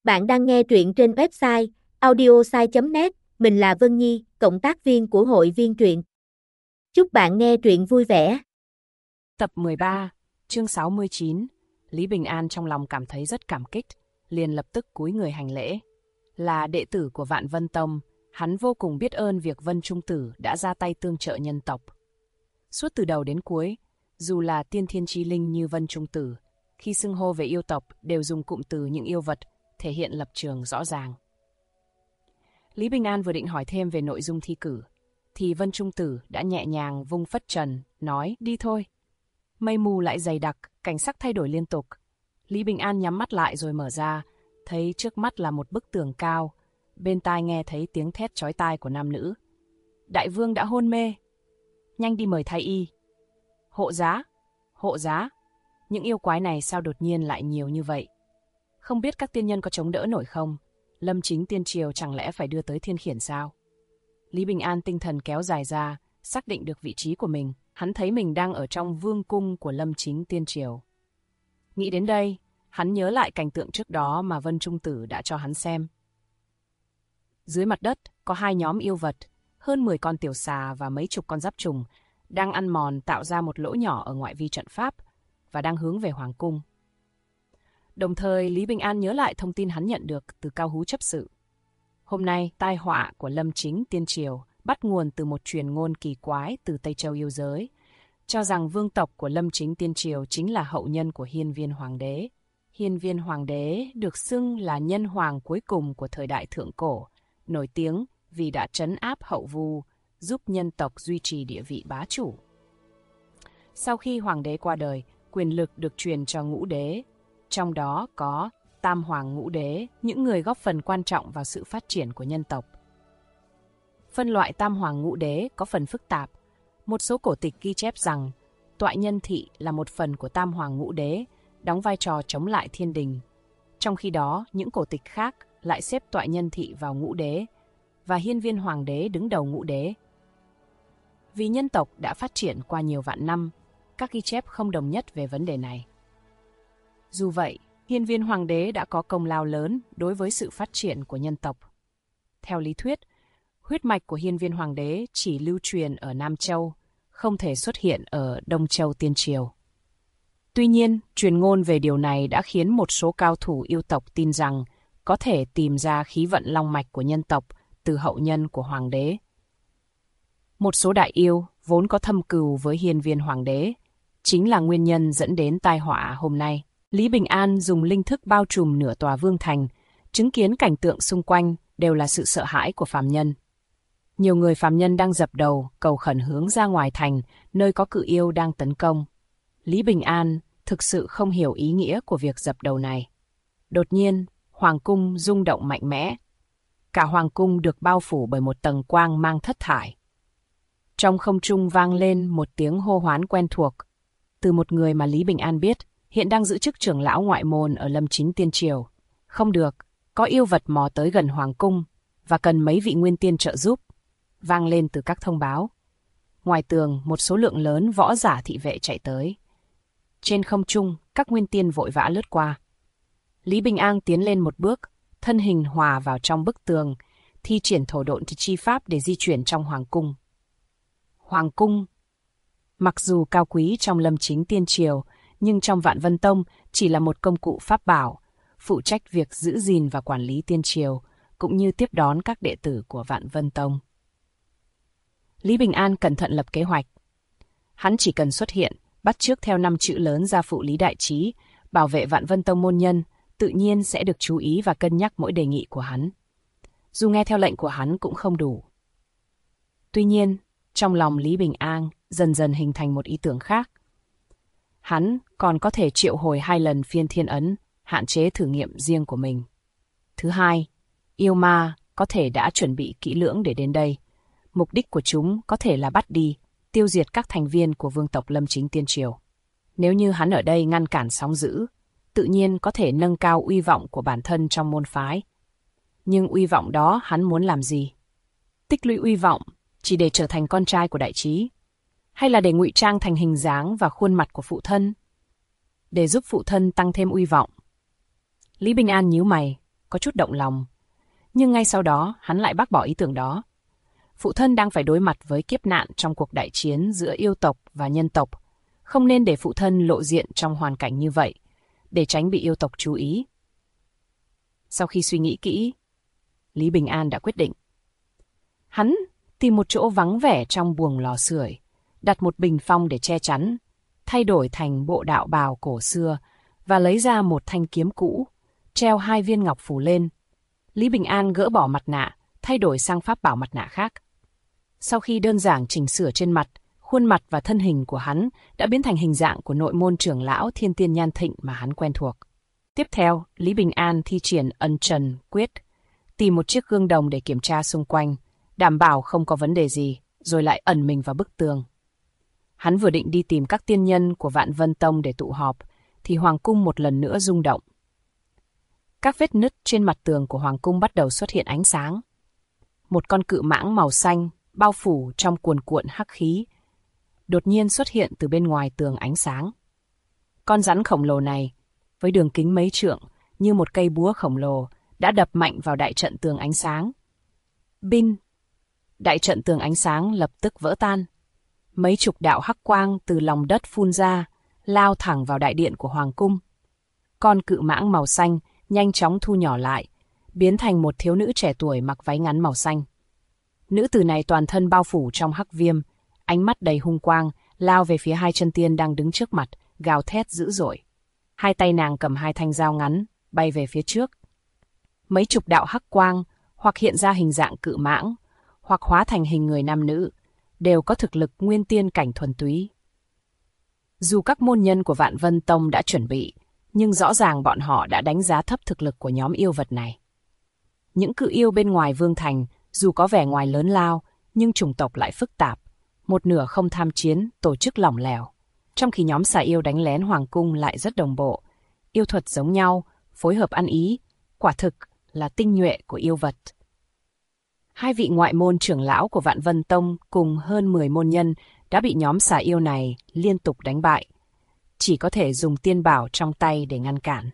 Bạn đang nghe truyện trên website audiosai.net, mình là Vân Nhi, cộng tác viên của hội viên truyện. Chúc bạn nghe truyện vui vẻ. Tập 13, chương 69, Lý Bình An trong lòng cảm thấy rất cảm kích, liền lập tức cúi người hành lễ. Là đệ tử của Vạn Vân Tông, hắn vô cùng biết ơn việc Vân Trung Tử đã ra tay tương trợ nhân tộc. Suốt từ đầu đến cuối, dù là tiên thiên chi linh như Vân Trung Tử, khi xưng hô về yêu tộc đều dùng cụm từ những yêu vật, thể hiện lập trường rõ ràng. Lý Bình An vừa định hỏi thêm về nội dung thi cử, thì Vân Trung Tử đã nhẹ nhàng vung phất trần, nói đi thôi. Mây mù lại dày đặc, cảnh sắc thay đổi liên tục. Lý Bình An nhắm mắt lại rồi mở ra, thấy trước mắt là một bức tường cao, bên tai nghe thấy tiếng thét chói tai của nam nữ. Đại vương đã hôn mê, nhanh đi mời thái y. Hộ giá, những yêu quái này sao đột nhiên lại nhiều như vậy? Không biết các tiên nhân có chống đỡ nổi không? Lâm Chính Tiên Triều chẳng lẽ phải đưa tới thiên khiển sao? Lý Bình An tinh thần kéo dài ra, xác định được vị trí của mình. Hắn thấy mình đang ở trong vương cung của Lâm Chính Tiên Triều. Nghĩ đến đây, hắn nhớ lại cảnh tượng trước đó mà Vân Trung Tử đã cho hắn xem. Dưới mặt đất có hai nhóm yêu vật, hơn 10 con tiểu xà và mấy chục con giáp trùng, đang ăn mòn tạo ra một lỗ nhỏ ở ngoại vi trận pháp và đang hướng về Hoàng cung. Đồng thời, Lý Bình An nhớ lại thông tin hắn nhận được từ Cao Hú chấp sự. Hôm nay, tai họa của Lâm Chính Tiên Triều bắt nguồn từ một truyền ngôn kỳ quái từ Tây Châu yêu giới, cho rằng vương tộc của Lâm Chính Tiên Triều chính là hậu nhân của Hiên Viên Hoàng đế. Hiên Viên Hoàng đế được xưng là nhân hoàng cuối cùng của thời đại thượng cổ, nổi tiếng vì đã trấn áp hậu vu, giúp nhân tộc duy trì địa vị bá chủ. Sau khi hoàng đế qua đời, quyền lực được truyền cho ngũ đế, trong đó có Tam Hoàng Ngũ Đế, những người góp phần quan trọng vào sự phát triển của nhân tộc. Phân loại Tam Hoàng Ngũ Đế có phần phức tạp. Một số cổ tịch ghi chép rằng Toại Nhân Thị là một phần của Tam Hoàng Ngũ Đế, đóng vai trò chống lại thiên đình. Trong khi đó, những cổ tịch khác lại xếp Toại Nhân Thị vào Ngũ Đế và Hiên Viên Hoàng đế đứng đầu Ngũ Đế. Vì nhân tộc đã phát triển qua nhiều vạn năm, các ghi chép không đồng nhất về vấn đề này. Dù vậy, Hiên Viên Hoàng đế đã có công lao lớn đối với sự phát triển của nhân tộc. Theo lý thuyết, huyết mạch của Hiên Viên Hoàng đế chỉ lưu truyền ở Nam Châu, không thể xuất hiện ở Đông Châu Tiên Triều. Tuy nhiên, truyền ngôn về điều này đã khiến một số cao thủ yêu tộc tin rằng có thể tìm ra khí vận long mạch của nhân tộc từ hậu nhân của Hoàng đế. Một số đại yêu vốn có thâm cừu với Hiên Viên Hoàng đế, chính là nguyên nhân dẫn đến tai họa hôm nay. Lý Bình An dùng linh thức bao trùm nửa tòa vương thành, chứng kiến cảnh tượng xung quanh đều là sự sợ hãi của phàm nhân. Nhiều người phàm nhân đang dập đầu, cầu khẩn hướng ra ngoài thành, nơi có cự yêu đang tấn công. Lý Bình An thực sự không hiểu ý nghĩa của việc dập đầu này. Đột nhiên, Hoàng cung rung động mạnh mẽ. Cả Hoàng cung được bao phủ bởi một tầng quang mang thất thải. Trong không trung vang lên một tiếng hô hoán quen thuộc, từ một người mà Lý Bình An biết, hiện đang giữ chức trưởng lão ngoại môn ở Lâm Chính Tiên Triều. Không được, có yêu vật mò tới gần Hoàng cung và cần mấy vị nguyên tiên trợ giúp, vang lên từ các thông báo. Ngoài tường, một số lượng lớn võ giả thị vệ chạy tới. Trên không trung, các nguyên tiên vội vã lướt qua. Lý Bình An tiến lên một bước, thân hình hòa vào trong bức tường, thi triển thổ độn chi pháp để di chuyển trong Hoàng cung. Hoàng cung, mặc dù cao quý trong Lâm Chính Tiên Triều, nhưng trong Vạn Vân Tông chỉ là một công cụ pháp bảo, phụ trách việc giữ gìn và quản lý tiên triều, cũng như tiếp đón các đệ tử của Vạn Vân Tông. Lý Bình An cẩn thận lập kế hoạch. Hắn chỉ cần xuất hiện, bắt chước theo 5 chữ lớn gia phụ Lý Đại Trí, bảo vệ Vạn Vân Tông môn nhân, tự nhiên sẽ được chú ý và cân nhắc mỗi đề nghị của hắn. Dù nghe theo lệnh của hắn cũng không đủ. Tuy nhiên, trong lòng Lý Bình An dần dần hình thành một ý tưởng khác. Hắn còn có thể triệu hồi 2 lần phiên thiên ấn, hạn chế thử nghiệm riêng của mình. Thứ hai, yêu ma có thể đã chuẩn bị kỹ lưỡng để đến đây. Mục đích của chúng có thể là bắt đi, tiêu diệt các thành viên của vương tộc Lâm Chính Tiên Triều. Nếu như hắn ở đây ngăn cản sóng dữ, tự nhiên có thể nâng cao uy vọng của bản thân trong môn phái. Nhưng uy vọng đó hắn muốn làm gì? Tích lũy uy vọng chỉ để trở thành con trai của Đại Trí, hay là để ngụy trang thành hình dáng và khuôn mặt của phụ thân, để giúp phụ thân tăng thêm uy vọng? Lý Bình An nhíu mày, có chút động lòng. Nhưng ngay sau đó, hắn lại bác bỏ ý tưởng đó. Phụ thân đang phải đối mặt với kiếp nạn trong cuộc đại chiến giữa yêu tộc và nhân tộc. Không nên để phụ thân lộ diện trong hoàn cảnh như vậy, để tránh bị yêu tộc chú ý. Sau khi suy nghĩ kỹ, Lý Bình An đã quyết định. Hắn tìm một chỗ vắng vẻ trong buồng lò sưởi, đặt một bình phong để che chắn, thay đổi thành bộ đạo bào cổ xưa và lấy ra một thanh kiếm cũ, treo 2 viên ngọc phù lên. Lý Bình An gỡ bỏ mặt nạ, thay đổi sang pháp bảo mặt nạ khác. Sau khi đơn giản chỉnh sửa trên mặt, khuôn mặt và thân hình của hắn đã biến thành hình dạng của nội môn trưởng lão Thiên Tiên Nhan Thịnh mà hắn quen thuộc. Tiếp theo, Lý Bình An thi triển ân trần quyết, tìm một chiếc gương đồng để kiểm tra xung quanh, đảm bảo không có vấn đề gì, rồi lại ẩn mình vào bức tường. Hắn vừa định đi tìm các tiên nhân của Vạn Vân Tông để tụ họp, thì Hoàng cung một lần nữa rung động. Các vết nứt trên mặt tường của Hoàng cung bắt đầu xuất hiện ánh sáng. Một con cự mãng màu xanh, bao phủ trong cuồn cuộn hắc khí, đột nhiên xuất hiện từ bên ngoài tường ánh sáng. Con rắn khổng lồ này, với đường kính mấy trượng, như một cây búa khổng lồ, đã đập mạnh vào đại trận tường ánh sáng. Binh! Đại trận tường ánh sáng lập tức vỡ tan. Mấy chục đạo hắc quang từ lòng đất phun ra, lao thẳng vào đại điện của Hoàng cung. Con cự mãng màu xanh nhanh chóng thu nhỏ lại, biến thành một thiếu nữ trẻ tuổi mặc váy ngắn màu xanh. Nữ tử này toàn thân bao phủ trong hắc viêm, ánh mắt đầy hung quang, lao về phía 2 chân tiên đang đứng trước mặt, gào thét dữ dội. 2 tay nàng cầm 2 thanh dao ngắn, bay về phía trước. Mấy chục đạo hắc quang, hoặc hiện ra hình dạng cự mãng, hoặc hóa thành hình người nam nữ, đều có thực lực nguyên tiên cảnh thuần túy. Dù các môn nhân của Vạn Vân Tông đã chuẩn bị, nhưng rõ ràng bọn họ đã đánh giá thấp thực lực của nhóm yêu vật này. Những cự yêu bên ngoài vương thành, dù có vẻ ngoài lớn lao, nhưng chủng tộc lại phức tạp, một nửa không tham chiến, tổ chức lỏng lẻo. Trong khi nhóm xà yêu đánh lén Hoàng cung lại rất đồng bộ, yêu thuật giống nhau, phối hợp ăn ý, quả thực là tinh nhuệ của yêu vật. 2 vị ngoại môn trưởng lão của Vạn Vân Tông cùng hơn 10 môn nhân đã bị nhóm xà yêu này liên tục đánh bại, chỉ có thể dùng tiên bảo trong tay để ngăn cản.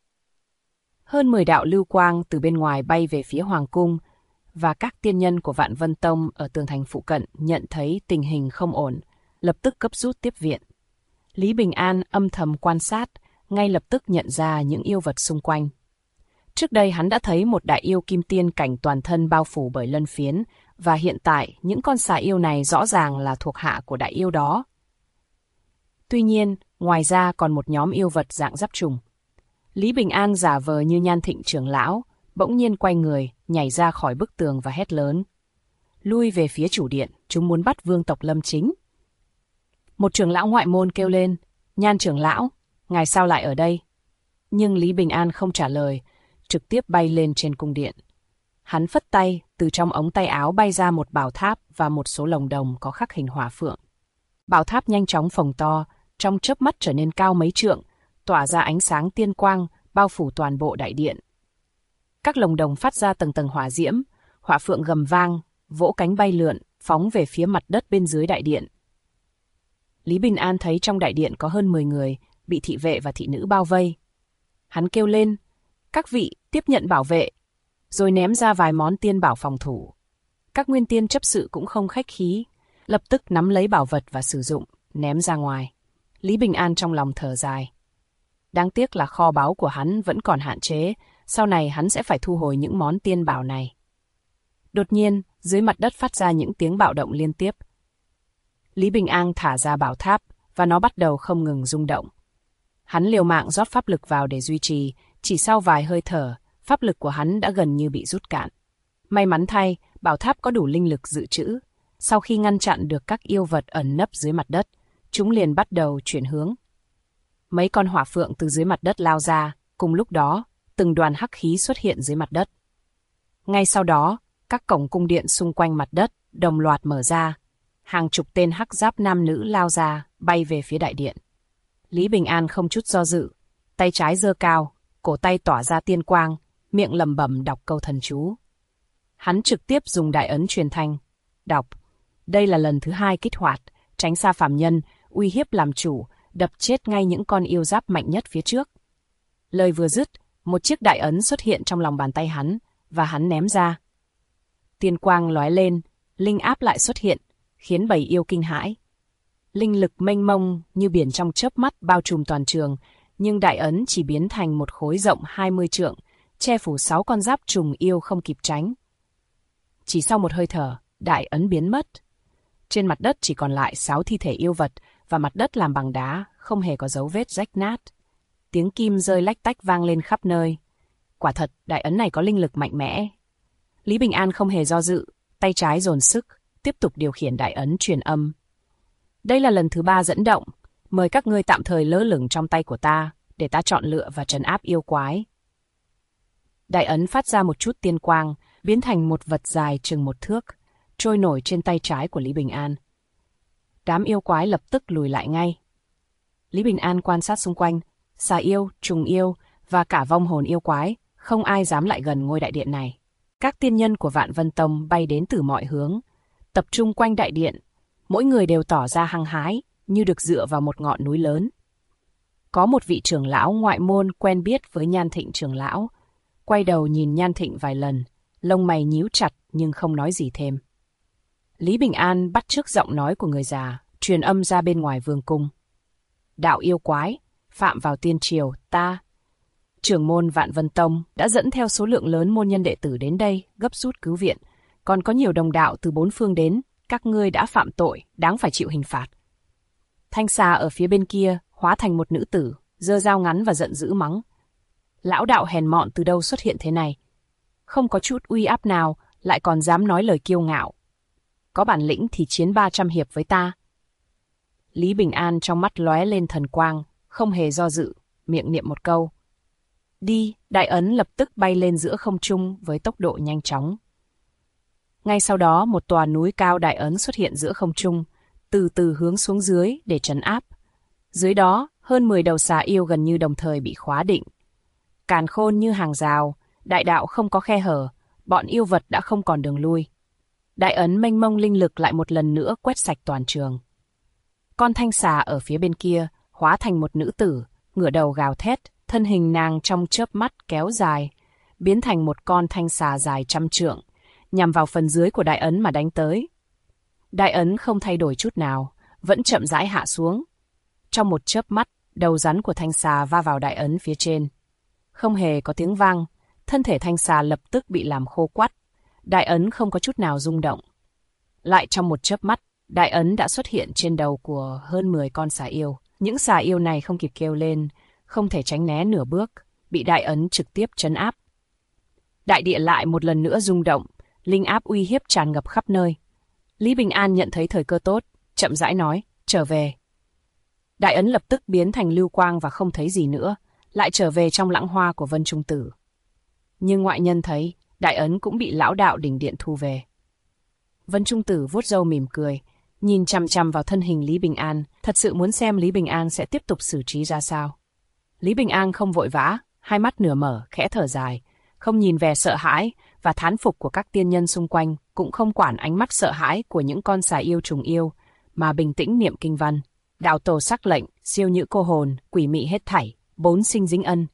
Hơn 10 đạo lưu quang từ bên ngoài bay về phía Hoàng cung, và các tiên nhân của Vạn Vân Tông ở tường thành phụ cận nhận thấy tình hình không ổn, lập tức cấp rút tiếp viện. Lý Bình An âm thầm quan sát, ngay lập tức nhận ra những yêu vật xung quanh. Trước đây hắn đã thấy một đại yêu kim tiên cảnh toàn thân bao phủ bởi lân phiến, và hiện tại những con xà yêu này rõ ràng là thuộc hạ của đại yêu đó. Tuy nhiên, ngoài ra còn một nhóm yêu vật dạng giáp trùng. Lý Bình An giả vờ như Nhan Thịnh trưởng lão, bỗng nhiên quay người, nhảy ra khỏi bức tường và hét lớn. Lui về phía chủ điện, chúng muốn bắt vương tộc Lâm Chính. Một trưởng lão ngoại môn kêu lên, Nhan trưởng lão, ngài sao lại ở đây? Nhưng Lý Bình An không trả lời, trực tiếp bay lên trên cung điện. Hắn phất tay, từ trong ống tay áo bay ra một bảo tháp và một số lồng đồng có khắc hình hỏa phượng. Bảo tháp nhanh chóng phồng to, trong chớp mắt trở nên cao mấy trượng, tỏa ra ánh sáng tiên quang, bao phủ toàn bộ đại điện. Các lồng đồng phát ra tầng tầng hỏa diễm, hỏa phượng gầm vang, vỗ cánh bay lượn, phóng về phía mặt đất bên dưới đại điện. Lý Bình An thấy trong đại điện có hơn 10 người, bị thị vệ và thị nữ bao vây. Hắn kêu lên, các vị tiếp nhận bảo vệ, rồi ném ra vài món tiên bảo phòng thủ. Các nguyên tiên chấp sự cũng không khách khí, lập tức nắm lấy bảo vật và sử dụng, ném ra ngoài. Lý Bình An trong lòng thở dài. Đáng tiếc là kho báu của hắn vẫn còn hạn chế, sau này hắn sẽ phải thu hồi những món tiên bảo này. Đột nhiên, dưới mặt đất phát ra những tiếng bạo động liên tiếp. Lý Bình An thả ra bảo tháp, và nó bắt đầu không ngừng rung động. Hắn liều mạng rót pháp lực vào để duy trì, chỉ sau vài hơi thở, pháp lực của hắn đã gần như bị rút cạn. May mắn thay, bảo tháp có đủ linh lực dự trữ. Sau khi ngăn chặn được các yêu vật ẩn nấp dưới mặt đất, chúng liền bắt đầu chuyển hướng. Mấy con hỏa phượng từ dưới mặt đất lao ra, cùng lúc đó, từng đoàn hắc khí xuất hiện dưới mặt đất. Ngay sau đó, các cổng cung điện xung quanh mặt đất đồng loạt mở ra, hàng chục tên hắc giáp nam nữ lao ra, bay về phía đại điện. Lý Bình An không chút do dự, tay trái giơ cao, cổ tay tỏa ra tiên quang, miệng lẩm bẩm đọc câu thần chú. Hắn trực tiếp dùng đại ấn truyền thanh, đọc. Đây là lần thứ 2 kích hoạt, tránh xa phàm nhân, uy hiếp làm chủ, đập chết ngay những con yêu giáp mạnh nhất phía trước. Lời vừa dứt, một chiếc đại ấn xuất hiện trong lòng bàn tay hắn, và hắn ném ra. Tiên quang lóe lên, linh áp lại xuất hiện, khiến bầy yêu kinh hãi. Linh lực mênh mông như biển trong chớp mắt bao trùm toàn trường, nhưng đại ấn chỉ biến thành một khối rộng 20 trượng, che phủ 6 con giáp trùng yêu không kịp tránh. Chỉ sau một hơi thở, đại ấn biến mất. Trên mặt đất chỉ còn lại 6 thi thể yêu vật, và mặt đất làm bằng đá, không hề có dấu vết rách nát. Tiếng kim rơi lách tách vang lên khắp nơi. Quả thật, đại ấn này có linh lực mạnh mẽ. Lý Bình An không hề do dự, tay trái dồn sức, tiếp tục điều khiển đại ấn truyền âm. Đây là lần thứ 3 dẫn động, mời các ngươi tạm thời lơ lửng trong tay của ta, để ta chọn lựa và trấn áp yêu quái. Đại ấn phát ra một chút tiên quang, biến thành một vật dài chừng 1 thước, trôi nổi trên tay trái của Lý Bình An. Đám yêu quái lập tức lùi lại ngay. Lý Bình An quan sát xung quanh, xà yêu, trùng yêu và cả vong hồn yêu quái, không ai dám lại gần ngôi đại điện này. Các tiên nhân của Vạn Vân Tông bay đến từ mọi hướng, tập trung quanh đại điện, mỗi người đều tỏ ra hăng hái, như được dựa vào một ngọn núi lớn. Có một vị trưởng lão ngoại môn quen biết với Nhan Thịnh trưởng lão, quay đầu nhìn Nhan Thịnh vài lần, lông mày nhíu chặt nhưng không nói gì thêm. Lý Bình An bắt chước giọng nói của người già, truyền âm ra bên ngoài vương cung. Đạo yêu quái, phạm vào tiên triều, ta, trưởng môn Vạn Vân Tông, đã dẫn theo số lượng lớn môn nhân đệ tử đến đây, gấp rút cứu viện. Còn có nhiều đồng đạo từ 4 phương đến, các ngươi đã phạm tội, đáng phải chịu hình phạt. Thanh xà ở phía bên kia, hóa thành một nữ tử, giơ dao ngắn và giận dữ mắng. Lão đạo hèn mọn từ đâu xuất hiện thế này? Không có chút uy áp nào, lại còn dám nói lời kiêu ngạo. Có bản lĩnh thì chiến 300 hiệp với ta. Lý Bình An trong mắt lóe lên thần quang, không hề do dự, miệng niệm một câu. Đi, đại ấn lập tức bay lên giữa không trung với tốc độ nhanh chóng. Ngay sau đó một tòa núi cao đại ấn xuất hiện giữa không trung, từ từ hướng xuống dưới để trấn áp. Dưới đó, hơn 10 đầu xà yêu gần như đồng thời bị khóa định. Càn khôn như hàng rào, đại đạo không có khe hở, bọn yêu vật đã không còn đường lui. Đại ấn mênh mông linh lực lại một lần nữa quét sạch toàn trường. Con thanh xà ở phía bên kia hóa thành một nữ tử, ngửa đầu gào thét, thân hình nàng trong chớp mắt kéo dài, biến thành một con thanh xà dài 100 trượng, nhằm vào phần dưới của đại ấn mà đánh tới. Đại ấn không thay đổi chút nào, vẫn chậm rãi hạ xuống. Trong một chớp mắt, đầu rắn của thanh xà va vào đại ấn phía trên. Không hề có tiếng vang, thân thể thanh xà lập tức bị làm khô quắt. Đại ấn không có chút nào rung động. Lại trong một chớp mắt, đại ấn đã xuất hiện trên đầu của hơn 10 con xà yêu. Những xà yêu này không kịp kêu lên, không thể tránh né nửa bước, bị đại ấn trực tiếp trấn áp. Đại địa lại một lần nữa rung động, linh áp uy hiếp tràn ngập khắp nơi. Lý Bình An nhận thấy thời cơ tốt, chậm rãi nói, trở về. Đại ấn lập tức biến thành lưu quang và không thấy gì nữa, lại trở về trong lãng hoa của Vân Trung Tử. Nhưng ngoại nhân thấy, đại ấn cũng bị lão đạo đỉnh điện thu về. Vân Trung Tử vuốt râu mỉm cười, nhìn chằm chằm vào thân hình Lý Bình An, thật sự muốn xem Lý Bình An sẽ tiếp tục xử trí ra sao. Lý Bình An không vội vã, hai mắt nửa mở, khẽ thở dài, không nhìn vẻ sợ hãi và thán phục của các tiên nhân xung quanh, cũng không quản ánh mắt sợ hãi của những con xà yêu trùng yêu, mà bình tĩnh niệm kinh văn. Đạo tổ sắc lệnh, siêu nhữ cô hồn, quỷ mị hết thảy, 4 sinh dính ân.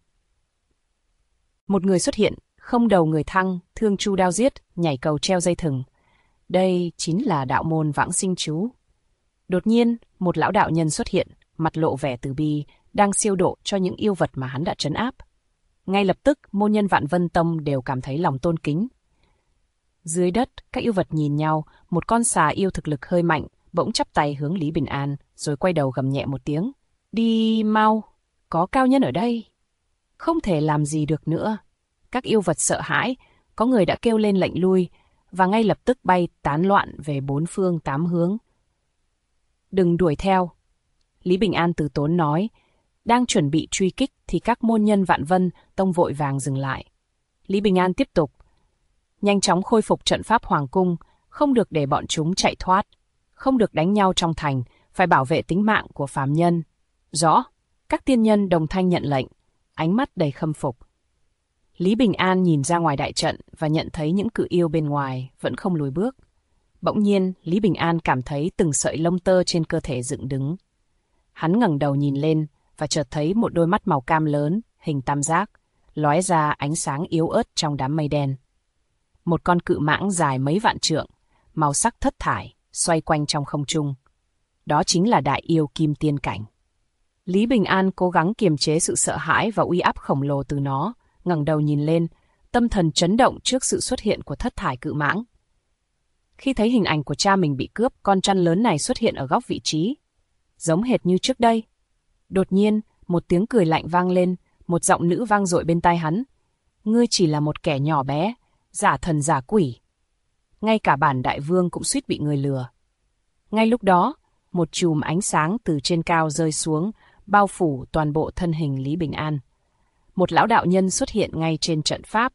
Một người xuất hiện, không đầu người thăng, thương chu đao giết, nhảy cầu treo dây thừng. Đây chính là đạo môn Vãng Sinh Chú. Đột nhiên, một lão đạo nhân xuất hiện, mặt lộ vẻ từ bi, đang siêu độ cho những yêu vật mà hắn đã trấn áp. Ngay lập tức, môn nhân Vạn Vân Tông đều cảm thấy lòng tôn kính. Dưới đất, các yêu vật nhìn nhau, một con xà yêu thực lực hơi mạnh, bỗng chắp tay hướng Lý Bình An, rồi quay đầu gầm nhẹ một tiếng. Đi mau, có cao nhân ở đây. Không thể làm gì được nữa. Các yêu vật sợ hãi, có người đã kêu lên lệnh lui, và ngay lập tức bay tán loạn về 4 phương 8 hướng. Đừng đuổi theo. Lý Bình An từ tốn nói, đang chuẩn bị truy kích thì các môn nhân Vạn Vân Tông vội vàng dừng lại. Lý Bình An tiếp tục. Nhanh chóng khôi phục trận pháp Hoàng Cung, không được để bọn chúng chạy thoát, không được đánh nhau trong thành, phải bảo vệ tính mạng của phàm nhân. Rõ, các tiên nhân đồng thanh nhận lệnh, ánh mắt đầy khâm phục. Lý Bình An nhìn ra ngoài đại trận và nhận thấy những cự yêu bên ngoài vẫn không lùi bước. Bỗng nhiên, Lý Bình An cảm thấy từng sợi lông tơ trên cơ thể dựng đứng. Hắn ngẩng đầu nhìn lên và chợt thấy một đôi mắt màu cam lớn, hình tam giác, lóe ra ánh sáng yếu ớt trong đám mây đen. Một con cự mãng dài mấy vạn trượng, màu sắc thất thải, xoay quanh trong không trung. Đó chính là đại yêu Kim Tiên Cảnh. Lý Bình An cố gắng kiềm chế sự sợ hãi và uy áp khổng lồ từ nó, ngẩng đầu nhìn lên, tâm thần chấn động trước sự xuất hiện của thất thải cự mãng. Khi thấy hình ảnh của cha mình bị cướp, con chăn lớn này xuất hiện ở góc vị trí, giống hệt như trước đây. Đột nhiên, một tiếng cười lạnh vang lên, một giọng nữ vang dội bên tai hắn. Ngươi chỉ là một kẻ nhỏ bé, giả thần giả quỷ. Ngay cả bản đại vương cũng suýt bị người lừa. Ngay lúc đó, một chùm ánh sáng từ trên cao rơi xuống, bao phủ toàn bộ thân hình Lý Bình An. Một lão đạo nhân xuất hiện ngay trên trận pháp.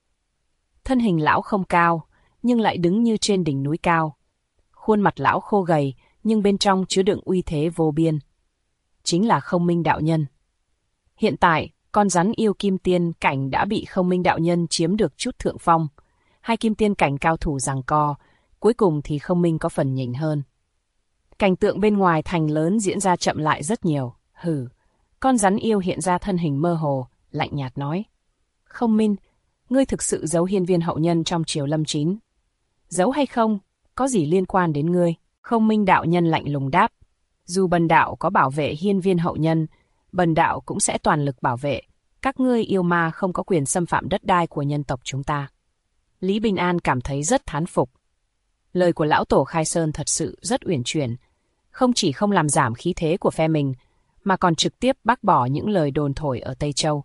Thân hình lão không cao, nhưng lại đứng như trên đỉnh núi cao. Khuôn mặt lão khô gầy, nhưng bên trong chứa đựng uy thế vô biên. Chính là Không Minh đạo nhân. Hiện tại, con rắn yêu Kim Tiên Cảnh đã bị Không Minh đạo nhân chiếm được chút thượng phong. Hai Kim Tiên Cảnh cao thủ giằng co, cuối cùng thì Không Minh có phần nhỉnh hơn. Cảnh tượng bên ngoài thành lớn diễn ra chậm lại rất nhiều. Hừ, con rắn yêu hiện ra thân hình mơ hồ, lạnh nhạt nói. Không Minh, ngươi thực sự giấu hiên viên hậu nhân trong triều Lâm Chín. Giấu hay không, có gì liên quan đến ngươi? Không Minh đạo nhân lạnh lùng đáp. Dù bần đạo có bảo vệ hiên viên hậu nhân, bần đạo cũng sẽ toàn lực bảo vệ. Các ngươi yêu ma không có quyền xâm phạm đất đai của nhân tộc chúng ta. Lý Bình An cảm thấy rất thán phục. Lời của lão tổ Khai Sơn thật sự rất uyển chuyển. Không chỉ không làm giảm khí thế của phe mình, mà còn trực tiếp bác bỏ những lời đồn thổi ở Tây Châu.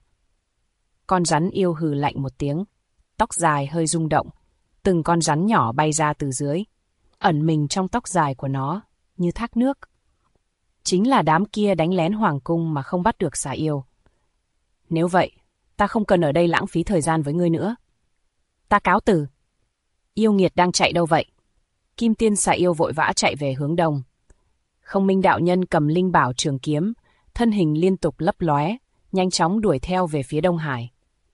Con rắn yêu hừ lạnh một tiếng, tóc dài hơi rung động, từng con rắn nhỏ bay ra từ dưới, ẩn mình trong tóc dài của nó, như thác nước. Chính là đám kia đánh lén hoàng cung mà không bắt được xà yêu. Nếu vậy, ta không cần ở đây lãng phí thời gian với ngươi nữa. Ta cáo từ. Yêu nghiệt đang chạy đâu vậy? Kim Tiên xà yêu vội vã chạy về hướng đông. Không Minh đạo nhân cầm linh bảo trường kiếm, thân hình liên tục lấp lóe, nhanh chóng đuổi theo về phía Đông Hải.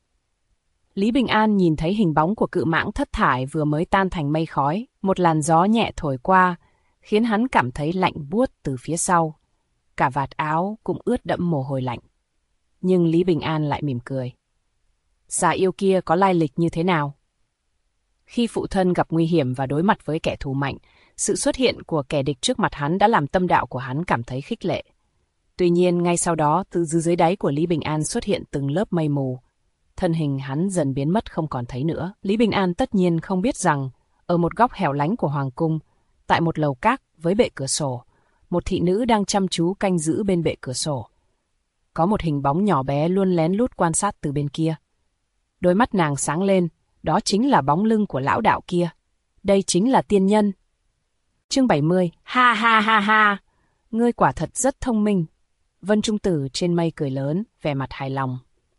Lý Bình An nhìn thấy hình bóng của cự mãng thất thải vừa mới tan thành mây khói, một làn gió nhẹ thổi qua, khiến hắn cảm thấy lạnh buốt từ phía sau. Cả vạt áo cũng ướt đẫm mồ hôi lạnh. Nhưng Lý Bình An lại mỉm cười. Xà yêu kia có lai lịch như thế nào? Khi phụ thân gặp nguy hiểm và đối mặt với kẻ thù mạnh, sự xuất hiện của kẻ địch trước mặt hắn đã làm tâm đạo của hắn cảm thấy khích lệ. Tuy nhiên, ngay sau đó, từ dưới đáy của Lý Bình An xuất hiện từng lớp mây mù. Thân hình hắn dần biến mất không còn thấy nữa. Lý Bình An tất nhiên không biết rằng, ở một góc hẻo lánh của hoàng cung, tại một lầu các với bệ cửa sổ, một thị nữ đang chăm chú canh giữ bên bệ cửa sổ. Có một hình bóng nhỏ bé luôn lén lút quan sát từ bên kia. Đôi mắt nàng sáng lên, đó chính là bóng lưng của lão đạo kia. Đây chính là tiên nhân. Chương 70. Ha ha ha ha! Ngươi quả thật rất thông minh. Vân Trung Tử trên mây cười lớn, vẻ mặt hài lòng.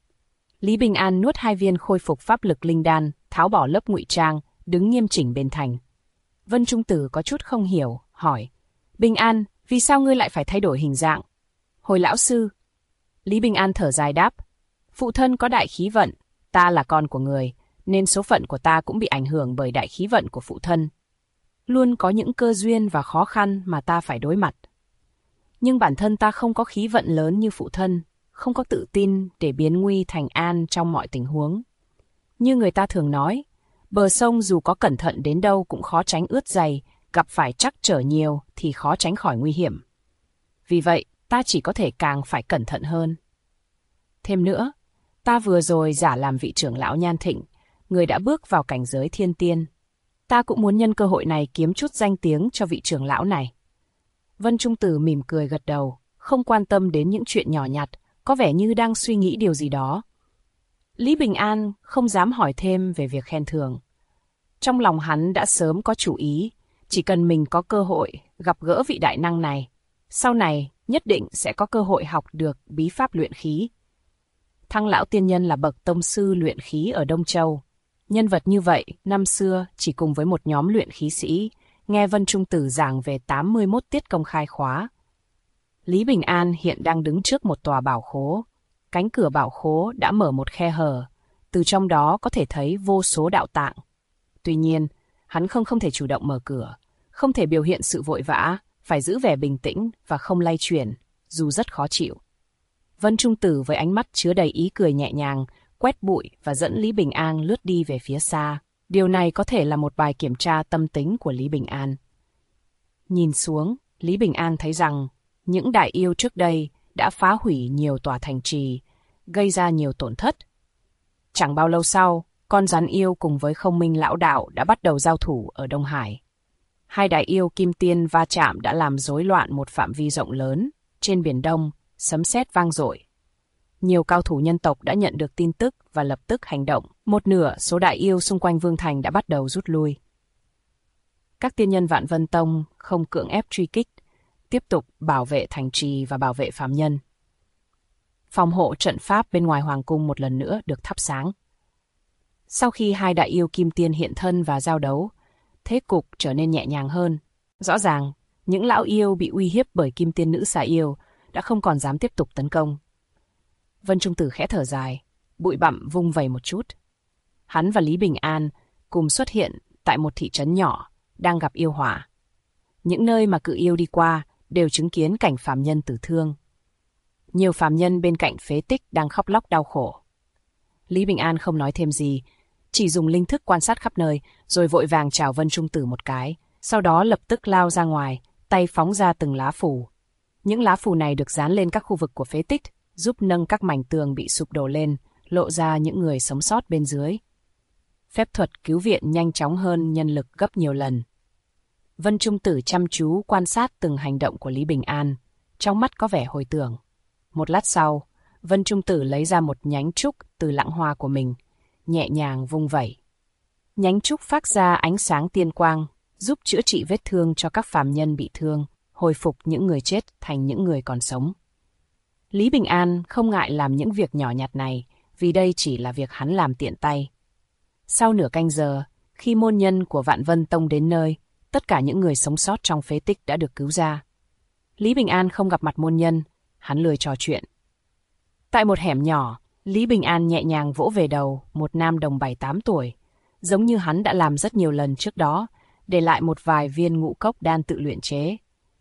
Lý Bình An nuốt 2 viên khôi phục pháp lực linh đan, tháo bỏ lớp ngụy trang, đứng nghiêm chỉnh bên thành. Vân Trung Tử có chút không hiểu, hỏi. Bình An, vì sao ngươi lại phải thay đổi hình dạng? Hồi lão sư. Lý Bình An thở dài đáp. Phụ thân có đại khí vận, ta là con của người, nên số phận của ta cũng bị ảnh hưởng bởi đại khí vận của phụ thân. Luôn có những cơ duyên và khó khăn mà ta phải đối mặt. Nhưng bản thân ta không có khí vận lớn như phụ thân, không có tự tin để biến nguy thành an trong mọi tình huống. Như người ta thường nói, bờ sông dù có cẩn thận đến đâu cũng khó tránh ướt dày, gặp phải trắc trở nhiều thì khó tránh khỏi nguy hiểm. Vì vậy, ta chỉ có thể càng phải cẩn thận hơn. Thêm nữa, ta vừa rồi giả làm vị trưởng lão Nhan Thịnh, người đã bước vào cảnh giới thiên tiên. Ta cũng muốn nhân cơ hội này kiếm chút danh tiếng cho vị trưởng lão này. Vân Trung Tử mỉm cười gật đầu, không quan tâm đến những chuyện nhỏ nhặt, có vẻ như đang suy nghĩ điều gì đó. Lý Bình An không dám hỏi thêm về việc khen thưởng. Trong lòng hắn đã sớm có chủ ý, chỉ cần mình có cơ hội gặp gỡ vị đại năng này, sau này nhất định sẽ có cơ hội học được bí pháp luyện khí. Thăng lão tiên nhân là bậc tông sư luyện khí ở Đông Châu. Nhân vật như vậy, năm xưa chỉ cùng với một nhóm luyện khí sĩ, nghe Vân Trung Tử giảng về 81 tiết công khai khóa. Lý Bình An hiện đang đứng trước một tòa bảo khố. Cánh cửa bảo khố đã mở một khe hở, từ trong đó có thể thấy vô số đạo tạng. Tuy nhiên, hắn không thể chủ động mở cửa, không thể biểu hiện sự vội vã, phải giữ vẻ bình tĩnh và không lay chuyển, dù rất khó chịu. Vân Trung Tử với ánh mắt chứa đầy ý cười nhẹ nhàng, quét bụi và dẫn Lý Bình An lướt đi về phía xa. Điều này có thể là một bài kiểm tra tâm tính của Lý Bình An. Nhìn xuống, Lý Bình An thấy rằng những đại yêu trước đây đã phá hủy nhiều tòa thành trì, gây ra nhiều tổn thất. Chẳng bao lâu sau, con rắn yêu cùng với Không Minh Lão Đạo đã bắt đầu giao thủ ở Đông Hải. Hai đại yêu kim tiên va chạm đã làm rối loạn một phạm vi rộng lớn. Trên Biển Đông, sấm sét vang dội. Nhiều cao thủ nhân tộc đã nhận được tin tức và lập tức hành động. Một nửa số đại yêu xung quanh Vương Thành đã bắt đầu rút lui. Các tiên nhân Vạn Vân Tông không cưỡng ép truy kích, tiếp tục bảo vệ thành trì và bảo vệ phàm nhân. Phòng hộ trận pháp bên ngoài hoàng cung một lần nữa được thắp sáng. Sau khi hai đại yêu kim tiên hiện thân và giao đấu, thế cục trở nên nhẹ nhàng hơn. Rõ ràng, những lão yêu bị uy hiếp bởi kim tiên nữ xà yêu đã không còn dám tiếp tục tấn công. Vân Trung Tử khẽ thở dài, bụi bặm vung vẩy một chút. Hắn và Lý Bình An cùng xuất hiện tại một thị trấn nhỏ đang gặp yêu hỏa. Những nơi mà cự yêu đi qua đều chứng kiến cảnh phàm nhân tử thương. Nhiều phàm nhân bên cạnh phế tích đang khóc lóc đau khổ. Lý Bình An không nói thêm gì, chỉ dùng linh thức quan sát khắp nơi, rồi vội vàng chào Vân Trung Tử một cái, sau đó lập tức lao ra ngoài, tay phóng ra từng lá phù. Những lá phù này được dán lên các khu vực của phế tích, giúp nâng các mảnh tường bị sụp đổ lên, lộ ra những người sống sót bên dưới. Phép thuật cứu viện nhanh chóng hơn nhân lực gấp nhiều lần. Vân Trung Tử chăm chú quan sát từng hành động của Lý Bình An, trong mắt có vẻ hồi tưởng. Một lát sau, Vân Trung Tử lấy ra một nhánh trúc từ lẵng hoa của mình, nhẹ nhàng vung vẩy. Nhánh trúc phát ra ánh sáng tiên quang, giúp chữa trị vết thương cho các phàm nhân bị thương, hồi phục những người chết thành những người còn sống. Lý Bình An không ngại làm những việc nhỏ nhặt này, vì đây chỉ là việc hắn làm tiện tay. Sau nửa canh giờ, khi môn nhân của Vạn Vân Tông đến nơi, tất cả những người sống sót trong phế tích đã được cứu ra. Lý Bình An không gặp mặt môn nhân, hắn lười trò chuyện. Tại một hẻm nhỏ, Lý Bình An nhẹ nhàng vỗ về đầu một nam đồng 7-8 tuổi, giống như hắn đã làm rất nhiều lần trước đó, để lại một vài viên ngũ cốc đan tự luyện chế.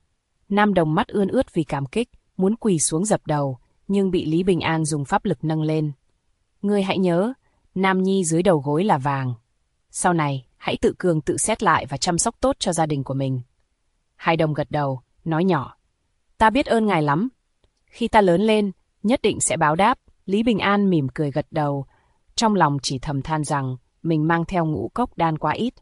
Nam đồng mắt ươn ướt vì cảm kích, muốn quỳ xuống dập đầu, nhưng bị Lý Bình An dùng pháp lực nâng lên. Ngươi hãy nhớ, nam nhi dưới đầu gối là vàng. Sau này, hãy tự cường tự xét lại và chăm sóc tốt cho gia đình của mình. Hai đồng gật đầu, nói nhỏ. Ta biết ơn ngài lắm. Khi ta lớn lên, nhất định sẽ báo đáp. Lý Bình An mỉm cười gật đầu, trong lòng chỉ thầm than rằng mình mang theo ngũ cốc đan quá ít.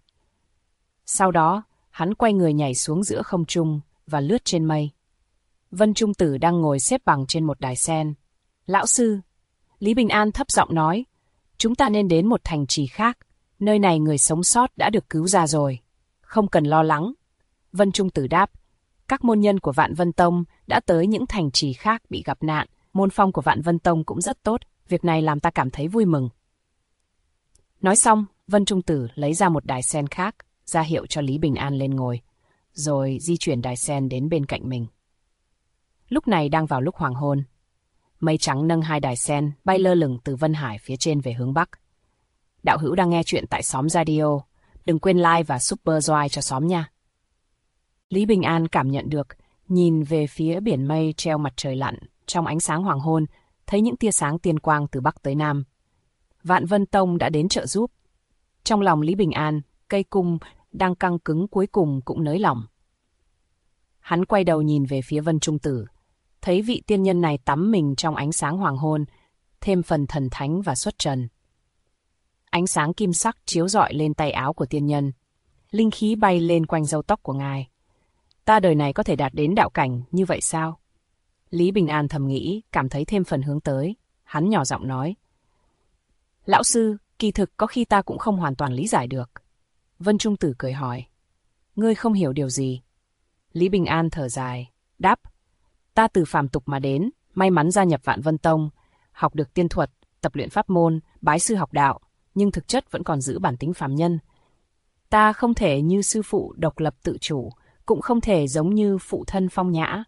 Sau đó, hắn quay người nhảy xuống giữa không trung và lướt trên mây. Vân Trung Tử đang ngồi xếp bằng trên một đài sen. Lão sư, Lý Bình An thấp giọng nói, chúng ta nên đến một thành trì khác. Nơi này người sống sót đã được cứu ra rồi. Không cần lo lắng. Vân Trung Tử đáp, các môn nhân của Vạn Vân Tông đã tới những thành trì khác bị gặp nạn. Môn phong của Vạn Vân Tông cũng rất tốt. Việc này làm ta cảm thấy vui mừng. Nói xong, Vân Trung Tử lấy ra một đài sen khác, ra hiệu cho Lý Bình An lên ngồi, rồi di chuyển đài sen đến bên cạnh mình. Lúc này đang vào lúc hoàng hôn. Mây trắng nâng hai đài sen bay lơ lửng từ Vân Hải phía trên về hướng Bắc. Đạo hữu đang nghe chuyện tại Xóm Radio. Đừng quên like và super joy cho xóm nha. Lý Bình An cảm nhận được, nhìn về phía biển mây treo mặt trời lặn, trong ánh sáng hoàng hôn, thấy những tia sáng tiên quang từ Bắc tới Nam. Vạn Vân Tông đã đến trợ giúp. Trong lòng Lý Bình An, cây cung đang căng cứng cuối cùng cũng nới lỏng. Hắn quay đầu nhìn về phía Vân Trung Tử, thấy vị tiên nhân này tắm mình trong ánh sáng hoàng hôn, thêm phần thần thánh và xuất trần. Ánh sáng kim sắc chiếu rọi lên tay áo của tiên nhân, linh khí bay lên quanh râu tóc của ngài. Ta đời này có thể đạt đến đạo cảnh như vậy sao? Lý Bình An thầm nghĩ, cảm thấy thêm phần hướng tới. Hắn nhỏ giọng nói, lão sư, kỳ thực có khi ta cũng không hoàn toàn lý giải được. Vân Trung Tử cười hỏi, ngươi không hiểu điều gì? Lý Bình An thở dài, đáp, ta từ phàm tục mà đến, may mắn gia nhập Vạn Vân Tông, học được tiên thuật, tập luyện pháp môn, bái sư học đạo, nhưng thực chất vẫn còn giữ bản tính phàm nhân. Ta không thể như sư phụ độc lập tự chủ, cũng không thể giống như phụ thân phong nhã.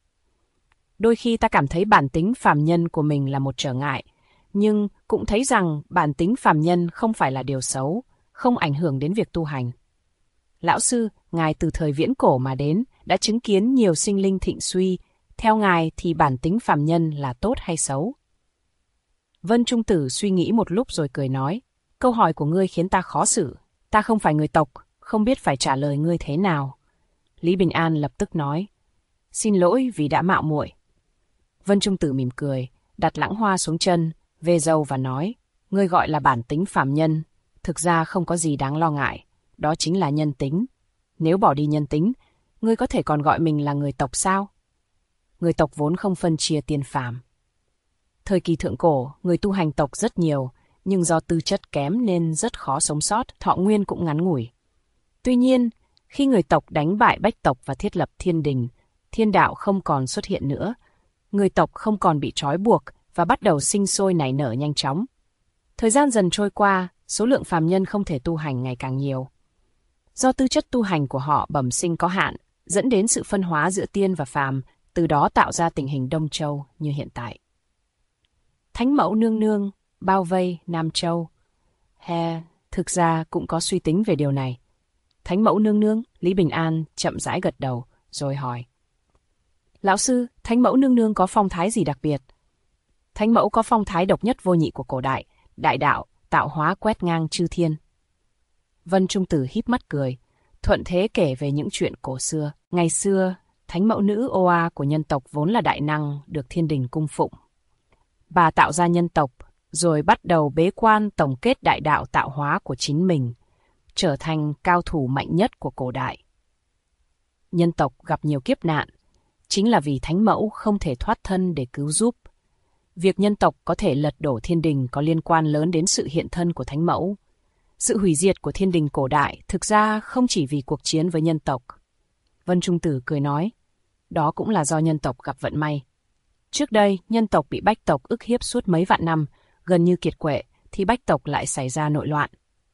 Đôi khi ta cảm thấy bản tính phàm nhân của mình là một trở ngại, nhưng cũng thấy rằng bản tính phàm nhân không phải là điều xấu, không ảnh hưởng đến việc tu hành. Lão sư, ngài từ thời viễn cổ mà đến, đã chứng kiến nhiều sinh linh thịnh suy, theo ngài thì bản tính phàm nhân là tốt hay xấu? Vân Trung Tử suy nghĩ một lúc rồi cười nói, câu hỏi của ngươi khiến ta khó xử, ta không phải người tộc, không biết phải trả lời ngươi thế nào. Lý Bình An lập tức nói, xin lỗi vì đã mạo muội. Vân Trung Tử mỉm cười, đặt lẵng hoa xuống chân, về râu và nói, ngươi gọi là bản tính phàm nhân, thực ra không có gì đáng lo ngại, đó chính là nhân tính. Nếu bỏ đi nhân tính, ngươi có thể còn gọi mình là người tộc sao? Người tộc vốn không phân chia tiên phàm. Thời kỳ thượng cổ, người tu hành tộc rất nhiều, nhưng do tư chất kém nên rất khó sống sót, thọ nguyên cũng ngắn ngủi. Tuy nhiên, khi người tộc đánh bại bách tộc và thiết lập thiên đình, thiên đạo không còn xuất hiện nữa. Người tộc không còn bị trói buộc và bắt đầu sinh sôi nảy nở nhanh chóng. Thời gian dần trôi qua, số lượng phàm nhân không thể tu hành ngày càng nhiều. Do tư chất tu hành của họ bẩm sinh có hạn, dẫn đến sự phân hóa giữa tiên và phàm, từ đó tạo ra tình hình Đông Châu như hiện tại. Thánh mẫu nương nương, bao vây Nam Châu. Thực ra cũng có suy tính về điều này. Thánh mẫu nương nương, Lý Bình An chậm rãi gật đầu, rồi hỏi. Lão sư, Thánh mẫu nương nương có phong thái gì đặc biệt? Thánh mẫu có phong thái độc nhất vô nhị của cổ đại, đại đạo, tạo hóa quét ngang chư thiên. Vân Trung Tử híp mắt cười, thuận thế kể về những chuyện cổ xưa. Ngày xưa, Thánh mẫu nữ Oa của nhân tộc vốn là đại năng, được thiên đình cung phụng. Bà tạo ra nhân tộc, rồi bắt đầu bế quan tổng kết đại đạo tạo hóa của chính mình, trở thành cao thủ mạnh nhất của cổ đại. Nhân tộc gặp nhiều kiếp nạn, chính là vì Thánh mẫu không thể thoát thân để cứu giúp. Việc nhân tộc có thể lật đổ thiên đình có liên quan lớn đến sự hiện thân của Thánh mẫu. Sự hủy diệt của thiên đình cổ đại thực ra không chỉ vì cuộc chiến với nhân tộc. Vân Trung Tử cười nói, đó cũng là do nhân tộc gặp vận may. Trước đây, nhân tộc bị bách tộc ức hiếp suốt mấy vạn năm, gần như kiệt quệ, thì bách tộc lại xảy ra nội loạn.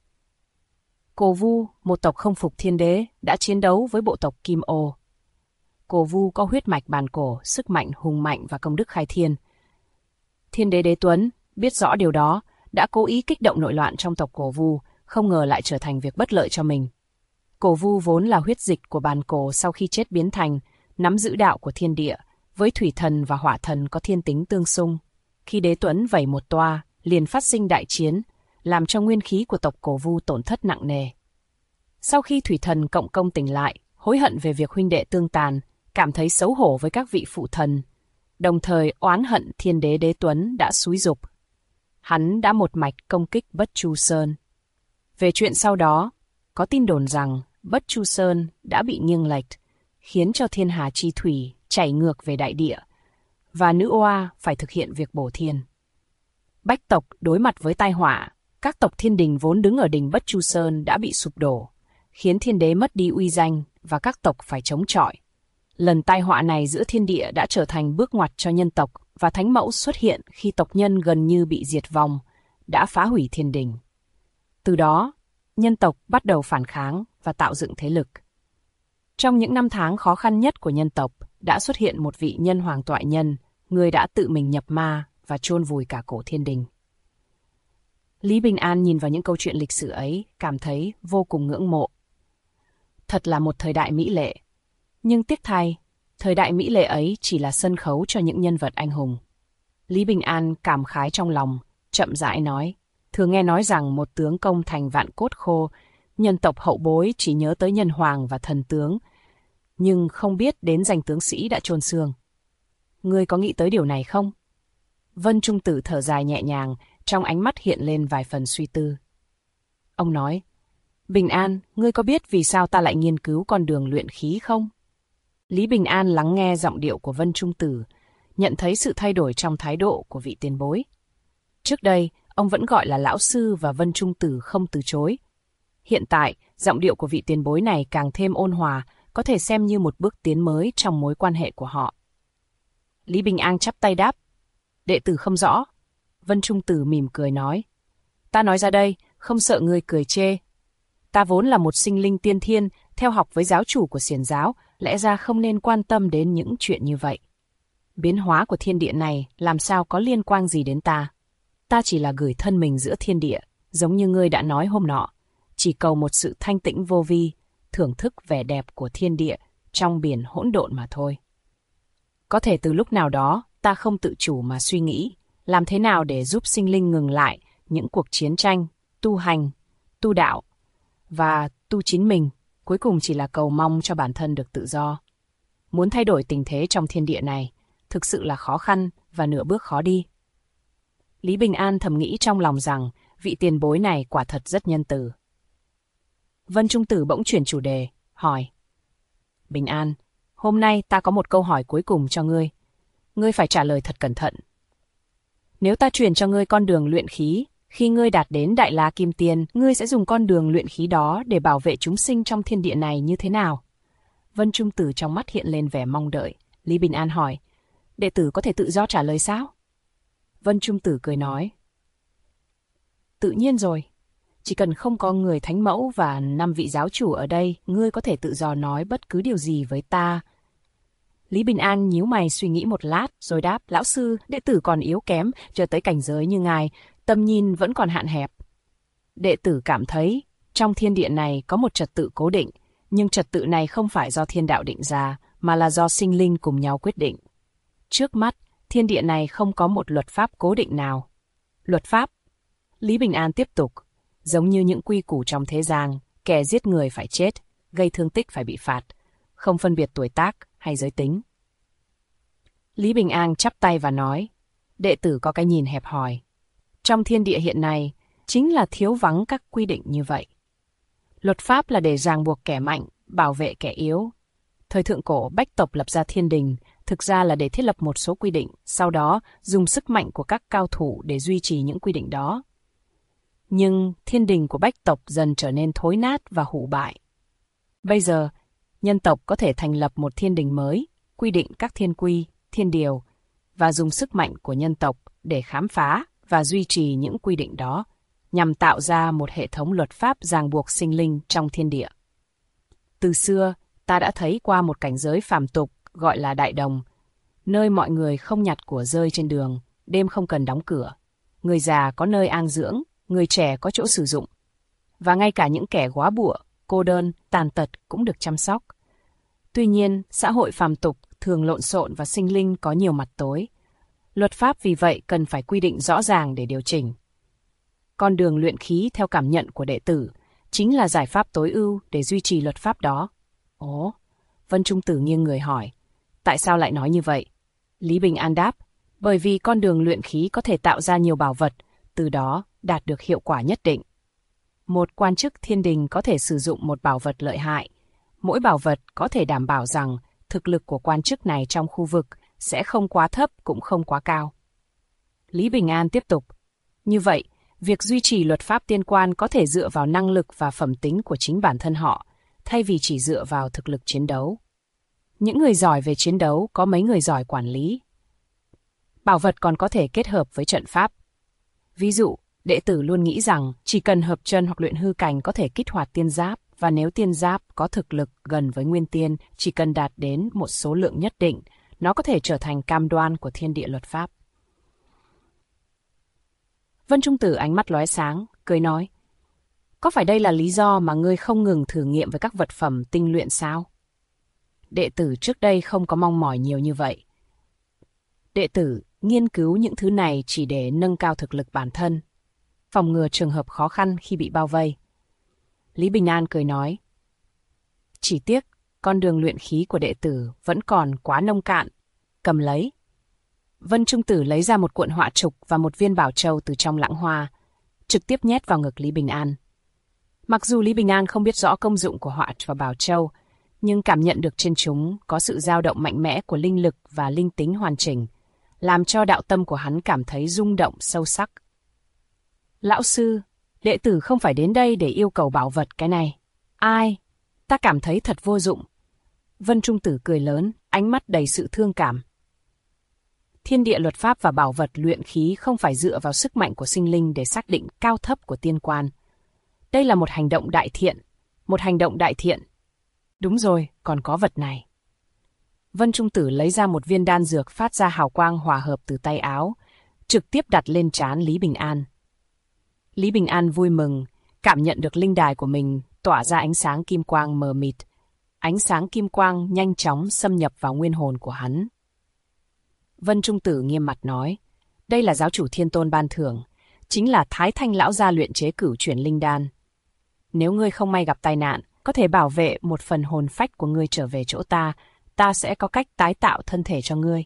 Cổ Vu, một tộc không phục thiên đế, đã chiến đấu với bộ tộc Kim Ô. Cổ Vu có huyết mạch bàn cổ, sức mạnh hùng mạnh và công đức khai thiên. Thiên đế Đế Tuấn biết rõ điều đó, đã cố ý kích động nội loạn trong tộc Cổ Vu, không ngờ lại trở thành việc bất lợi cho mình. Cổ Vu vốn là huyết dịch của bàn cổ sau khi chết biến thành, nắm giữ đạo của thiên địa, với thủy thần và hỏa thần có thiên tính tương xung. Khi Đế Tuấn vẩy một toa, liền phát sinh đại chiến, làm cho nguyên khí của tộc Cổ Vu tổn thất nặng nề. Sau khi thủy thần Cộng Công tỉnh lại, hối hận về việc huynh đệ tương tàn, cảm thấy xấu hổ với các vị phụ thần, đồng thời oán hận thiên đế Đế Tuấn đã xúi giục. Hắn đã một mạch công kích Bất Chu Sơn. Về chuyện sau đó, có tin đồn rằng Bất Chu Sơn đã bị nghiêng lệch, khiến cho thiên hà chi thủy chảy ngược về đại địa, và nữ oa phải thực hiện việc bổ thiên. Bách tộc đối mặt với tai họa, các tộc thiên đình vốn đứng ở đỉnh Bất Chu Sơn đã bị sụp đổ, khiến thiên đế mất đi uy danh và các tộc phải chống chọi. Lần tai họa này giữa thiên địa đã trở thành bước ngoặt cho nhân tộc, và Thánh mẫu xuất hiện khi tộc nhân gần như bị diệt vong, đã phá hủy thiên đình. Từ đó, nhân tộc bắt đầu phản kháng và tạo dựng thế lực. Trong những năm tháng khó khăn nhất của nhân tộc, đã xuất hiện một vị nhân hoàng toại nhân, người đã tự mình nhập ma và chôn vùi cả cổ thiên đình. Lý Bình An nhìn vào những câu chuyện lịch sử ấy, cảm thấy vô cùng ngưỡng mộ. Thật là một thời đại mỹ lệ. Nhưng tiếc thay, thời đại mỹ lệ ấy chỉ là sân khấu cho những nhân vật anh hùng. Lý Bình An cảm khái trong lòng, chậm rãi nói, thường nghe nói rằng một tướng công thành vạn cốt khô, nhân tộc hậu bối chỉ nhớ tới nhân hoàng và thần tướng, nhưng không biết đến danh tướng sĩ đã chôn xương. Ngươi có nghĩ tới điều này không? Vân Trung Tử thở dài nhẹ nhàng, trong ánh mắt hiện lên vài phần suy tư. Ông nói, Bình An, ngươi có biết vì sao ta lại nghiên cứu con đường luyện khí không? Lý Bình An lắng nghe giọng điệu của Vân Trung Tử, nhận thấy sự thay đổi trong thái độ của vị tiền bối. Trước đây, ông vẫn gọi là lão sư và Vân Trung Tử không từ chối. Hiện tại, giọng điệu của vị tiền bối này càng thêm ôn hòa, có thể xem như một bước tiến mới trong mối quan hệ của họ. Lý Bình An chắp tay đáp, đệ tử không rõ. Vân Trung Tử mỉm cười nói, ta nói ra đây, không sợ ngươi cười chê. Ta vốn là một sinh linh tiên thiên, theo học với giáo chủ của Xiển giáo, lẽ ra không nên quan tâm đến những chuyện như vậy. Biến hóa của thiên địa này làm sao có liên quan gì đến ta? Ta chỉ là gửi thân mình giữa thiên địa, giống như ngươi đã nói hôm nọ, chỉ cầu một sự thanh tĩnh vô vi, thưởng thức vẻ đẹp của thiên địa trong biển hỗn độn mà thôi. Có thể từ lúc nào đó, ta không tự chủ mà suy nghĩ, làm thế nào để giúp sinh linh ngừng lại những cuộc chiến tranh, tu hành, tu đạo và tu chính mình, cuối cùng chỉ là cầu mong cho bản thân được tự do. Muốn thay đổi tình thế trong thiên địa này, thực sự là khó khăn và nửa bước khó đi. Lý Bình An thầm nghĩ trong lòng rằng vị tiền bối này quả thật rất nhân từ. Vân Trung Tử bỗng chuyển chủ đề, hỏi. Bình An, hôm nay ta có một câu hỏi cuối cùng cho ngươi. Ngươi phải trả lời thật cẩn thận. Nếu ta truyền cho ngươi con đường luyện khí, khi ngươi đạt đến Đại La Kim Tiên, ngươi sẽ dùng con đường luyện khí đó để bảo vệ chúng sinh trong thiên địa này như thế nào? Vân Trung Tử trong mắt hiện lên vẻ mong đợi. Lý Bình An hỏi, đệ tử có thể tự do trả lời sao? Vân Trung Tử cười nói, tự nhiên rồi. Chỉ cần không có người thánh mẫu và 5 vị giáo chủ ở đây, ngươi có thể tự do nói bất cứ điều gì với ta. Lý Bình An nhíu mày suy nghĩ một lát, rồi đáp, lão sư, đệ tử còn yếu kém, chưa tới cảnh giới như ngài, tầm nhìn vẫn còn hạn hẹp. Đệ tử cảm thấy, trong thiên địa này có một trật tự cố định, nhưng trật tự này không phải do thiên đạo định ra, mà là do sinh linh cùng nhau quyết định. Trước mắt, thiên địa này không có một luật pháp cố định nào. Luật pháp? Lý Bình An tiếp tục, giống như những quy củ trong thế gian, kẻ giết người phải chết, gây thương tích phải bị phạt, không phân biệt tuổi tác hay giới tính. Lý Bình An chắp tay và nói, đệ tử có cái nhìn hẹp hòi. Trong thiên địa hiện nay, chính là thiếu vắng các quy định như vậy. Luật pháp là để ràng buộc kẻ mạnh, bảo vệ kẻ yếu. Thời thượng cổ Bách tộc lập ra thiên đình, thực ra là để thiết lập một số quy định, sau đó dùng sức mạnh của các cao thủ để duy trì những quy định đó. Nhưng thiên đình của Bách tộc dần trở nên thối nát và hủ bại. Bây giờ, nhân tộc có thể thành lập một thiên đình mới, quy định các thiên quy, thiên điều, và dùng sức mạnh của nhân tộc để khám phá và duy trì những quy định đó, nhằm tạo ra một hệ thống luật pháp ràng buộc sinh linh trong thiên địa. Từ xưa, ta đã thấy qua một cảnh giới phàm tục gọi là Đại Đồng, nơi mọi người không nhặt của rơi trên đường, đêm không cần đóng cửa. Người già có nơi an dưỡng, người trẻ có chỗ sử dụng. Và ngay cả những kẻ góa bụa, cô đơn, tàn tật cũng được chăm sóc. Tuy nhiên, xã hội phàm tục thường lộn xộn và sinh linh có nhiều mặt tối. Luật pháp vì vậy cần phải quy định rõ ràng để điều chỉnh. Con đường luyện khí theo cảm nhận của đệ tử chính là giải pháp tối ưu để duy trì luật pháp đó. Ồ, Vân Trung Tử nghiêng người hỏi, tại sao lại nói như vậy? Lý Bình An đáp, bởi vì con đường luyện khí có thể tạo ra nhiều bảo vật, từ đó đạt được hiệu quả nhất định. Một quan chức thiên đình có thể sử dụng một bảo vật lợi hại. Mỗi bảo vật có thể đảm bảo rằng thực lực của quan chức này trong khu vực sẽ không quá thấp cũng không quá cao. Lý Bình An tiếp tục, như vậy, việc duy trì luật pháp tiên quan có thể dựa vào năng lực và phẩm tính của chính bản thân họ, thay vì chỉ dựa vào thực lực chiến đấu. Những người giỏi về chiến đấu có mấy người giỏi quản lý. Bảo vật còn có thể kết hợp với trận pháp. Ví dụ, đệ tử luôn nghĩ rằng chỉ cần hợp chân hoặc luyện hư cảnh có thể kích hoạt tiên giáp, và nếu tiên giáp có thực lực gần với nguyên tiên, chỉ cần đạt đến một số lượng nhất định, nó có thể trở thành cam đoan của thiên địa luật pháp. Vân Trung Tử ánh mắt lóe sáng, cười nói, có phải đây là lý do mà ngươi không ngừng thử nghiệm với các vật phẩm tinh luyện sao? Đệ tử trước đây không có mong mỏi nhiều như vậy. Đệ tử nghiên cứu những thứ này chỉ để nâng cao thực lực bản thân, phòng ngừa trường hợp khó khăn khi bị bao vây. Lý Bình An cười nói, chỉ tiếc, con đường luyện khí của đệ tử vẫn còn quá nông cạn, cầm lấy. Vân Trung Tử lấy ra một cuộn họa trục và một viên bảo châu từ trong lẵng hoa, trực tiếp nhét vào ngực Lý Bình An. Mặc dù Lý Bình An không biết rõ công dụng của họa và bảo châu, nhưng cảm nhận được trên chúng có sự dao động mạnh mẽ của linh lực và linh tính hoàn chỉnh, làm cho đạo tâm của hắn cảm thấy rung động sâu sắc. Lão sư, đệ tử không phải đến đây để yêu cầu bảo vật cái này. Ai? Ta cảm thấy thật vô dụng. Vân Trung Tử cười lớn, ánh mắt đầy sự thương cảm. Thiên địa luật pháp và bảo vật luyện khí không phải dựa vào sức mạnh của sinh linh để xác định cao thấp của tiên quan. Đây là một hành động đại thiện. Một hành động đại thiện. Đúng rồi, còn có vật này. Vân Trung Tử lấy ra một viên đan dược phát ra hào quang hòa hợp từ tay áo, trực tiếp đặt lên trán Lý Bình An. Lý Bình An vui mừng, cảm nhận được linh đài của mình tỏa ra ánh sáng kim quang mờ mịt. Ánh sáng kim quang nhanh chóng xâm nhập vào nguyên hồn của hắn. Vân Trung Tử nghiêm mặt nói, Đây là giáo chủ Thiên Tôn ban thưởng, chính là Thái Thanh lão gia luyện chế cửu chuyển linh đan. Nếu ngươi không may gặp tai nạn, có thể bảo vệ một phần hồn phách của ngươi trở về chỗ ta, ta sẽ có cách tái tạo thân thể cho ngươi.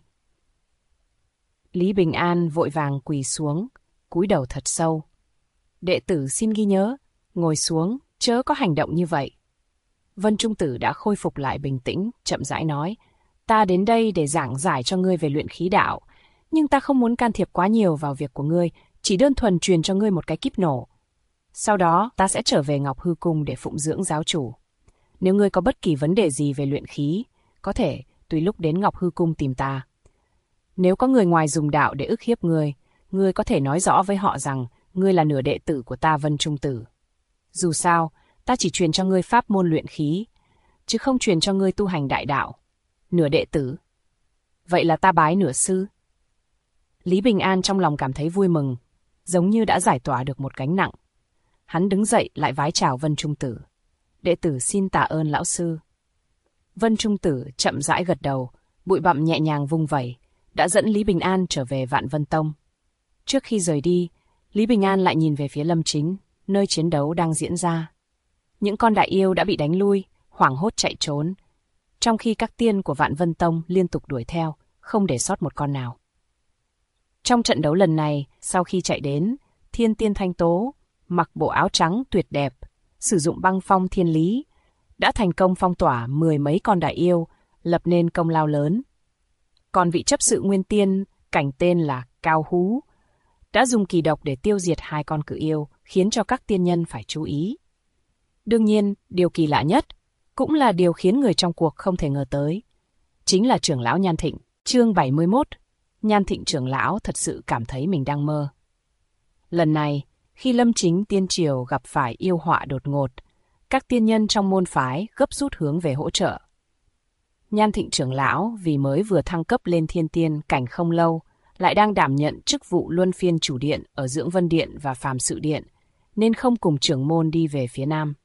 Lý Bình An vội vàng quỳ xuống, cúi đầu thật sâu. Đệ tử xin ghi nhớ, ngồi xuống, chớ có hành động như vậy. Vân Trung Tử đã khôi phục lại bình tĩnh, chậm rãi nói, ta đến đây để giảng giải cho ngươi về luyện khí đạo, nhưng ta không muốn can thiệp quá nhiều vào việc của ngươi, chỉ đơn thuần truyền cho ngươi một cái kíp nổ. Sau đó, ta sẽ trở về Ngọc Hư Cung để phụng dưỡng giáo chủ. Nếu ngươi có bất kỳ vấn đề gì về luyện khí, có thể tùy lúc đến Ngọc Hư Cung tìm ta. Nếu có người ngoài dùng đạo để ức hiếp ngươi có thể nói rõ với họ rằng ngươi là nửa đệ tử của ta Vân Trung Tử. Dù sao, ta chỉ truyền cho ngươi pháp môn luyện khí, chứ không truyền cho ngươi tu hành đại đạo. Nửa đệ tử. Vậy là ta bái nửa sư. Lý Bình An trong lòng cảm thấy vui mừng, giống như đã giải tỏa được một gánh nặng. Hắn đứng dậy lại vái chào Vân Trung Tử. Đệ tử xin tạ ơn lão sư. Vân Trung Tử chậm rãi gật đầu, bụi bặm nhẹ nhàng vung vẩy, đã dẫn Lý Bình An trở về Vạn Vân Tông. Trước khi rời đi, Lý Bình An lại nhìn về phía Lâm Chính, nơi chiến đấu đang diễn ra. Những con đại yêu đã bị đánh lui, hoảng hốt chạy trốn, trong khi các tiên của Vạn Vân Tông liên tục đuổi theo, không để sót một con nào. Trong trận đấu lần này, sau khi chạy đến, Thiên Tiên Thanh Tố, mặc bộ áo trắng tuyệt đẹp, sử dụng băng phong thiên lý, đã thành công phong tỏa 10 mấy con đại yêu, lập nên công lao lớn. Còn vị chấp sự Nguyên Tiên, cảnh tên là Cao Hú, đã dùng kỳ độc để tiêu diệt 2 con cự yêu, khiến cho các tiên nhân phải chú ý. Đương nhiên, điều kỳ lạ nhất, cũng là điều khiến người trong cuộc không thể ngờ tới, chính là trưởng lão Nhan Thịnh. Chương 71, Nhan Thịnh trưởng lão thật sự cảm thấy mình đang mơ. Lần này, khi Lâm Chính Tiên Triều gặp phải yêu họa đột ngột, các tiên nhân trong môn phái gấp rút hướng về hỗ trợ. Nhan Thịnh trưởng lão vì mới vừa thăng cấp lên thiên tiên cảnh không lâu, lại đang đảm nhận chức vụ luân phiên chủ điện ở Dưỡng Vân Điện và Phàm Sự Điện, nên không cùng trưởng môn đi về phía Nam.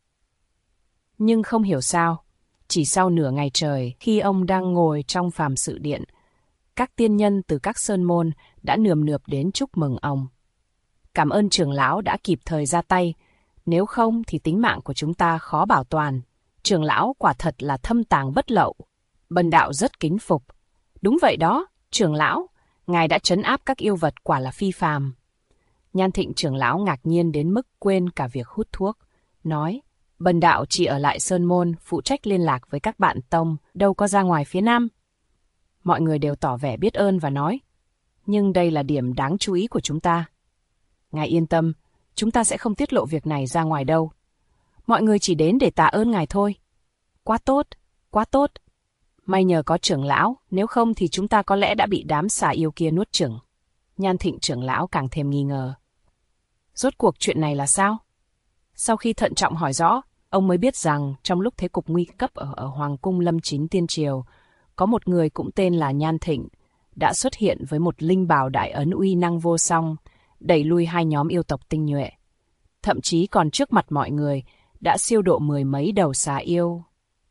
Nhưng không hiểu sao, chỉ sau nửa ngày trời khi ông đang ngồi trong Phàm Sự Điện, các tiên nhân từ các sơn môn đã nườm nượp đến chúc mừng ông. Cảm ơn trưởng lão đã kịp thời ra tay, nếu không thì tính mạng của chúng ta khó bảo toàn. Trưởng lão quả thật là thâm tàng bất lậu. Bần đạo rất kính phục. Đúng vậy đó, trưởng lão, ngài đã trấn áp các yêu vật quả là phi phàm. Nhan Thịnh trưởng lão ngạc nhiên đến mức quên cả việc hút thuốc, nói, bần đạo chỉ ở lại sơn môn phụ trách liên lạc với các bạn tông, đâu có ra ngoài phía Nam. Mọi người đều tỏ vẻ biết ơn và nói, nhưng đây là điểm đáng chú ý của chúng ta. Ngài yên tâm, chúng ta sẽ không tiết lộ việc này ra ngoài đâu. Mọi người chỉ đến để tạ ơn ngài thôi. Quá tốt, quá tốt. May nhờ có trưởng lão, nếu không thì chúng ta có lẽ đã bị đám xà yêu kia nuốt chửng. Nhan Thịnh trưởng lão càng thêm nghi ngờ. Rốt cuộc chuyện này là sao? Sau khi thận trọng hỏi rõ, ông mới biết rằng trong lúc thế cục nguy cấp ở Hoàng cung Lâm Chính Tiên Triều, có một người cũng tên là Nhan Thịnh, đã xuất hiện với một linh bảo đại ấn uy năng vô song, đẩy lui 2 nhóm yêu tộc tinh nhuệ. Thậm chí còn trước mặt mọi người, đã siêu độ 10 mấy đầu xà yêu.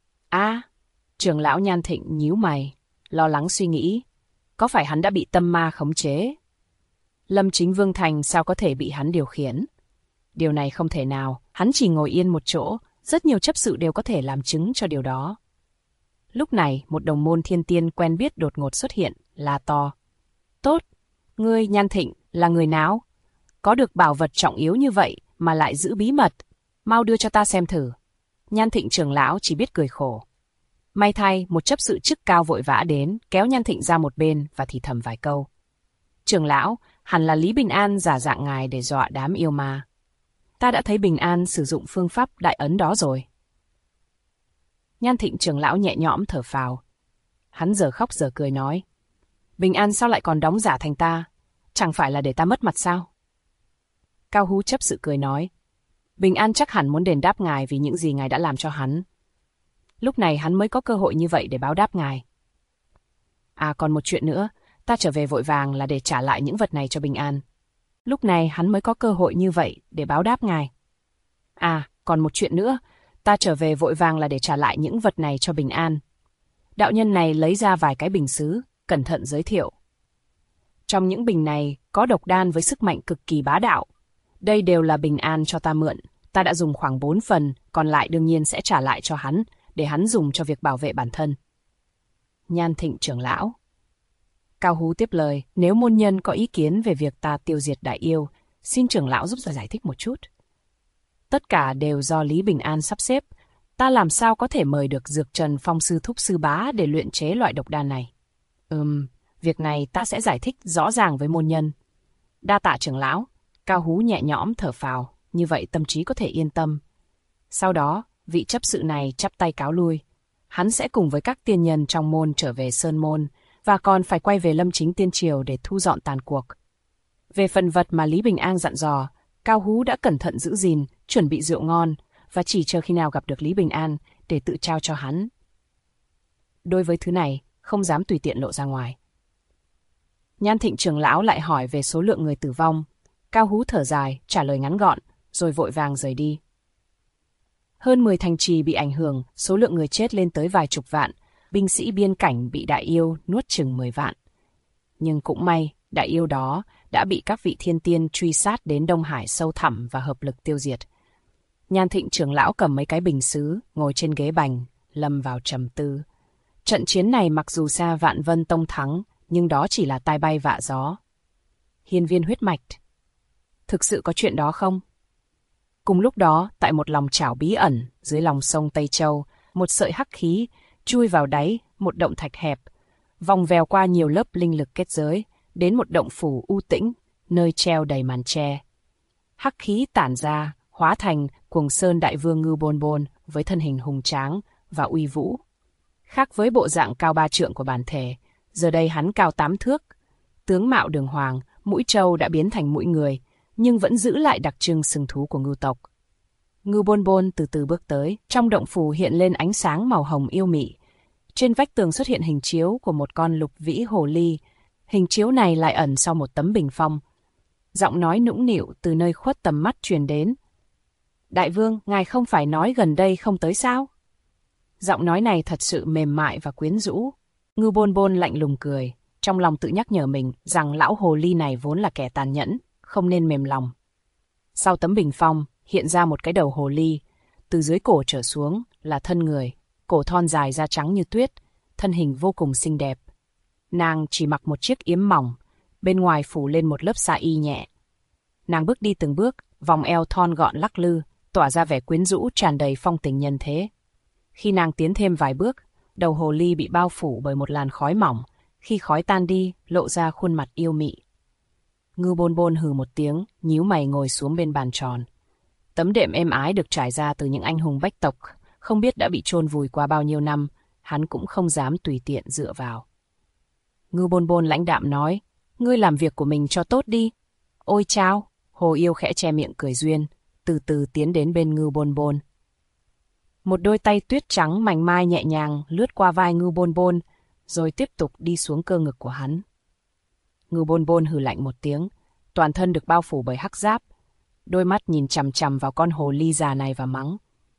Trưởng lão Nhan Thịnh nhíu mày, lo lắng suy nghĩ, có phải hắn đã bị tâm ma khống chế? Lâm Chính Vương Thành sao có thể bị hắn điều khiển? Điều này không thể nào, hắn chỉ ngồi yên một chỗ, rất nhiều chấp sự đều có thể làm chứng cho điều đó. Lúc này, một đồng môn thiên tiên quen biết đột ngột xuất hiện, la to. Tốt, ngươi Nhan Thịnh là người nào? Có được bảo vật trọng yếu như vậy mà lại giữ bí mật, mau đưa cho ta xem thử. Nhan Thịnh trưởng lão chỉ biết cười khổ. May thay, một chấp sự chức cao vội vã đến, kéo Nhan Thịnh ra một bên và thì thầm vài câu. Trưởng lão, hẳn là Lý Bình An giả dạng ngài để dọa đám yêu ma. Ta đã thấy Bình An sử dụng phương pháp đại ấn đó rồi. Nhan Thịnh trưởng lão nhẹ nhõm thở phào. Hắn giờ khóc giờ cười nói. Bình An sao lại còn đóng giả thành ta? Chẳng phải là để ta mất mặt sao? Cao Hú chấp sự cười nói. Bình An chắc hẳn muốn đền đáp ngài vì những gì ngài đã làm cho hắn. Lúc này hắn mới có cơ hội như vậy để báo đáp ngài. Còn một chuyện nữa, ta trở về vội vàng là để trả lại những vật này cho Bình An. Lúc này hắn mới có cơ hội như vậy để báo đáp ngài. Còn một chuyện nữa, ta trở về vội vàng là để trả lại những vật này cho Bình An. Đạo nhân này lấy ra vài cái bình sứ, cẩn thận giới thiệu. Trong những bình này có độc đan với sức mạnh cực kỳ bá đạo. Đây đều là bình an cho ta mượn. Ta đã dùng khoảng 4 phần, còn lại đương nhiên sẽ trả lại cho hắn, để hắn dùng cho việc bảo vệ bản thân. Nhan Thịnh trưởng lão. Cao Hú tiếp lời, nếu môn nhân có ý kiến về việc ta tiêu diệt đại yêu, xin trưởng lão giúp giải thích một chút. Tất cả đều do Lý Bình An sắp xếp. Ta làm sao có thể mời được Dược Trần Phong sư thúc sư bá để luyện chế loại độc đan này? Việc này ta sẽ giải thích rõ ràng với môn nhân. Đa tạ trưởng lão. Cao Hú nhẹ nhõm thở phào, như vậy tâm trí có thể yên tâm. Sau đó, vị chấp sự này chắp tay cáo lui. Hắn sẽ cùng với các tiên nhân trong môn trở về Sơn Môn, và còn phải quay về Lâm Chính Tiên Triều để thu dọn tàn cuộc. Về phần vật mà Lý Bình An dặn dò, Cao Hú đã cẩn thận giữ gìn, chuẩn bị rượu ngon, và chỉ chờ khi nào gặp được Lý Bình An để tự trao cho hắn. Đối với thứ này, không dám tùy tiện lộ ra ngoài. Nhan Thịnh trưởng lão lại hỏi về số lượng người tử vong. Cao Hú thở dài, trả lời ngắn gọn, rồi vội vàng rời đi. Hơn 10 thành trì bị ảnh hưởng, số lượng người chết lên tới vài chục vạn, binh sĩ biên cảnh bị đại yêu nuốt chừng 10 vạn. Nhưng cũng may, đại yêu đó đã bị các vị thiên tiên truy sát đến Đông Hải sâu thẳm và hợp lực tiêu diệt. Nhan Thịnh trưởng lão cầm mấy cái bình sứ, ngồi trên ghế bành, lâm vào trầm tư. Trận chiến này mặc dù xa Vạn Vân Tông thắng, nhưng đó chỉ là tai bay vạ gió. Hiên viên huyết mạch. Thực sự có chuyện đó không? Cùng lúc đó, tại một lòng chảo bí ẩn, dưới lòng sông Tây Châu, một sợi hắc khí chui vào đáy một động thạch hẹp, vòng vèo qua nhiều lớp linh lực kết giới, đến một động phủ u tĩnh, nơi treo đầy màn tre. Hắc khí tản ra, hóa thành Cuồng Sơn Đại Vương Ngưu Bôn Bôn với thân hình hùng tráng và uy vũ. Khác với bộ dạng cao 3 trượng của bản thể, giờ đây hắn cao 8 thước. Tướng mạo đường hoàng, mũi trâu đã biến thành mũi người, nhưng vẫn giữ lại đặc trưng sừng thú của ngưu tộc. Ngưu Bôn Bôn từ từ bước tới, trong động phủ hiện lên ánh sáng màu hồng yêu mị. Trên vách tường xuất hiện hình chiếu của một con lục vĩ hồ ly. Hình chiếu này lại ẩn sau một tấm bình phong. Giọng nói nũng nịu từ nơi khuất tầm mắt truyền đến. Đại vương, ngài không phải nói gần đây không tới sao? Giọng nói này thật sự mềm mại và quyến rũ. Ngưu Bôn Bôn lạnh lùng cười, trong lòng tự nhắc nhở mình rằng lão hồ ly này vốn là kẻ tàn nhẫn, không nên mềm lòng. Sau tấm bình phong, hiện ra một cái đầu hồ ly, từ dưới cổ trở xuống là thân người, cổ thon dài da trắng như tuyết, thân hình vô cùng xinh đẹp. Nàng chỉ mặc một chiếc yếm mỏng, bên ngoài phủ lên một lớp sa y nhẹ. Nàng bước đi từng bước, vòng eo thon gọn lắc lư, tỏa ra vẻ quyến rũ tràn đầy phong tình nhân thế. Khi nàng tiến thêm vài bước, đầu hồ ly bị bao phủ bởi một làn khói mỏng, khi khói tan đi, lộ ra khuôn mặt yêu mị. Ngưu Bôn Bôn hừ một tiếng, nhíu mày ngồi xuống bên bàn tròn. Tấm đệm êm ái được trải ra từ những anh hùng bách tộc, không biết đã bị chôn vùi qua bao nhiêu năm, hắn cũng không dám tùy tiện dựa vào. Ngưu Bôn Bôn lãnh đạm nói, ngươi làm việc của mình cho tốt đi. Ôi chao, hồ yêu khẽ che miệng cười duyên, từ từ tiến đến bên Ngưu Bôn Bôn. Một đôi tay tuyết trắng mảnh mai nhẹ nhàng lướt qua vai Ngưu Bôn Bôn, rồi tiếp tục đi xuống cơ ngực của hắn. Ngưu Bôn Bôn hừ lạnh một tiếng, toàn thân được bao phủ bởi hắc giáp, đôi mắt nhìn chằm chằm vào con hồ ly già này và mắng.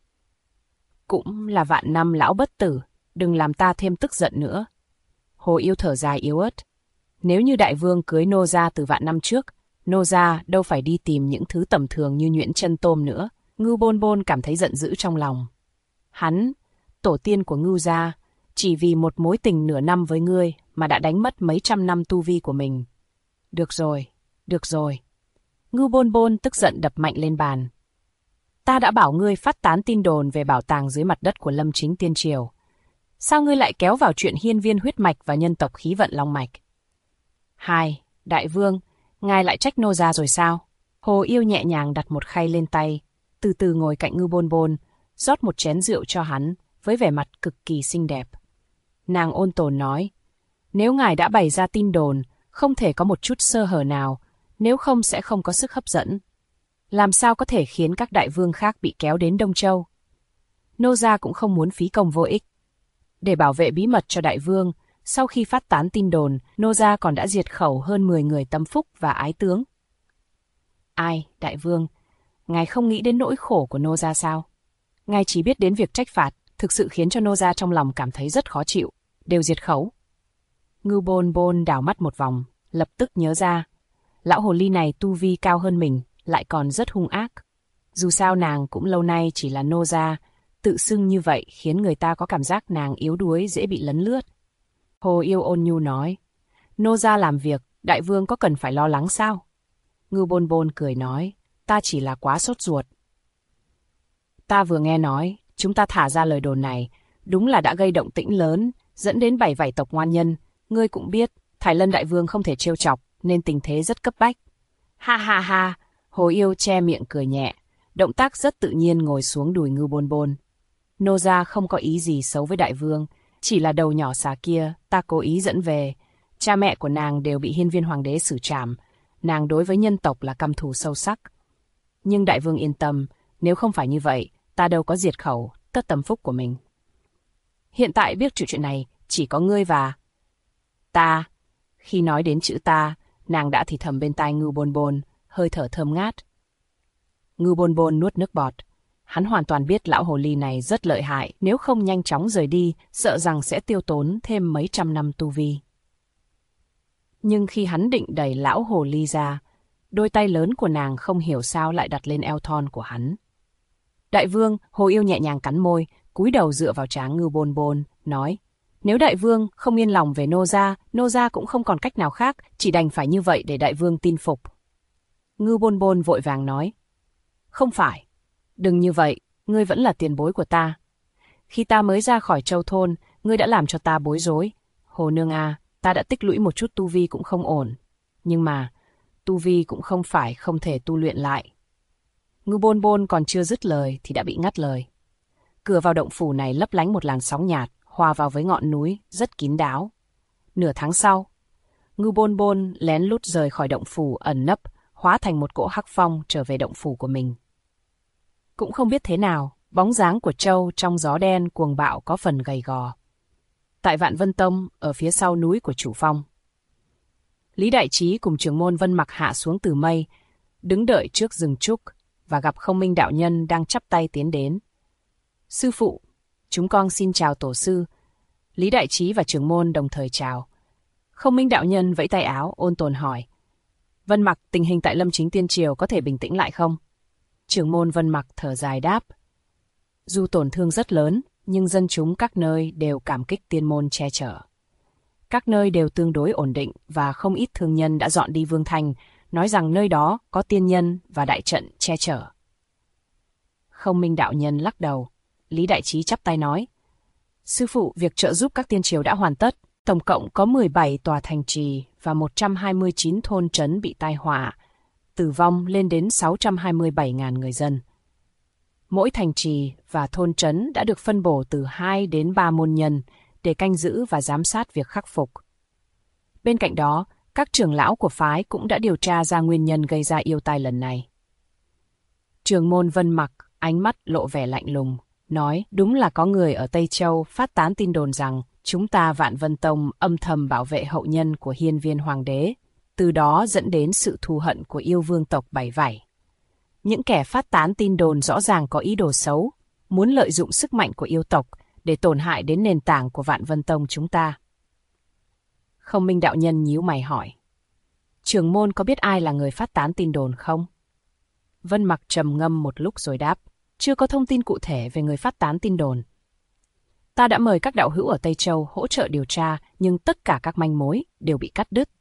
Cũng là vạn năm lão bất tử, đừng làm ta thêm tức giận nữa. Hồ yêu thở dài yếu ớt. Nếu như đại vương cưới nô gia từ vạn năm trước, nô gia đâu phải đi tìm những thứ tầm thường như nhuyễn chân tôm nữa. Ngưu Bôn Bôn cảm thấy giận dữ trong lòng. Hắn, tổ tiên của Ngưu gia, chỉ vì một mối tình nửa năm với ngươi mà đã đánh mất mấy trăm năm tu vi của mình. Được rồi, được rồi. Ngưu Bôn Bôn tức giận đập mạnh lên bàn. Ta đã bảo ngươi phát tán tin đồn về bảo tàng dưới mặt đất của Lâm Chính Tiên Triều. Sao ngươi lại kéo vào chuyện hiên viên huyết mạch và nhân tộc khí vận long mạch? Hai, đại vương, ngài lại trách nô gia rồi sao? Hồ yêu nhẹ nhàng đặt một khay lên tay, từ từ ngồi cạnh Ngưu Bôn Bôn, rót một chén rượu cho hắn, với vẻ mặt cực kỳ xinh đẹp. Nàng ôn tồn nói, nếu ngài đã bày ra tin đồn, không thể có một chút sơ hở nào, nếu không sẽ không có sức hấp dẫn. Làm sao có thể khiến các đại vương khác bị kéo đến Đông Châu? Nô gia cũng không muốn phí công vô ích. Để bảo vệ bí mật cho đại vương, sau khi phát tán tin đồn, nô gia còn đã diệt khẩu hơn 10 người tâm phúc và ái tướng. Ai, đại vương, ngài không nghĩ đến nỗi khổ của nô gia sao? Ngài chỉ biết đến việc trách phạt, thực sự khiến cho nô gia trong lòng cảm thấy rất khó chịu, đều diệt khẩu. Ngưu Bôn Bôn đảo mắt một vòng, lập tức nhớ ra, lão hồ ly này tu vi cao hơn mình, lại còn rất hung ác. Dù sao nàng cũng lâu nay chỉ là nô gia, tự xưng như vậy khiến người ta có cảm giác nàng yếu đuối dễ bị lấn lướt. Hồ Yêu ôn nhu nói, nô gia làm việc, đại vương có cần phải lo lắng sao? Ngưu Bôn Bôn cười nói, ta chỉ là quá sốt ruột. Ta vừa nghe nói, chúng ta thả ra lời đồn này, đúng là đã gây động tĩnh lớn, dẫn đến 7 vảy tộc ngoan nhân. Ngươi cũng biết, Thái Lân đại vương không thể trêu chọc, nên tình thế rất cấp bách. Ha ha ha, Hồ Yêu che miệng cười nhẹ, động tác rất tự nhiên ngồi xuống đùi Ngưu Bôn Bôn. Nô gia không có ý gì xấu với đại vương, chỉ là đầu nhỏ xà kia ta cố ý dẫn về. Cha mẹ của nàng đều bị hiên viên hoàng đế xử trảm, nàng đối với nhân tộc là căm thù sâu sắc. Nhưng đại vương yên tâm, nếu không phải như vậy, ta đâu có diệt khẩu, tất tâm phúc của mình. Hiện tại biết chuyện này, chỉ có ngươi và ta. Khi nói đến chữ ta, nàng đã thì thầm bên tai Ngưu Bôn Bôn, hơi thở thơm ngát. Ngưu Bôn Bôn nuốt nước bọt. Hắn hoàn toàn biết lão hồ ly này rất lợi hại, nếu không nhanh chóng rời đi, sợ rằng sẽ tiêu tốn thêm mấy trăm năm tu vi. Nhưng khi hắn định đẩy lão hồ ly ra, đôi tay lớn của nàng không hiểu sao lại đặt lên eo thon của hắn. Đại vương, Hồ Yêu nhẹ nhàng cắn môi, cúi đầu dựa vào trán Ngưu Bôn Bôn, nói, nếu đại vương không yên lòng về nô gia cũng không còn cách nào khác, chỉ đành phải như vậy để đại vương tin phục. Ngưu Bôn Bôn vội vàng nói, không phải, đừng như vậy, ngươi vẫn là tiền bối của ta. Khi ta mới ra khỏi Châu thôn, ngươi đã làm cho ta bối rối. Hồ nương à, ta đã tích lũy một chút tu vi cũng không ổn. Nhưng mà, tu vi cũng không phải không thể tu luyện lại. Ngưu Bôn Bôn còn chưa dứt lời thì đã bị ngắt lời. Cửa vào động phủ này lấp lánh một làn sóng nhạt, hòa vào với ngọn núi, rất kín đáo. Nửa tháng sau, Ngưu Bôn Bôn lén lút rời khỏi động phủ ẩn nấp, hóa thành một cỗ hắc phong trở về động phủ của mình. Cũng không biết thế nào, bóng dáng của Châu trong gió đen cuồng bạo có phần gầy gò. Tại Vạn Vân Tông, ở phía sau núi của chủ phong, Lý Đại Trí cùng trưởng môn Vân Mặc hạ xuống từ mây, đứng đợi trước rừng trúc và gặp Không Minh đạo nhân đang chắp tay tiến đến. Sư phụ, chúng con xin chào tổ sư. Lý Đại Trí và trưởng môn đồng thời chào. Không Minh đạo nhân vẫy tay áo ôn tồn hỏi, Vân Mặc, tình hình tại Lâm Chính Tiên Triều có thể bình tĩnh lại không? Trưởng môn Vân Mặc thở dài đáp, dù tổn thương rất lớn, nhưng dân chúng các nơi đều cảm kích tiên môn che chở. Các nơi đều tương đối ổn định và không ít thương nhân đã dọn đi Vương Thành, nói rằng nơi đó có tiên nhân và đại trận che chở. Không Minh đạo nhân lắc đầu. Lý Đại Trí chắp tay nói, sư phụ, việc trợ giúp các tiên triều đã hoàn tất, tổng cộng có 17 tòa thành trì và 129 thôn trấn bị tai họa, tử vong lên đến 627.000 người dân. Mỗi thành trì và thôn trấn đã được phân bổ từ 2 đến 3 môn nhân để canh giữ và giám sát việc khắc phục. Bên cạnh đó, các trưởng lão của phái cũng đã điều tra ra nguyên nhân gây ra yêu tai lần này. Trưởng môn Vân Mặc, ánh mắt lộ vẻ lạnh lùng, nói, đúng là có người ở Tây Châu phát tán tin đồn rằng chúng ta Vạn Vân Tông âm thầm bảo vệ hậu nhân của hiên viên hoàng đế, từ đó dẫn đến sự thù hận của yêu vương tộc Bảy Vảy. Những kẻ phát tán tin đồn rõ ràng có ý đồ xấu, muốn lợi dụng sức mạnh của yêu tộc để tổn hại đến nền tảng của Vạn Vân Tông chúng ta. Không Minh đạo nhân nhíu mày hỏi, trưởng môn có biết ai là người phát tán tin đồn không? Vân Mặc trầm ngâm một lúc rồi đáp, chưa có thông tin cụ thể về người phát tán tin đồn. Ta đã mời các đạo hữu ở Tây Châu hỗ trợ điều tra, nhưng tất cả các manh mối đều bị cắt đứt.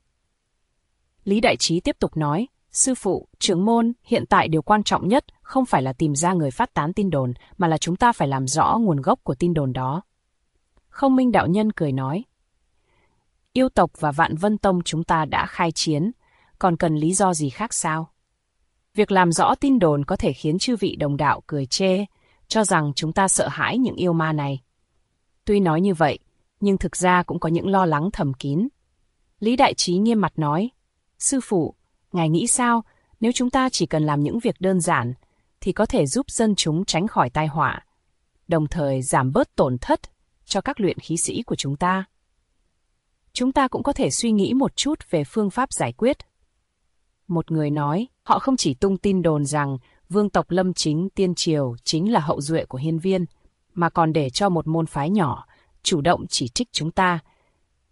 Lý Đại Trí tiếp tục nói, sư phụ, trưởng môn, hiện tại điều quan trọng nhất không phải là tìm ra người phát tán tin đồn, mà là chúng ta phải làm rõ nguồn gốc của tin đồn đó. Không Minh đạo nhân cười nói, yêu tộc và Vạn Vân Tông chúng ta đã khai chiến, còn cần lý do gì khác sao? Việc làm rõ tin đồn có thể khiến chư vị đồng đạo cười chê, cho rằng chúng ta sợ hãi những yêu ma này. Tuy nói như vậy, nhưng thực ra cũng có những lo lắng thầm kín. Lý Đại Trí nghiêm mặt nói, sư phụ, ngài nghĩ sao, nếu chúng ta chỉ cần làm những việc đơn giản, thì có thể giúp dân chúng tránh khỏi tai họa, đồng thời giảm bớt tổn thất cho các luyện khí sĩ của chúng ta. Chúng ta cũng có thể suy nghĩ một chút về phương pháp giải quyết. Một người nói, họ không chỉ tung tin đồn rằng vương tộc Lâm Chính Tiên Triều chính là hậu duệ của hiên viên, mà còn để cho một môn phái nhỏ chủ động chỉ trích chúng ta.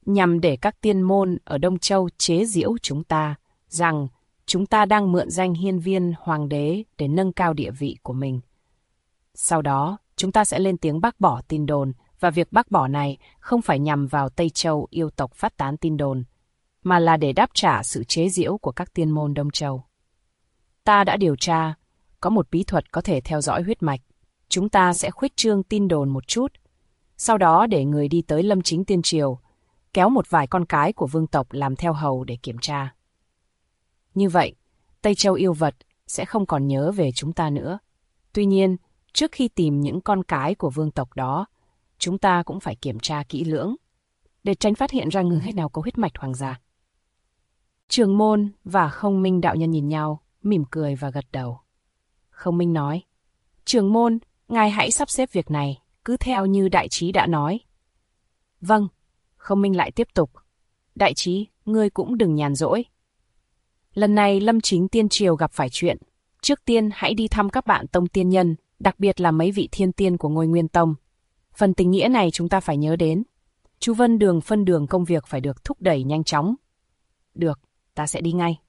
nhằm để các tiên môn ở Đông Châu chế giễu chúng ta, rằng chúng ta đang mượn danh hiên viên hoàng đế để nâng cao địa vị của mình. Sau đó, chúng ta sẽ lên tiếng bác bỏ tin đồn, và việc bác bỏ này không phải nhằm vào Tây Châu yêu tộc phát tán tin đồn, mà là để đáp trả sự chế giễu của các tiên môn Đông Châu. Ta đã điều tra, có một bí thuật có thể theo dõi huyết mạch. Chúng ta sẽ khuếch trương tin đồn một chút, sau đó để người đi tới Lâm Chính Tiên Triều, kéo một vài con cái của vương tộc làm theo hầu để kiểm tra. Như vậy, Tây Châu yêu vật sẽ không còn nhớ về chúng ta nữa. Tuy nhiên, trước khi tìm những con cái của vương tộc đó, chúng ta cũng phải kiểm tra kỹ lưỡng, để tránh phát hiện ra người nào có huyết mạch hoàng gia. Trường Môn và Không Minh đạo nhân nhìn nhau, mỉm cười và gật đầu. Không Minh nói, Trường Môn, ngài hãy sắp xếp việc này, cứ theo như đại trí đã nói. Vâng, Không Minh lại tiếp tục. Đại trí, ngươi cũng đừng nhàn rỗi. Lần này Lâm Chính Tiên Triều gặp phải chuyện. Trước tiên hãy đi thăm các bạn tông tiên nhân, đặc biệt là mấy vị thiên tiên của ngôi Nguyên Tông. Phần tình nghĩa này chúng ta phải nhớ đến. Chú Vân Đường phân đường công việc phải được thúc đẩy nhanh chóng. Được, ta sẽ đi ngay.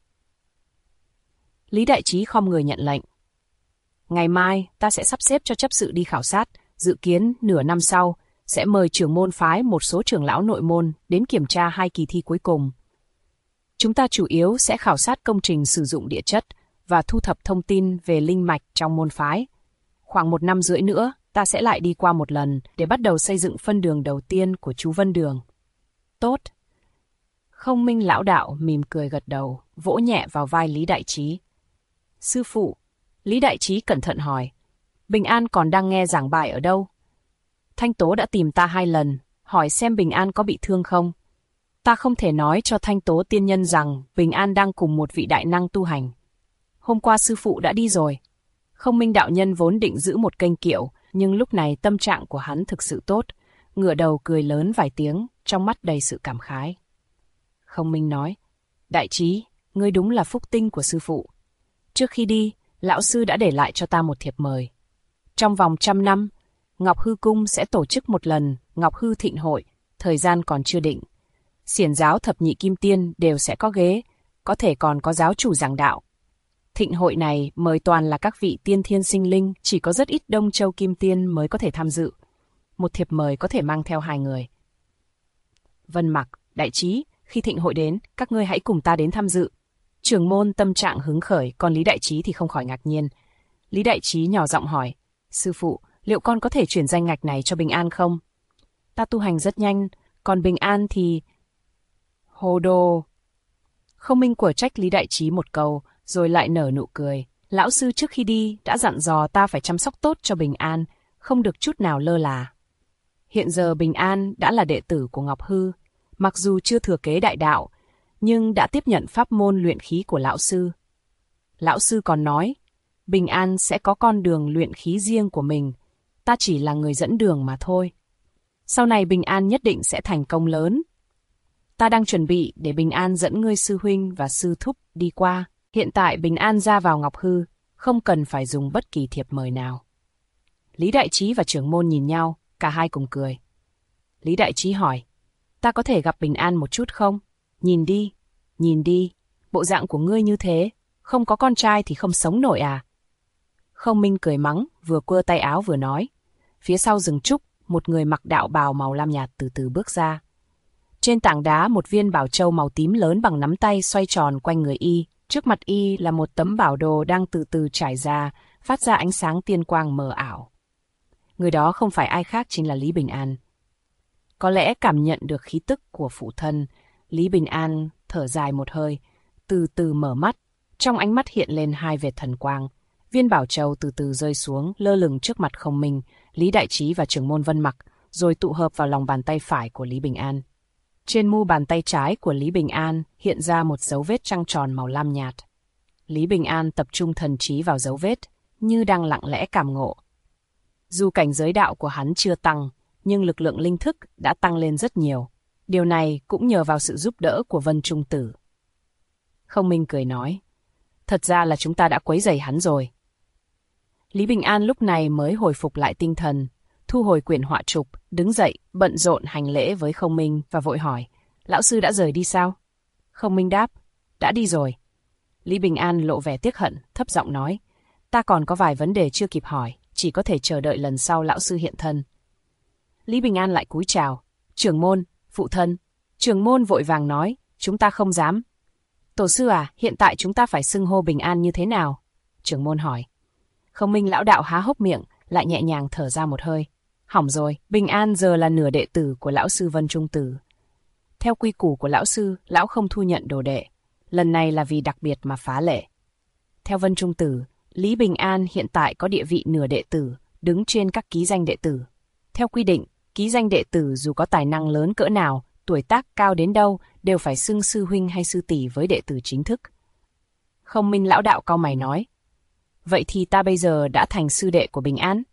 Lý Đại Trí khom người nhận lệnh. Ngày mai ta sẽ sắp xếp cho chấp sự đi khảo sát, dự kiến nửa năm sau sẽ mời trưởng môn phái một số trưởng lão nội môn đến kiểm tra 2 kỳ thi cuối cùng. Chúng ta chủ yếu sẽ khảo sát công trình sử dụng địa chất và thu thập thông tin về linh mạch trong môn phái. Khoảng 1 năm rưỡi nữa, ta sẽ lại đi qua một lần để bắt đầu xây dựng phân đường đầu tiên của chú Vân Đường. Tốt. Không Minh lão đạo mỉm cười gật đầu, vỗ nhẹ vào vai Lý Đại Trí. Sư phụ, Lý Đại Trí cẩn thận hỏi, Bình An còn đang nghe giảng bài ở đâu? Thanh Tố đã tìm ta 2 lần, hỏi xem Bình An có bị thương không. Ta không thể nói cho Thanh Tố tiên nhân rằng Bình An đang cùng một vị đại năng tu hành. Hôm qua sư phụ đã đi rồi. Không Minh đạo nhân vốn định giữ một kênh kiệu, nhưng lúc này tâm trạng của hắn thực sự tốt, ngửa đầu cười lớn vài tiếng, trong mắt đầy sự cảm khái. Không Minh nói, Đại Trí, ngươi đúng là phúc tinh của sư phụ. Trước khi đi, lão sư đã để lại cho ta một thiệp mời. Trong vòng 100 năm, Ngọc Hư Cung sẽ tổ chức một lần Ngọc Hư Thịnh Hội, thời gian còn chưa định. Xiển giáo thập nhị kim tiên đều sẽ có ghế, có thể còn có giáo chủ giảng đạo. Thịnh hội này mời toàn là các vị tiên thiên sinh linh, chỉ có rất ít Đông Châu kim tiên mới có thể tham dự. Một thiệp mời có thể mang theo 2 người. Vân Mặc, Đại Trí, khi thịnh hội đến, các ngươi hãy cùng ta đến tham dự. Trưởng môn tâm trạng hứng khởi, còn Lý Đại Trí thì không khỏi ngạc nhiên. Lý Đại Trí nhỏ giọng hỏi, sư phụ, liệu con có thể chuyển danh ngạch này cho Bình An không? Ta tu hành rất nhanh, còn Bình An thì... Hồ đồ. Không Minh quở trách Lý Đại Trí một câu, rồi lại nở nụ cười. Lão sư trước khi đi đã dặn dò ta phải chăm sóc tốt cho Bình An, không được chút nào lơ là. Hiện giờ Bình An đã là đệ tử của Ngọc Hư, mặc dù chưa thừa kế đại đạo, nhưng đã tiếp nhận pháp môn luyện khí của lão sư. Lão sư còn nói, Bình An sẽ có con đường luyện khí riêng của mình, ta chỉ là người dẫn đường mà thôi. Sau này Bình An nhất định sẽ thành công lớn. Ta đang chuẩn bị để Bình An dẫn ngươi sư huynh và sư thúc đi qua. Hiện tại Bình An ra vào Ngọc Hư, không cần phải dùng bất kỳ thiệp mời nào. Lý Đại Trí và trưởng môn nhìn nhau, cả hai cùng cười. Lý Đại Trí hỏi, ta có thể gặp Bình An một chút không? Nhìn đi, bộ dạng của ngươi như thế, không có con trai thì không sống nổi à? Không Minh cười mắng, vừa quơ tay áo vừa nói. Phía sau rừng trúc, một người mặc đạo bào màu lam nhạt từ từ bước ra. Trên tảng đá một viên bảo châu màu tím lớn bằng nắm tay xoay tròn quanh người y. Trước mặt y là một tấm bảo đồ đang từ từ trải ra, phát ra ánh sáng tiên quang mờ ảo. Người đó không phải ai khác chính là Lý Bình An. Có lẽ cảm nhận được khí tức của phụ thân, Lý Bình An thở dài một hơi, từ từ mở mắt, trong ánh mắt hiện lên 2 vệt thần quang. Viên bảo châu từ từ rơi xuống, lơ lửng trước mặt Không Minh, Lý Đại Trí và trưởng môn Vân Mặc, rồi tụ hợp vào lòng bàn tay phải của Lý Bình An. Trên mu bàn tay trái của Lý Bình An hiện ra một dấu vết trăng tròn màu lam nhạt. Lý Bình An tập trung thần trí vào dấu vết, như đang lặng lẽ cảm ngộ. Dù cảnh giới đạo của hắn chưa tăng, nhưng lực lượng linh thức đã tăng lên rất nhiều. Điều này cũng nhờ vào sự giúp đỡ của Vân Trung Tử. Không Minh cười nói, thật ra là chúng ta đã quấy rầy hắn rồi. Lý Bình An lúc này mới hồi phục lại tinh thần, thu hồi quyển họa trục, đứng dậy, bận rộn hành lễ với Không Minh và vội hỏi, Lão sư đã rời đi sao? Không Minh đáp, đã đi rồi. Lý Bình An lộ vẻ tiếc hận, thấp giọng nói, ta còn có vài vấn đề chưa kịp hỏi, chỉ có thể chờ đợi lần sau lão sư hiện thân. Lý Bình An lại cúi chào, trưởng môn, phụ thân. Trưởng môn vội vàng nói, chúng ta không dám. Tổ sư à, hiện tại chúng ta phải xưng hô Bình An như thế nào? Trưởng môn hỏi. Không Minh lão đạo há hốc miệng, lại nhẹ nhàng thở ra một hơi. Hỏng rồi, Bình An giờ là nửa đệ tử của lão sư Vân Trung Tử. Theo quy củ của lão sư, lão không thu nhận đồ đệ. Lần này là vì đặc biệt mà phá lệ. Theo Vân Trung Tử, Lý Bình An hiện tại có địa vị nửa đệ tử, đứng trên các ký danh đệ tử. Theo quy định, ký danh đệ tử dù có tài năng lớn cỡ nào, tuổi tác cao đến đâu, đều phải xưng sư huynh hay sư tỷ với đệ tử chính thức. Không Minh lão đạo cau mày nói. Vậy thì ta bây giờ đã thành sư đệ của Bình An?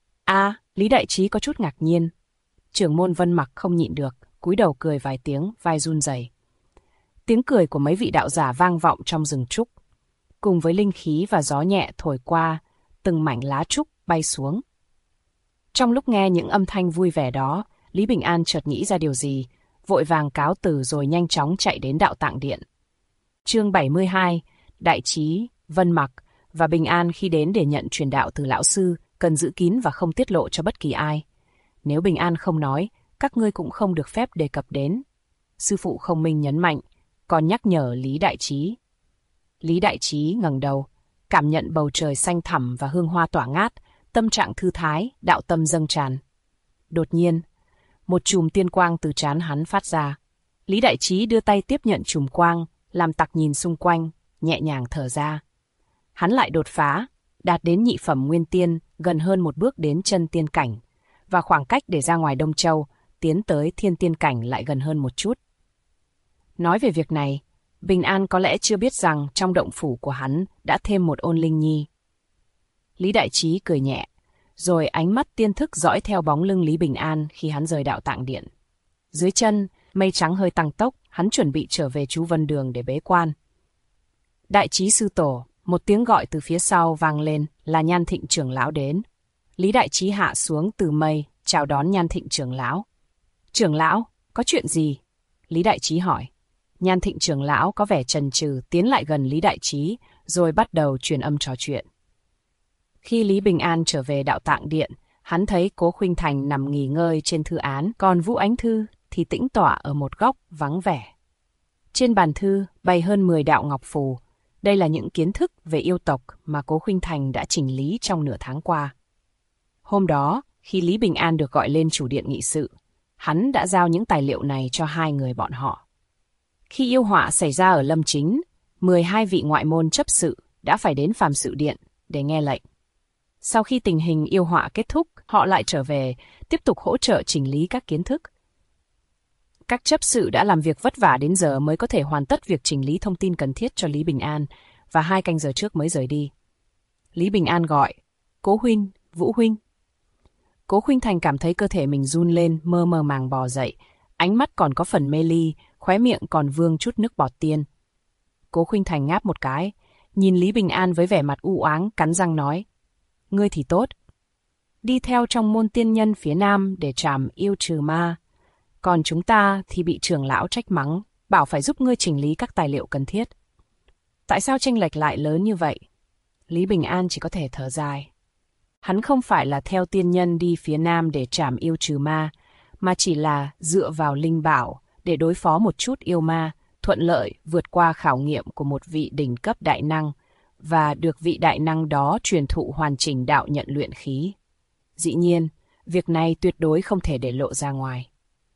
Lý Đại Trí có chút ngạc nhiên. Trưởng môn Vân Mặc không nhịn được, cúi đầu cười vài tiếng, vai run rẩy. Tiếng cười của mấy vị đạo giả vang vọng trong rừng trúc. Cùng với linh khí và gió nhẹ thổi qua, từng mảnh lá trúc bay xuống. Trong lúc nghe những âm thanh vui vẻ đó, Lý Bình An chợt nghĩ ra điều gì, vội vàng cáo từ rồi nhanh chóng chạy đến đạo tạng điện. Chương 72, Đại Trí, Vân Mặc và Bình An khi đến để nhận truyền đạo từ lão sư, cần giữ kín và không tiết lộ cho bất kỳ ai. Nếu Bình An không nói, các ngươi cũng không được phép đề cập đến. Sư phụ Không Minh nhấn mạnh, còn nhắc nhở Lý Đại Trí. Lý Đại Trí ngẩng đầu, cảm nhận bầu trời xanh thẳm và hương hoa tỏa ngát, tâm trạng thư thái, đạo tâm dâng tràn. Đột nhiên, một chùm tiên quang từ trán hắn phát ra. Lý Đại Trí đưa tay tiếp nhận chùm quang, làm tặc nhìn xung quanh, nhẹ nhàng thở ra. Hắn lại đột phá, đạt đến nhị phẩm nguyên tiên, gần hơn một bước đến chân tiên cảnh, và khoảng cách để ra ngoài Đông Châu, tiến tới thiên tiên cảnh lại gần hơn một chút. Nói về việc này, Bình An có lẽ chưa biết rằng trong động phủ của hắn đã thêm một ôn linh nhi. Lý Đại Trí cười nhẹ, rồi ánh mắt tiên thức dõi theo bóng lưng Lý Bình An khi hắn rời đạo tạng điện. Dưới chân, mây trắng hơi tăng tốc, hắn chuẩn bị trở về chú Vân Đường để bế quan. Đại Trí sư tổ, một tiếng gọi từ phía sau vang lên, là Nhan Thịnh trưởng lão đến. Lý Đại Trí hạ xuống từ mây, chào đón Nhan Thịnh trưởng lão. Trưởng lão, có chuyện gì? Lý Đại Trí hỏi. Nhan Thịnh trưởng lão có vẻ chần chừ tiến lại gần Lý Đại Trí, rồi bắt đầu truyền âm trò chuyện. Khi Lý Bình An trở về đạo tạng điện, hắn thấy Cố Khuynh Thành nằm nghỉ ngơi trên thư án, còn Vũ Ánh Thư thì tĩnh tọa ở một góc vắng vẻ. Trên bàn thư bày hơn 10 đạo ngọc phù. Đây là những kiến thức về yêu tộc mà Cố Khuynh Thành đã chỉnh lý trong nửa tháng qua. Hôm đó, khi Lý Bình An được gọi lên chủ điện nghị sự, hắn đã giao những tài liệu này cho hai người bọn họ. Khi yêu họa xảy ra ở Lâm Chính, 12 vị ngoại môn chấp sự đã phải đến Phàm Sự Điện để nghe lệnh. Sau khi tình hình yêu họa kết thúc, họ lại trở về, tiếp tục hỗ trợ chỉnh lý các kiến thức. Các chấp sự đã làm việc vất vả đến giờ mới có thể hoàn tất việc chỉnh lý thông tin cần thiết cho Lý Bình An, và 2 canh giờ trước mới rời đi. Lý Bình An gọi, Cố huynh, Vũ huynh. Cố Khuynh Thành cảm thấy cơ thể mình run lên, mơ mơ màng bò dậy, ánh mắt còn có phần mê ly, khóe miệng còn vương chút nước bọt tiên. Cố Khuynh Thành ngáp một cái, nhìn Lý Bình An với vẻ mặt u oáng, cắn răng nói, ngươi thì tốt, đi theo trong môn tiên nhân phía Nam để trảm yêu trừ ma, còn chúng ta thì bị trưởng lão trách mắng, bảo phải giúp ngươi chỉnh lý các tài liệu cần thiết. Tại sao chênh lệch lại lớn như vậy? Lý Bình An chỉ có thể thở dài. Hắn không phải là theo tiên nhân đi phía Nam để trảm yêu trừ ma, mà chỉ là dựa vào linh bảo để đối phó một chút yêu ma, thuận lợi vượt qua khảo nghiệm của một vị đỉnh cấp đại năng, và được vị đại năng đó truyền thụ hoàn chỉnh đạo nhận luyện khí. Dĩ nhiên, việc này tuyệt đối không thể để lộ ra ngoài.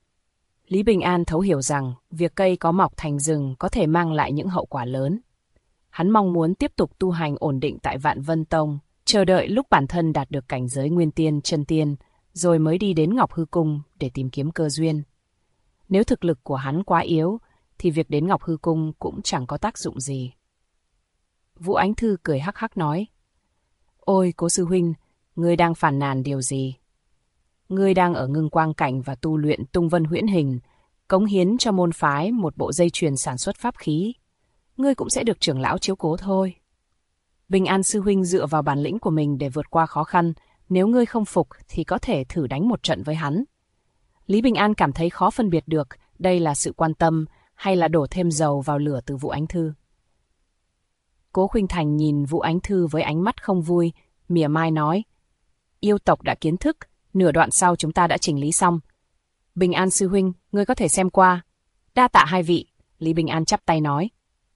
Lý Bình An thấu hiểu rằng việc cây có mọc thành rừng có thể mang lại những hậu quả lớn. Hắn mong muốn tiếp tục tu hành ổn định tại Vạn Vân Tông, chờ đợi lúc bản thân đạt được cảnh giới nguyên tiên, chân tiên, rồi mới đi đến Ngọc Hư Cung để tìm kiếm cơ duyên. Nếu thực lực của hắn quá yếu, thì việc đến Ngọc Hư Cung cũng chẳng có tác dụng gì. Vũ Ánh Thư cười hắc hắc nói, ôi Cố sư huynh, ngươi đang phàn nàn điều gì? Ngươi đang ở ngưng quang cảnh và tu luyện tung vân huyễn hình, cống hiến cho môn phái một bộ dây chuyền sản xuất pháp khí. Ngươi cũng sẽ được trưởng lão chiếu cố thôi. Bình An sư huynh dựa vào bản lĩnh của mình để vượt qua khó khăn, nếu ngươi không phục thì có thể thử đánh một trận với hắn. Lý Bình An cảm thấy khó phân biệt được đây là sự quan tâm hay là đổ thêm dầu vào lửa từ Vũ Ánh Thư. Cố Khuynh Thành nhìn Vũ Ánh Thư với ánh mắt không vui, mỉa mai nói: Yêu tộc đã kiến thức, nửa đoạn sau chúng ta đã chỉnh lý xong. Bình An sư huynh, ngươi có thể xem qua. Đa tạ hai vị, Lý Bình An chắp tay nói.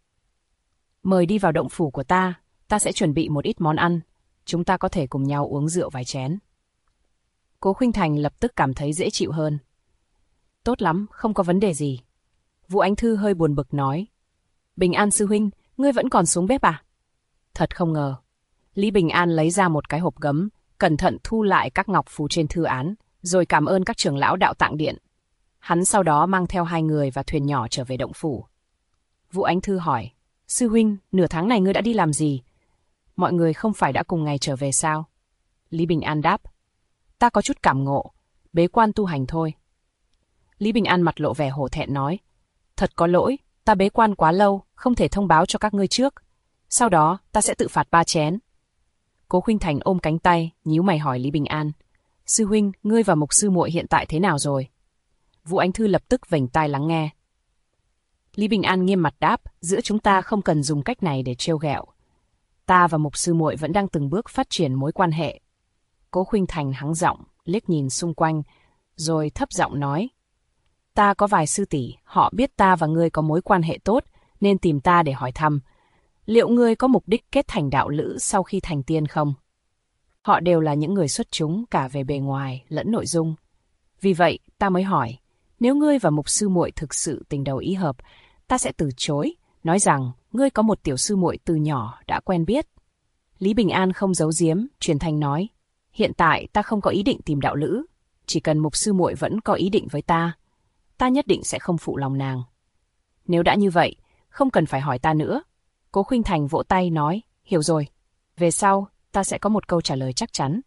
Mời đi vào động phủ của ta sẽ chuẩn bị một ít món ăn. Chúng ta có thể cùng nhau uống rượu vài chén. Cố Khuynh Thành lập tức cảm thấy dễ chịu hơn. Tốt lắm, không có vấn đề gì. Vũ Ánh Thư hơi buồn bực nói. Bình An sư huynh, ngươi vẫn còn xuống bếp à? Thật không ngờ. Lý Bình An lấy ra một cái hộp gấm, cẩn thận thu lại các ngọc phù trên thư án, rồi cảm ơn các trưởng lão Đạo Tạng Điện. Hắn sau đó mang theo hai người và thuyền nhỏ trở về động phủ. Vũ Ánh Thư hỏi, sư huynh, nửa tháng này ngươi đã đi làm gì? Mọi người không phải đã cùng ngày trở về sao? Lý Bình An đáp, ta có chút cảm ngộ, bế quan tu hành thôi. Lý Bình An mặt lộ vẻ hổ thẹn nói, thật có lỗi, ta bế quan quá lâu, không thể thông báo cho các ngươi trước. Sau đó, ta sẽ tự phạt 3 chén. Cố Khuynh Thành ôm cánh tay, nhíu mày hỏi Lý Bình An, sư huynh, ngươi và Mục sư muội hiện tại thế nào rồi? Vũ Ánh Thư lập tức vểnh tai lắng nghe. Lý Bình An nghiêm mặt đáp, giữa chúng ta không cần dùng cách này để trêu ghẹo. Ta và Mục sư muội vẫn đang từng bước phát triển mối quan hệ. Cố Khuynh Thành hắng giọng, liếc nhìn xung quanh, rồi thấp giọng nói, ta có vài sư tỷ, họ biết ta và ngươi có mối quan hệ tốt, nên tìm ta để hỏi thăm, liệu ngươi có mục đích kết thành đạo lữ sau khi thành tiên không? Họ đều là những người xuất chúng cả về bề ngoài lẫn nội dung. Vì vậy, ta mới hỏi, nếu ngươi và Mục sư muội thực sự tình đầu ý hợp, ta sẽ từ chối, nói rằng ngươi có một tiểu sư muội từ nhỏ đã quen biết. Lý Bình An không giấu giếm, truyền thanh nói, hiện tại ta không có ý định tìm đạo lữ, chỉ cần Mục sư muội vẫn có ý định với ta nhất định sẽ không phụ lòng nàng. Nếu đã như vậy, không cần phải hỏi ta nữa. Cố Khuynh Thành vỗ tay nói, hiểu rồi, về sau ta sẽ có một câu trả lời chắc chắn.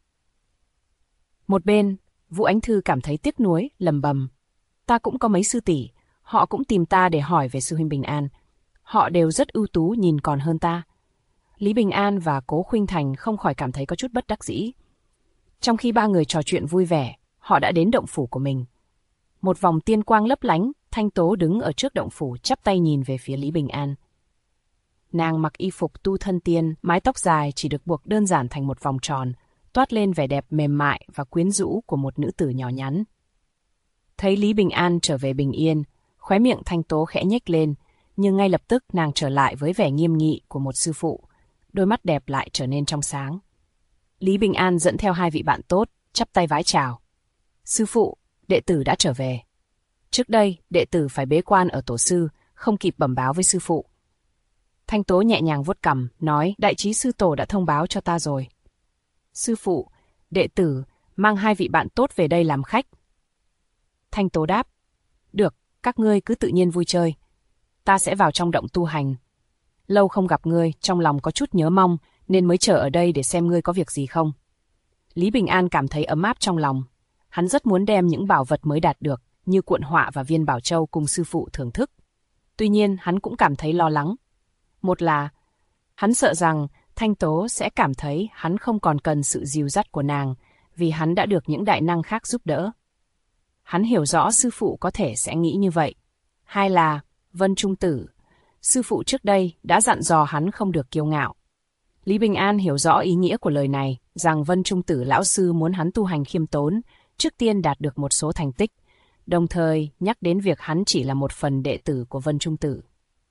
Một bên, Vũ Ánh Thư cảm thấy tiếc nuối, lầm bầm, ta cũng có mấy sư tỷ, họ cũng tìm ta để hỏi về sư huynh Bình An. Họ đều rất ưu tú, nhìn còn hơn ta. Lý Bình An và Cố Khuynh Thành không khỏi cảm thấy có chút bất đắc dĩ. Trong khi ba người trò chuyện vui vẻ, họ đã đến động phủ của mình. Một vòng tiên quang lấp lánh, Thanh Tố đứng ở trước động phủ chắp tay nhìn về phía Lý Bình An. Nàng mặc y phục tu thân tiên, mái tóc dài chỉ được buộc đơn giản thành một vòng tròn, toát lên vẻ đẹp mềm mại và quyến rũ của một nữ tử nhỏ nhắn. Thấy Lý Bình An trở về bình yên, khóe miệng Thanh Tố khẽ nhếch lên, nhưng ngay lập tức nàng trở lại với vẻ nghiêm nghị của một sư phụ, đôi mắt đẹp lại trở nên trong sáng. Lý Bình An dẫn theo hai vị bạn tốt, chắp tay vái chào. Sư phụ, đệ tử đã trở về. Trước đây, đệ tử phải bế quan ở tổ sư, không kịp bẩm báo với sư phụ. Thanh Tố nhẹ nhàng vuốt cằm, nói, đại trí sư tổ đã thông báo cho ta rồi. Sư phụ, đệ tử mang hai vị bạn tốt về đây làm khách. Thanh Tố đáp, được, các ngươi cứ tự nhiên vui chơi. Ta sẽ vào trong động tu hành. Lâu không gặp ngươi, trong lòng có chút nhớ mong, nên mới chờ ở đây để xem ngươi có việc gì không. Lý Bình An cảm thấy ấm áp trong lòng. Hắn rất muốn đem những bảo vật mới đạt được, như cuộn họa và viên bảo châu cùng sư phụ thưởng thức. Tuy nhiên, hắn cũng cảm thấy lo lắng. Một là, hắn sợ rằng Thanh Tố sẽ cảm thấy hắn không còn cần sự dìu dắt của nàng, vì hắn đã được những đại năng khác giúp đỡ. Hắn hiểu rõ sư phụ có thể sẽ nghĩ như vậy. Hai là, Vân Trung Tử. Sư phụ trước đây đã dặn dò hắn không được kiêu ngạo. Lý Bình An hiểu rõ ý nghĩa của lời này, rằng Vân Trung Tử lão sư muốn hắn tu hành khiêm tốn, trước tiên đạt được một số thành tích, đồng thời nhắc đến việc hắn chỉ là một phần đệ tử của Vân Trung Tử.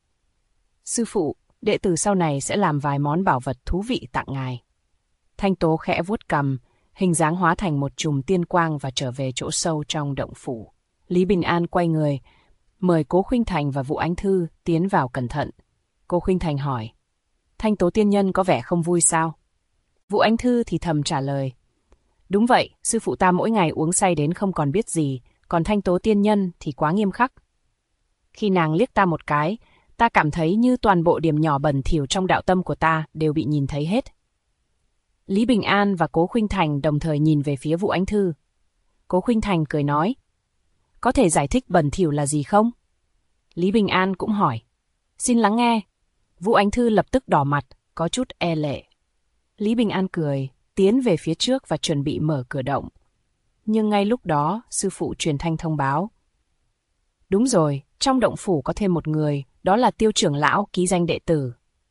Sư phụ, đệ tử sau này sẽ làm vài món bảo vật thú vị tặng ngài. Thanh Tố khẽ vuốt cằm, hình dáng hóa thành một chùm tiên quang và trở về chỗ sâu trong động phủ. Lý Bình An quay người, mời Cố Khuynh Thành và Vũ Ánh Thư tiến vào cẩn thận. Cố Khuynh Thành hỏi, Thanh Tố tiên nhân có vẻ không vui sao? Vũ Ánh Thư thì thầm trả lời, đúng vậy, sư phụ ta mỗi ngày uống say đến không còn biết gì, còn Thanh Tố tiên nhân thì quá nghiêm khắc. Khi nàng liếc ta một cái, ta cảm thấy như toàn bộ điểm nhỏ bẩn thỉu trong đạo tâm của ta đều bị nhìn thấy hết. Lý Bình An và Cố Khuynh Thành đồng thời nhìn về phía Vũ Ánh Thư. Cố Khuynh Thành cười nói, có thể giải thích bẩn thỉu là gì không? Lý Bình An cũng hỏi, xin lắng nghe. Vũ Ánh Thư lập tức đỏ mặt, có chút e lệ. Lý Bình An cười, tiến về phía trước và chuẩn bị mở cửa động. Nhưng ngay lúc đó, sư phụ truyền thanh thông báo. Đúng rồi, trong động phủ có thêm một người, đó là Tiêu trưởng lão ký danh đệ tử.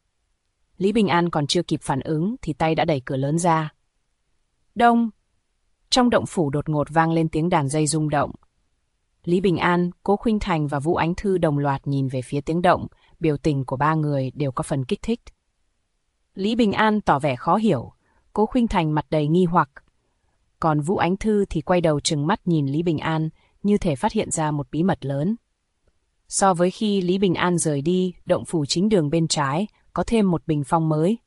Lý Bình An còn chưa kịp phản ứng thì tay đã đẩy cửa lớn ra. Đông! Trong động phủ đột ngột vang lên tiếng đàn dây rung động. Lý Bình An, Cố Khuynh Thành và Vũ Ánh Thư đồng loạt nhìn về phía tiếng động, biểu tình của ba người đều có phần kích thích. Lý Bình An tỏ vẻ khó hiểu, Cố Khuynh Thành mặt đầy nghi hoặc. Còn Vũ Ánh Thư thì quay đầu trừng mắt nhìn Lý Bình An, như thể phát hiện ra một bí mật lớn. So với khi Lý Bình An rời đi, động phủ chính đường bên trái có thêm một bình phong mới.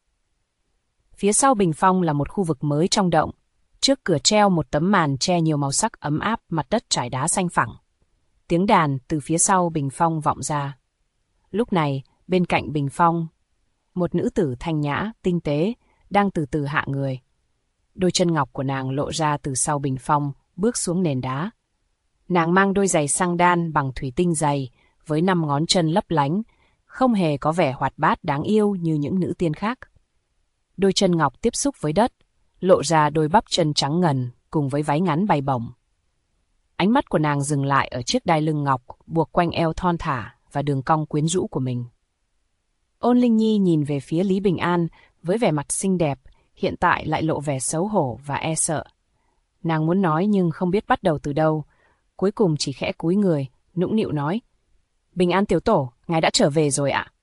Phía sau bình phong là một khu vực mới trong động. Trước cửa treo một tấm màn che nhiều màu sắc ấm áp, mặt đất trải đá xanh phẳng. Tiếng đàn từ phía sau bình phong vọng ra. Lúc này, bên cạnh bình phong, một nữ tử thanh nhã, tinh tế, đang từ từ hạ người. Đôi chân ngọc của nàng lộ ra từ sau bình phong, bước xuống nền đá. Nàng mang đôi giày xăng đan bằng thủy tinh dày, với 5 ngón chân lấp lánh, không hề có vẻ hoạt bát đáng yêu như những nữ tiên khác. Đôi chân ngọc tiếp xúc với đất, lộ ra đôi bắp chân trắng ngần cùng với váy ngắn bay bổng. Ánh mắt của nàng dừng lại ở chiếc đai lưng ngọc buộc quanh eo thon thả và đường cong quyến rũ của mình. Ôn Linh Nhi nhìn về phía Lý Bình An với vẻ mặt xinh đẹp, hiện tại lại lộ vẻ xấu hổ và e sợ. Nàng muốn nói nhưng không biết bắt đầu từ đâu, cuối cùng chỉ khẽ cúi người, nũng nịu nói: Bình An tiểu tổ, ngài đã trở về rồi ạ.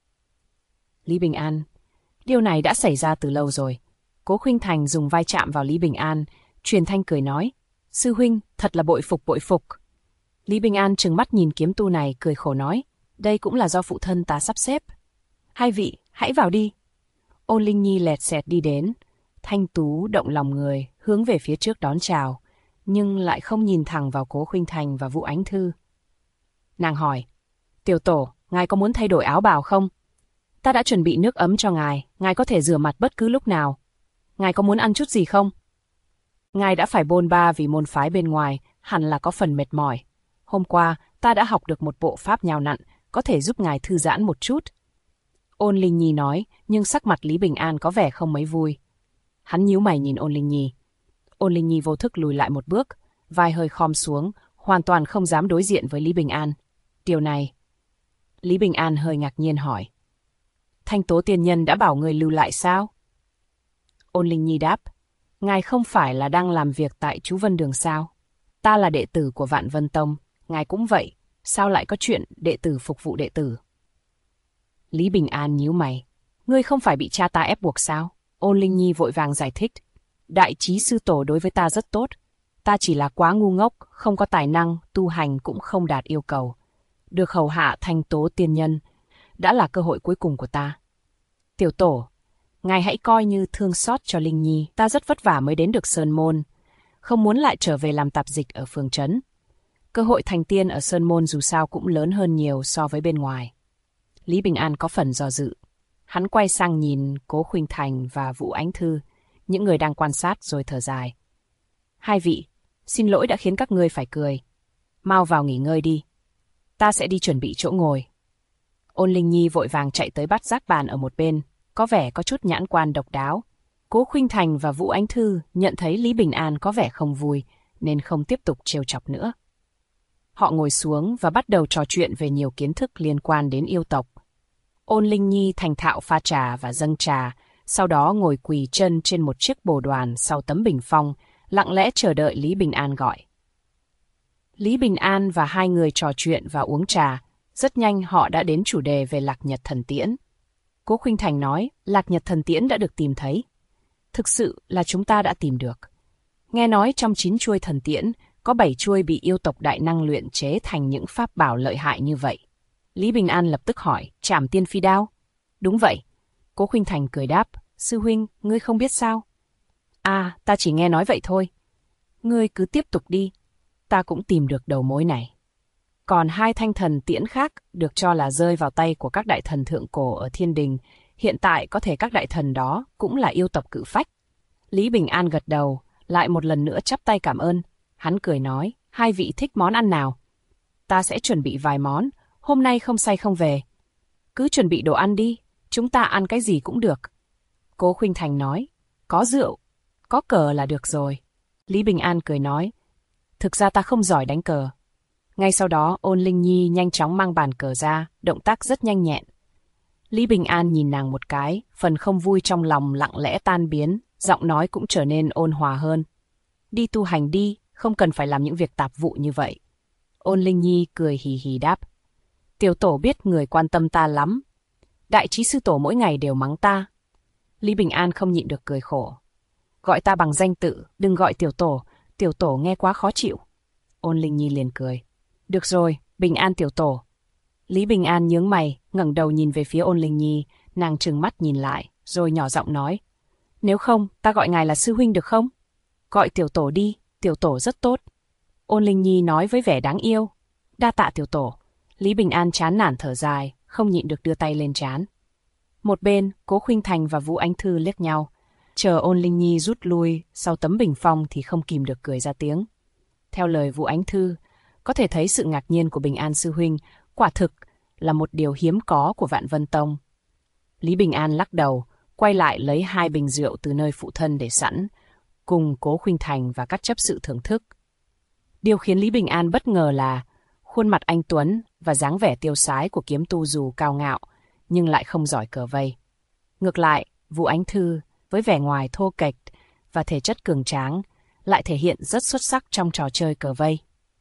Lý Bình An: Điều này đã xảy ra từ lâu rồi. Cố Khuynh Thành dùng vai chạm vào Lý Bình An, truyền thanh cười nói: Sư huynh, thật là bội phục bội phục. Lý Bình An trừng mắt nhìn kiếm tu này, cười khổ nói: Đây cũng là do phụ thân ta sắp xếp. Hai vị, hãy vào đi. Ôn Linh Nhi lẹt xẹt đi đến, thanh tú động lòng người, hướng về phía trước đón chào, nhưng lại không nhìn thẳng vào Cố Khuynh Thành và Vũ Ánh Thư. Nàng hỏi: Tiểu tổ, ngài có muốn thay đổi áo bào không? Ta đã chuẩn bị nước ấm cho ngài có thể rửa mặt bất cứ lúc nào. Ngài có muốn ăn chút gì không? Ngài đã phải bôn ba vì môn phái bên ngoài, hẳn là có phần mệt mỏi. Hôm qua, ta đã học được một bộ pháp nhào nặn, có thể giúp ngài thư giãn một chút. Ôn Linh Nhi nói, nhưng sắc mặt Lý Bình An có vẻ không mấy vui. Hắn nhíu mày nhìn Ôn Linh Nhi. Ôn Linh Nhi vô thức lùi lại một bước, vai hơi khom xuống, hoàn toàn không dám đối diện với Lý Bình An. Điều này... Lý Bình An hơi ngạc nhiên hỏi: Thanh Tố tiên nhân đã bảo người lưu lại sao? Ôn Linh Nhi đáp: Ngài không phải là đang làm việc tại Chú Vân Đường sao? Ta là đệ tử của Vạn Vân Tông, ngài cũng vậy, sao lại có chuyện đệ tử phục vụ đệ tử? Lý Bình An nhíu mày: Ngươi không phải bị cha ta ép buộc sao? Ôn Linh Nhi vội vàng giải thích: Đại trí sư tổ đối với ta rất tốt, ta chỉ là quá ngu ngốc, không có tài năng, tu hành cũng không đạt yêu cầu. Được hầu hạ Thanh Tố tiên nhân đã là cơ hội cuối cùng của ta. Tiểu tổ, ngài hãy coi như thương xót cho Linh Nhi, ta rất vất vả mới đến được Sơn Môn, không muốn lại trở về làm tạp dịch ở phường trấn. Cơ hội thành tiên ở Sơn Môn dù sao cũng lớn hơn nhiều so với bên ngoài. Lý Bình An có phần do dự. Hắn quay sang nhìn Cố Khuynh Thành và Vũ Ánh Thư, những người đang quan sát, rồi thở dài. Hai vị, xin lỗi đã khiến các ngươi phải cười. Mau vào nghỉ ngơi đi. Ta sẽ đi chuẩn bị chỗ ngồi. Ôn Linh Nhi vội vàng chạy tới bắt rác bàn ở một bên, có vẻ có chút nhãn quan độc đáo. Cố Khuynh Thành và Vũ Ánh Thư nhận thấy Lý Bình An có vẻ không vui, nên không tiếp tục trêu chọc nữa. Họ ngồi xuống và bắt đầu trò chuyện về nhiều kiến thức liên quan đến yêu tộc. Ôn Linh Nhi thành thạo pha trà và dâng trà, sau đó ngồi quỳ chân trên một chiếc bồ đoàn sau tấm bình phong, lặng lẽ chờ đợi Lý Bình An gọi. Lý Bình An và hai người trò chuyện và uống trà, rất nhanh họ đã đến chủ đề về Lạc Nhật Thần Tiễn. Cố Khuynh Thành nói, Lạc Nhật Thần Tiễn đã được tìm thấy. Thực sự là chúng ta đã tìm được. Nghe nói trong 9 chuôi thần tiễn, có 7 chuôi bị yêu tộc đại năng luyện chế thành những pháp bảo lợi hại như vậy. Lý Bình An lập tức hỏi, Trảm Tiên Phi Đao? Đúng vậy. Cố Khuynh Thành cười đáp, sư huynh, ngươi không biết sao? À, ta chỉ nghe nói vậy thôi. Ngươi cứ tiếp tục đi, ta cũng tìm được đầu mối này. Còn 2 thanh thần tiễn khác được cho là rơi vào tay của các đại thần thượng cổ ở Thiên Đình. Hiện tại có thể các đại thần đó cũng là yêu tộc Cự Phách. Lý Bình An gật đầu, lại một lần nữa chắp tay cảm ơn. Hắn cười nói, hai vị thích món ăn nào? Ta sẽ chuẩn bị vài món, hôm nay không say không về. Cứ chuẩn bị đồ ăn đi, chúng ta ăn cái gì cũng được. Cố Khuynh Thành nói, có rượu, có cờ là được rồi. Lý Bình An cười nói, thực ra ta không giỏi đánh cờ. Ngay sau đó, Ôn Linh Nhi nhanh chóng mang bàn cờ ra, động tác rất nhanh nhẹn. Lý Bình An nhìn nàng một cái, phần không vui trong lòng lặng lẽ tan biến, giọng nói cũng trở nên ôn hòa hơn. Đi tu hành đi, không cần phải làm những việc tạp vụ như vậy. Ôn Linh Nhi cười hì hì đáp. Tiểu tổ biết người quan tâm ta lắm. Đại trí sư tổ mỗi ngày đều mắng ta. Lý Bình An không nhịn được cười khổ. Gọi ta bằng danh tự, đừng gọi tiểu tổ nghe quá khó chịu. Ôn Linh Nhi liền cười. Được rồi, Bình An tiểu tổ. Lý Bình An nhướng mày, ngẩng đầu nhìn về phía Ôn Linh Nhi, nàng trừng mắt nhìn lại, rồi nhỏ giọng nói. Nếu không, ta gọi ngài là sư huynh được không? Gọi tiểu tổ đi, tiểu tổ rất tốt. Ôn Linh Nhi nói với vẻ đáng yêu. Đa tạ tiểu tổ. Lý Bình An chán nản thở dài, không nhịn được đưa tay lên trán. Một bên, Cố Khuynh Thành và Vũ Ánh Thư liếc nhau. Chờ Ôn Linh Nhi rút lui sau tấm bình phong thì không kìm được cười ra tiếng. Theo lời Vũ Ánh Thư, có thể thấy sự ngạc nhiên của Bình An sư huynh quả thực là một điều hiếm có của Vạn Vân Tông. Lý Bình An lắc đầu, quay lại lấy 2 bình rượu từ nơi phụ thân để sẵn, cùng Cố Khuynh Thành và các chấp sự thưởng thức. Điều khiến Lý Bình An bất ngờ là khuôn mặt anh tuấn và dáng vẻ tiêu sái của kiếm tu dù cao ngạo, nhưng lại không giỏi cờ vây. Ngược lại, Vũ Ánh Thư với vẻ ngoài thô kệch và thể chất cường tráng lại thể hiện rất xuất sắc trong trò chơi cờ vây.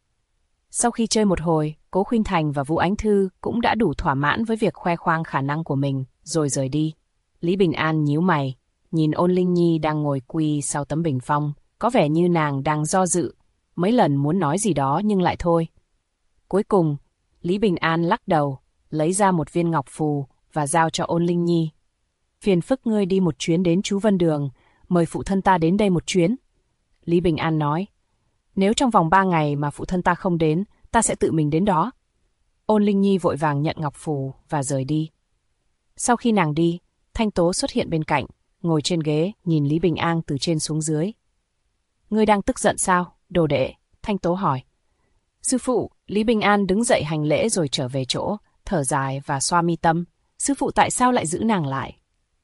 Sau khi chơi một hồi, Cố Khuynh Thành và Vũ Ánh Thư cũng đã đủ thỏa mãn với việc khoe khoang khả năng của mình, rồi rời đi. Lý Bình An nhíu mày, nhìn Ôn Linh Nhi đang ngồi quy sau tấm bình phong, có vẻ như nàng đang do dự, mấy lần muốn nói gì đó nhưng lại thôi. Cuối cùng, Lý Bình An lắc đầu, lấy ra một viên ngọc phù và giao cho Ôn Linh Nhi. Phiền phức ngươi đi một chuyến đến Chú Vân Đường, mời phụ thân ta đến đây một chuyến. Lý Bình An nói, nếu trong vòng 3 ngày mà phụ thân ta không đến, ta sẽ tự mình đến đó. Ôn Linh Nhi vội vàng nhận ngọc phù và rời đi. Sau khi nàng đi, Thanh Tố xuất hiện bên cạnh, ngồi trên ghế, nhìn Lý Bình An từ trên xuống dưới. Ngươi đang tức giận sao, đồ đệ? Thanh Tố hỏi. Sư phụ, Lý Bình An đứng dậy hành lễ rồi trở về chỗ, thở dài và xoa mi tâm. Sư phụ tại sao lại giữ nàng lại?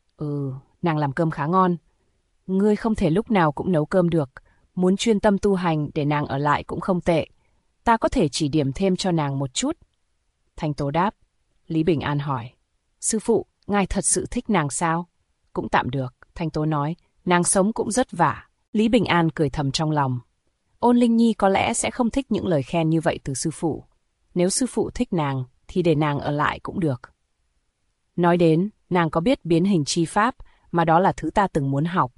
Nàng làm cơm khá ngon. Ngươi không thể lúc nào cũng nấu cơm được, muốn chuyên tâm tu hành để nàng ở lại cũng không tệ. Ta có thể chỉ điểm thêm cho nàng một chút. Thanh Tố đáp. Lý Bình An hỏi. Sư phụ, ngài thật sự thích nàng sao? Cũng tạm được, Thanh Tố nói. Nàng sống cũng rất vả. Lý Bình An cười thầm trong lòng. Ôn Linh Nhi có lẽ sẽ không thích những lời khen như vậy từ sư phụ. Nếu sư phụ thích nàng, thì để nàng ở lại cũng được. Nói đến, nàng có biết biến hình chi pháp, mà đó là thứ ta từng muốn học.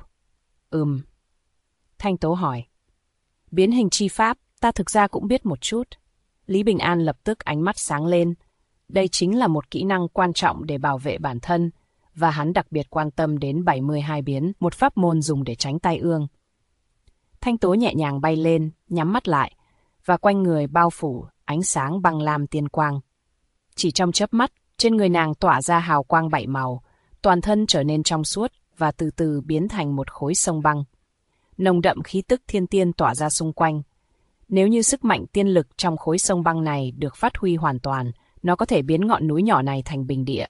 Thanh Tố hỏi. Biến hình chi pháp, ta thực ra cũng biết một chút. Lý Bình An lập tức ánh mắt sáng lên. Đây chính là một kỹ năng quan trọng để bảo vệ bản thân, và hắn đặc biệt quan tâm đến 72 biến, một pháp môn dùng để tránh tai ương. Thanh Tố nhẹ nhàng bay lên, nhắm mắt lại, và quanh người bao phủ ánh sáng băng lam tiên quang. Chỉ trong chớp mắt, trên người nàng tỏa ra hào quang 7 màu, toàn thân trở nên trong suốt và từ từ biến thành một khối sông băng. Nồng đậm khí tức thiên tiên tỏa ra xung quanh. Nếu như sức mạnh tiên lực trong khối sông băng này được phát huy hoàn toàn, nó có thể biến ngọn núi nhỏ này thành bình địa.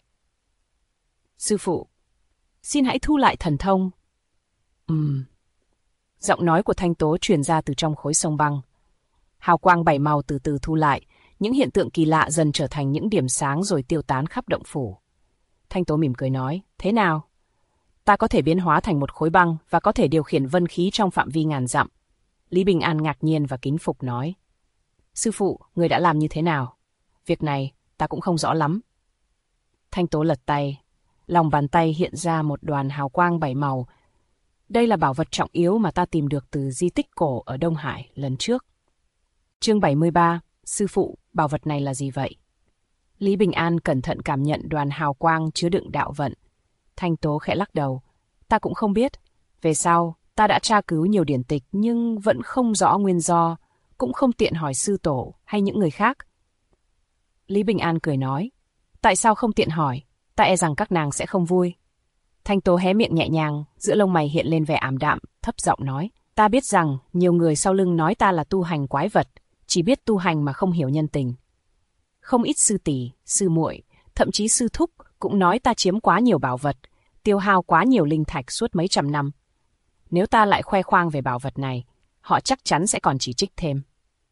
Sư phụ, xin hãy thu lại thần thông. Giọng nói của Thanh Tố truyền ra từ trong khối sông băng. Hào quang 7 màu từ từ thu lại, những hiện tượng kỳ lạ dần trở thành những điểm sáng rồi tiêu tán khắp động phủ. Thanh Tố mỉm cười nói, thế nào? Ta có thể biến hóa thành một khối băng và có thể điều khiển vân khí trong phạm vi ngàn dặm. Lý Bình An ngạc nhiên và kính phục nói. Sư phụ, người đã làm như thế nào? Việc này, ta cũng không rõ lắm. Thanh Tố lật tay. Lòng bàn tay hiện ra một đoàn hào quang 7 màu. Đây là bảo vật trọng yếu mà ta tìm được từ di tích cổ ở Đông Hải lần trước. Chương 73, sư phụ, bảo vật này là gì vậy? Lý Bình An cẩn thận cảm nhận đoàn hào quang chứa đựng đạo vận. Thanh Tố khẽ lắc đầu. Ta cũng không biết. Về sau, ta đã tra cứu nhiều điển tịch nhưng vẫn không rõ nguyên do, cũng không tiện hỏi sư tổ hay những người khác. Lý Bình An cười nói. Tại sao không tiện hỏi? Ta e rằng các nàng sẽ không vui. Thanh Tố hé miệng nhẹ nhàng, giữa lông mày hiện lên vẻ ảm đạm, thấp giọng nói. Ta biết rằng nhiều người sau lưng nói ta là tu hành quái vật, chỉ biết tu hành mà không hiểu nhân tình. Không ít sư tỷ, sư muội, thậm chí sư thúc cũng nói ta chiếm quá nhiều bảo vật, tiêu hao quá nhiều linh thạch suốt mấy trăm năm. Nếu ta lại khoe khoang về bảo vật này, họ chắc chắn sẽ còn chỉ trích thêm.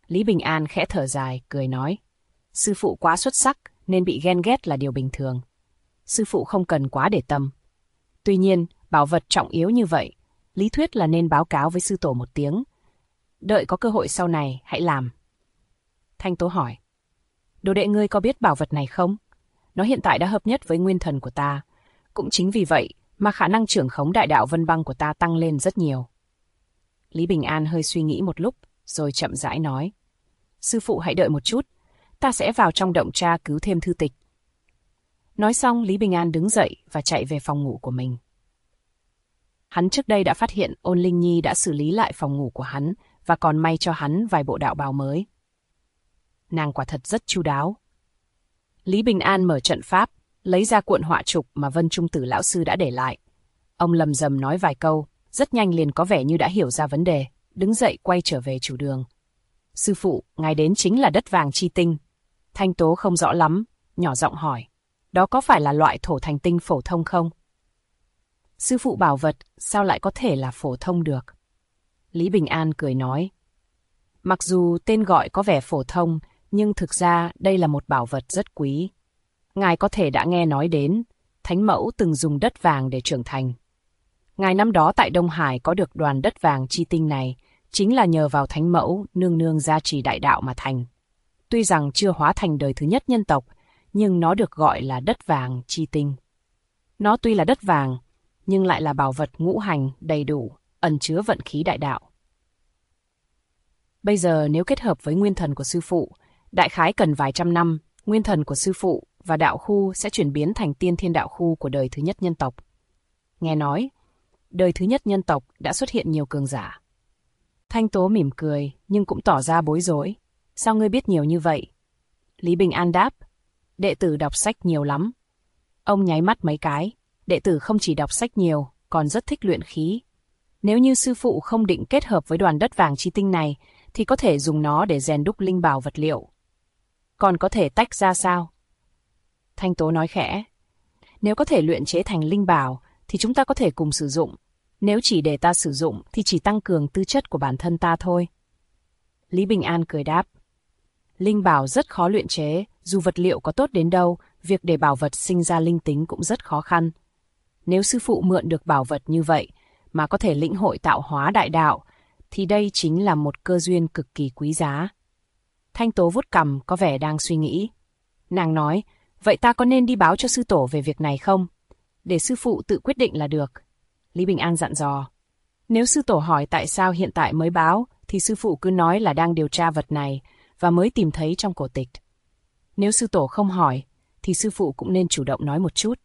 Lý Bình An khẽ thở dài, cười nói. Sư phụ quá xuất sắc nên bị ghen ghét là điều bình thường. Sư phụ không cần quá để tâm. Tuy nhiên, bảo vật trọng yếu như vậy, lý thuyết là nên báo cáo với sư tổ một tiếng. Đợi có cơ hội sau này, hãy làm. Thanh Tố hỏi. Đồ đệ ngươi có biết bảo vật này không? Nó hiện tại đã hợp nhất với nguyên thần của ta. Cũng chính vì vậy mà khả năng trưởng khống đại đạo Vân Băng của ta tăng lên rất nhiều. Lý Bình An hơi suy nghĩ một lúc, rồi chậm rãi nói. Sư phụ hãy đợi một chút, ta sẽ vào trong động tra cứu thêm thư tịch. Nói xong, Lý Bình An đứng dậy và chạy về phòng ngủ của mình. Hắn trước đây đã phát hiện Ôn Linh Nhi đã xử lý lại phòng ngủ của hắn và còn may cho hắn vài bộ đạo bào mới. Nàng quả thật rất chu đáo. Lý Bình An mở trận pháp, lấy ra cuộn họa trục mà Vân Trung Tử lão sư đã để lại. Ông lầm rầm nói vài câu, rất nhanh liền có vẻ như đã hiểu ra vấn đề, đứng dậy quay trở về chủ đường. Sư phụ, ngài đến chính là đất vàng chi tinh. Thanh Tố không rõ lắm, nhỏ giọng hỏi. Đó có phải là loại thổ thành tinh phổ thông không? Sư phụ bảo vật, sao lại có thể là phổ thông được? Lý Bình An cười nói. Mặc dù tên gọi có vẻ phổ thông, nhưng thực ra đây là một bảo vật rất quý. Ngài có thể đã nghe nói đến, Thánh Mẫu từng dùng đất vàng để trưởng thành. Ngài năm đó tại Đông Hải có được đoàn đất vàng chi tinh này, chính là nhờ vào Thánh Mẫu nương nương gia trì đại đạo mà thành. Tuy rằng chưa hóa thành đời thứ nhất nhân tộc, nhưng nó được gọi là đất vàng chi tinh. Nó tuy là đất vàng, nhưng lại là bảo vật ngũ hành đầy đủ, ẩn chứa vận khí đại đạo. Bây giờ nếu kết hợp với nguyên thần của sư phụ, đại khái cần vài trăm năm, nguyên thần của sư phụ và đạo khu sẽ chuyển biến thành tiên thiên đạo khu của đời thứ nhất nhân tộc. Nghe nói, đời thứ nhất nhân tộc đã xuất hiện nhiều cường giả. Thanh Tố mỉm cười, nhưng cũng tỏ ra bối rối. Sao ngươi biết nhiều như vậy? Lý Bình An đáp, đệ tử đọc sách nhiều lắm. Ông nháy mắt mấy cái, đệ tử không chỉ đọc sách nhiều, còn rất thích luyện khí. Nếu như sư phụ không định kết hợp với đoàn đất vàng chi tinh này, thì có thể dùng nó để rèn đúc linh bảo vật liệu. Còn có thể tách ra sao? Thanh Tố nói khẽ. Nếu có thể luyện chế thành linh bảo, thì chúng ta có thể cùng sử dụng. Nếu chỉ để ta sử dụng, thì chỉ tăng cường tư chất của bản thân ta thôi. Lý Bình An cười đáp. Linh bảo rất khó luyện chế, dù vật liệu có tốt đến đâu, việc để bảo vật sinh ra linh tính cũng rất khó khăn. Nếu sư phụ mượn được bảo vật như vậy, mà có thể lĩnh hội tạo hóa đại đạo, thì đây chính là một cơ duyên cực kỳ quý giá. Thanh Tố vuốt cằm có vẻ đang suy nghĩ. Nàng nói, vậy ta có nên đi báo cho sư tổ về việc này không? Để sư phụ tự quyết định là được. Lý Bình An dặn dò. Nếu sư tổ hỏi tại sao hiện tại mới báo, thì sư phụ cứ nói là đang điều tra vật này và mới tìm thấy trong cổ tịch. Nếu sư tổ không hỏi, thì sư phụ cũng nên chủ động nói một chút.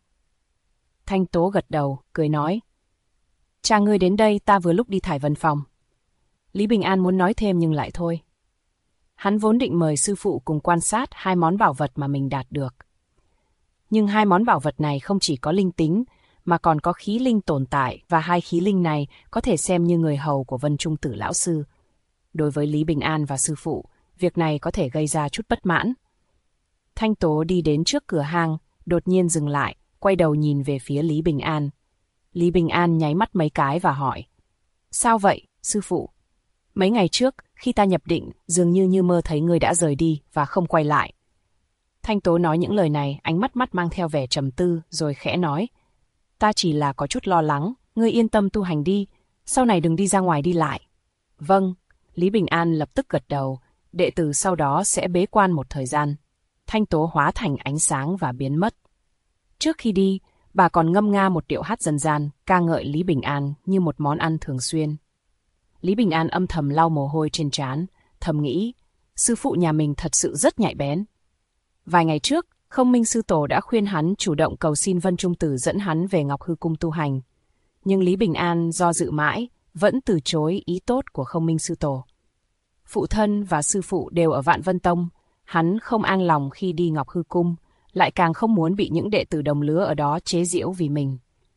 Thanh Tố gật đầu, cười nói. Cha ngươi đến đây, ta vừa lúc đi thải vân phòng. Lý Bình An muốn nói thêm nhưng lại thôi. Hắn vốn định mời sư phụ cùng quan sát hai món bảo vật mà mình đạt được. Nhưng hai món bảo vật này không chỉ có linh tính, mà còn có khí linh tồn tại, và hai khí linh này có thể xem như người hầu của Vân Trung Tử lão sư. Đối với Lý Bình An và sư phụ, việc này có thể gây ra chút bất mãn. Thanh Tố đi đến trước cửa hang, đột nhiên dừng lại, quay đầu nhìn về phía Lý Bình An. Lý Bình An nháy mắt mấy cái và hỏi. Sao vậy, sư phụ? Mấy ngày trước, khi ta nhập định, dường như mơ thấy ngươi đã rời đi và không quay lại. Thanh Tố nói những lời này, ánh mắt mang theo vẻ trầm tư, rồi khẽ nói. Ta chỉ là có chút lo lắng, ngươi yên tâm tu hành đi, sau này đừng đi ra ngoài đi lại. Vâng, Lý Bình An lập tức gật đầu, đệ tử sau đó sẽ bế quan một thời gian. Thanh Tố hóa thành ánh sáng và biến mất. Trước khi đi, bà còn ngâm nga một điệu hát dân gian, ca ngợi Lý Bình An như một món ăn thường xuyên. Lý Bình An âm thầm lau mồ hôi trên trán, thầm nghĩ, sư phụ nhà mình thật sự rất nhạy bén. Vài ngày trước, Không Minh sư tổ đã khuyên hắn chủ động cầu xin Vân Trung Tử dẫn hắn về Ngọc Hư Cung tu hành. Nhưng Lý Bình An do dự mãi, vẫn từ chối ý tốt của Không Minh sư tổ. Phụ thân và sư phụ đều ở Vạn Vân Tông, hắn không an lòng khi đi Ngọc Hư Cung, lại càng không muốn bị những đệ tử đồng lứa ở đó chế giễu vì mình.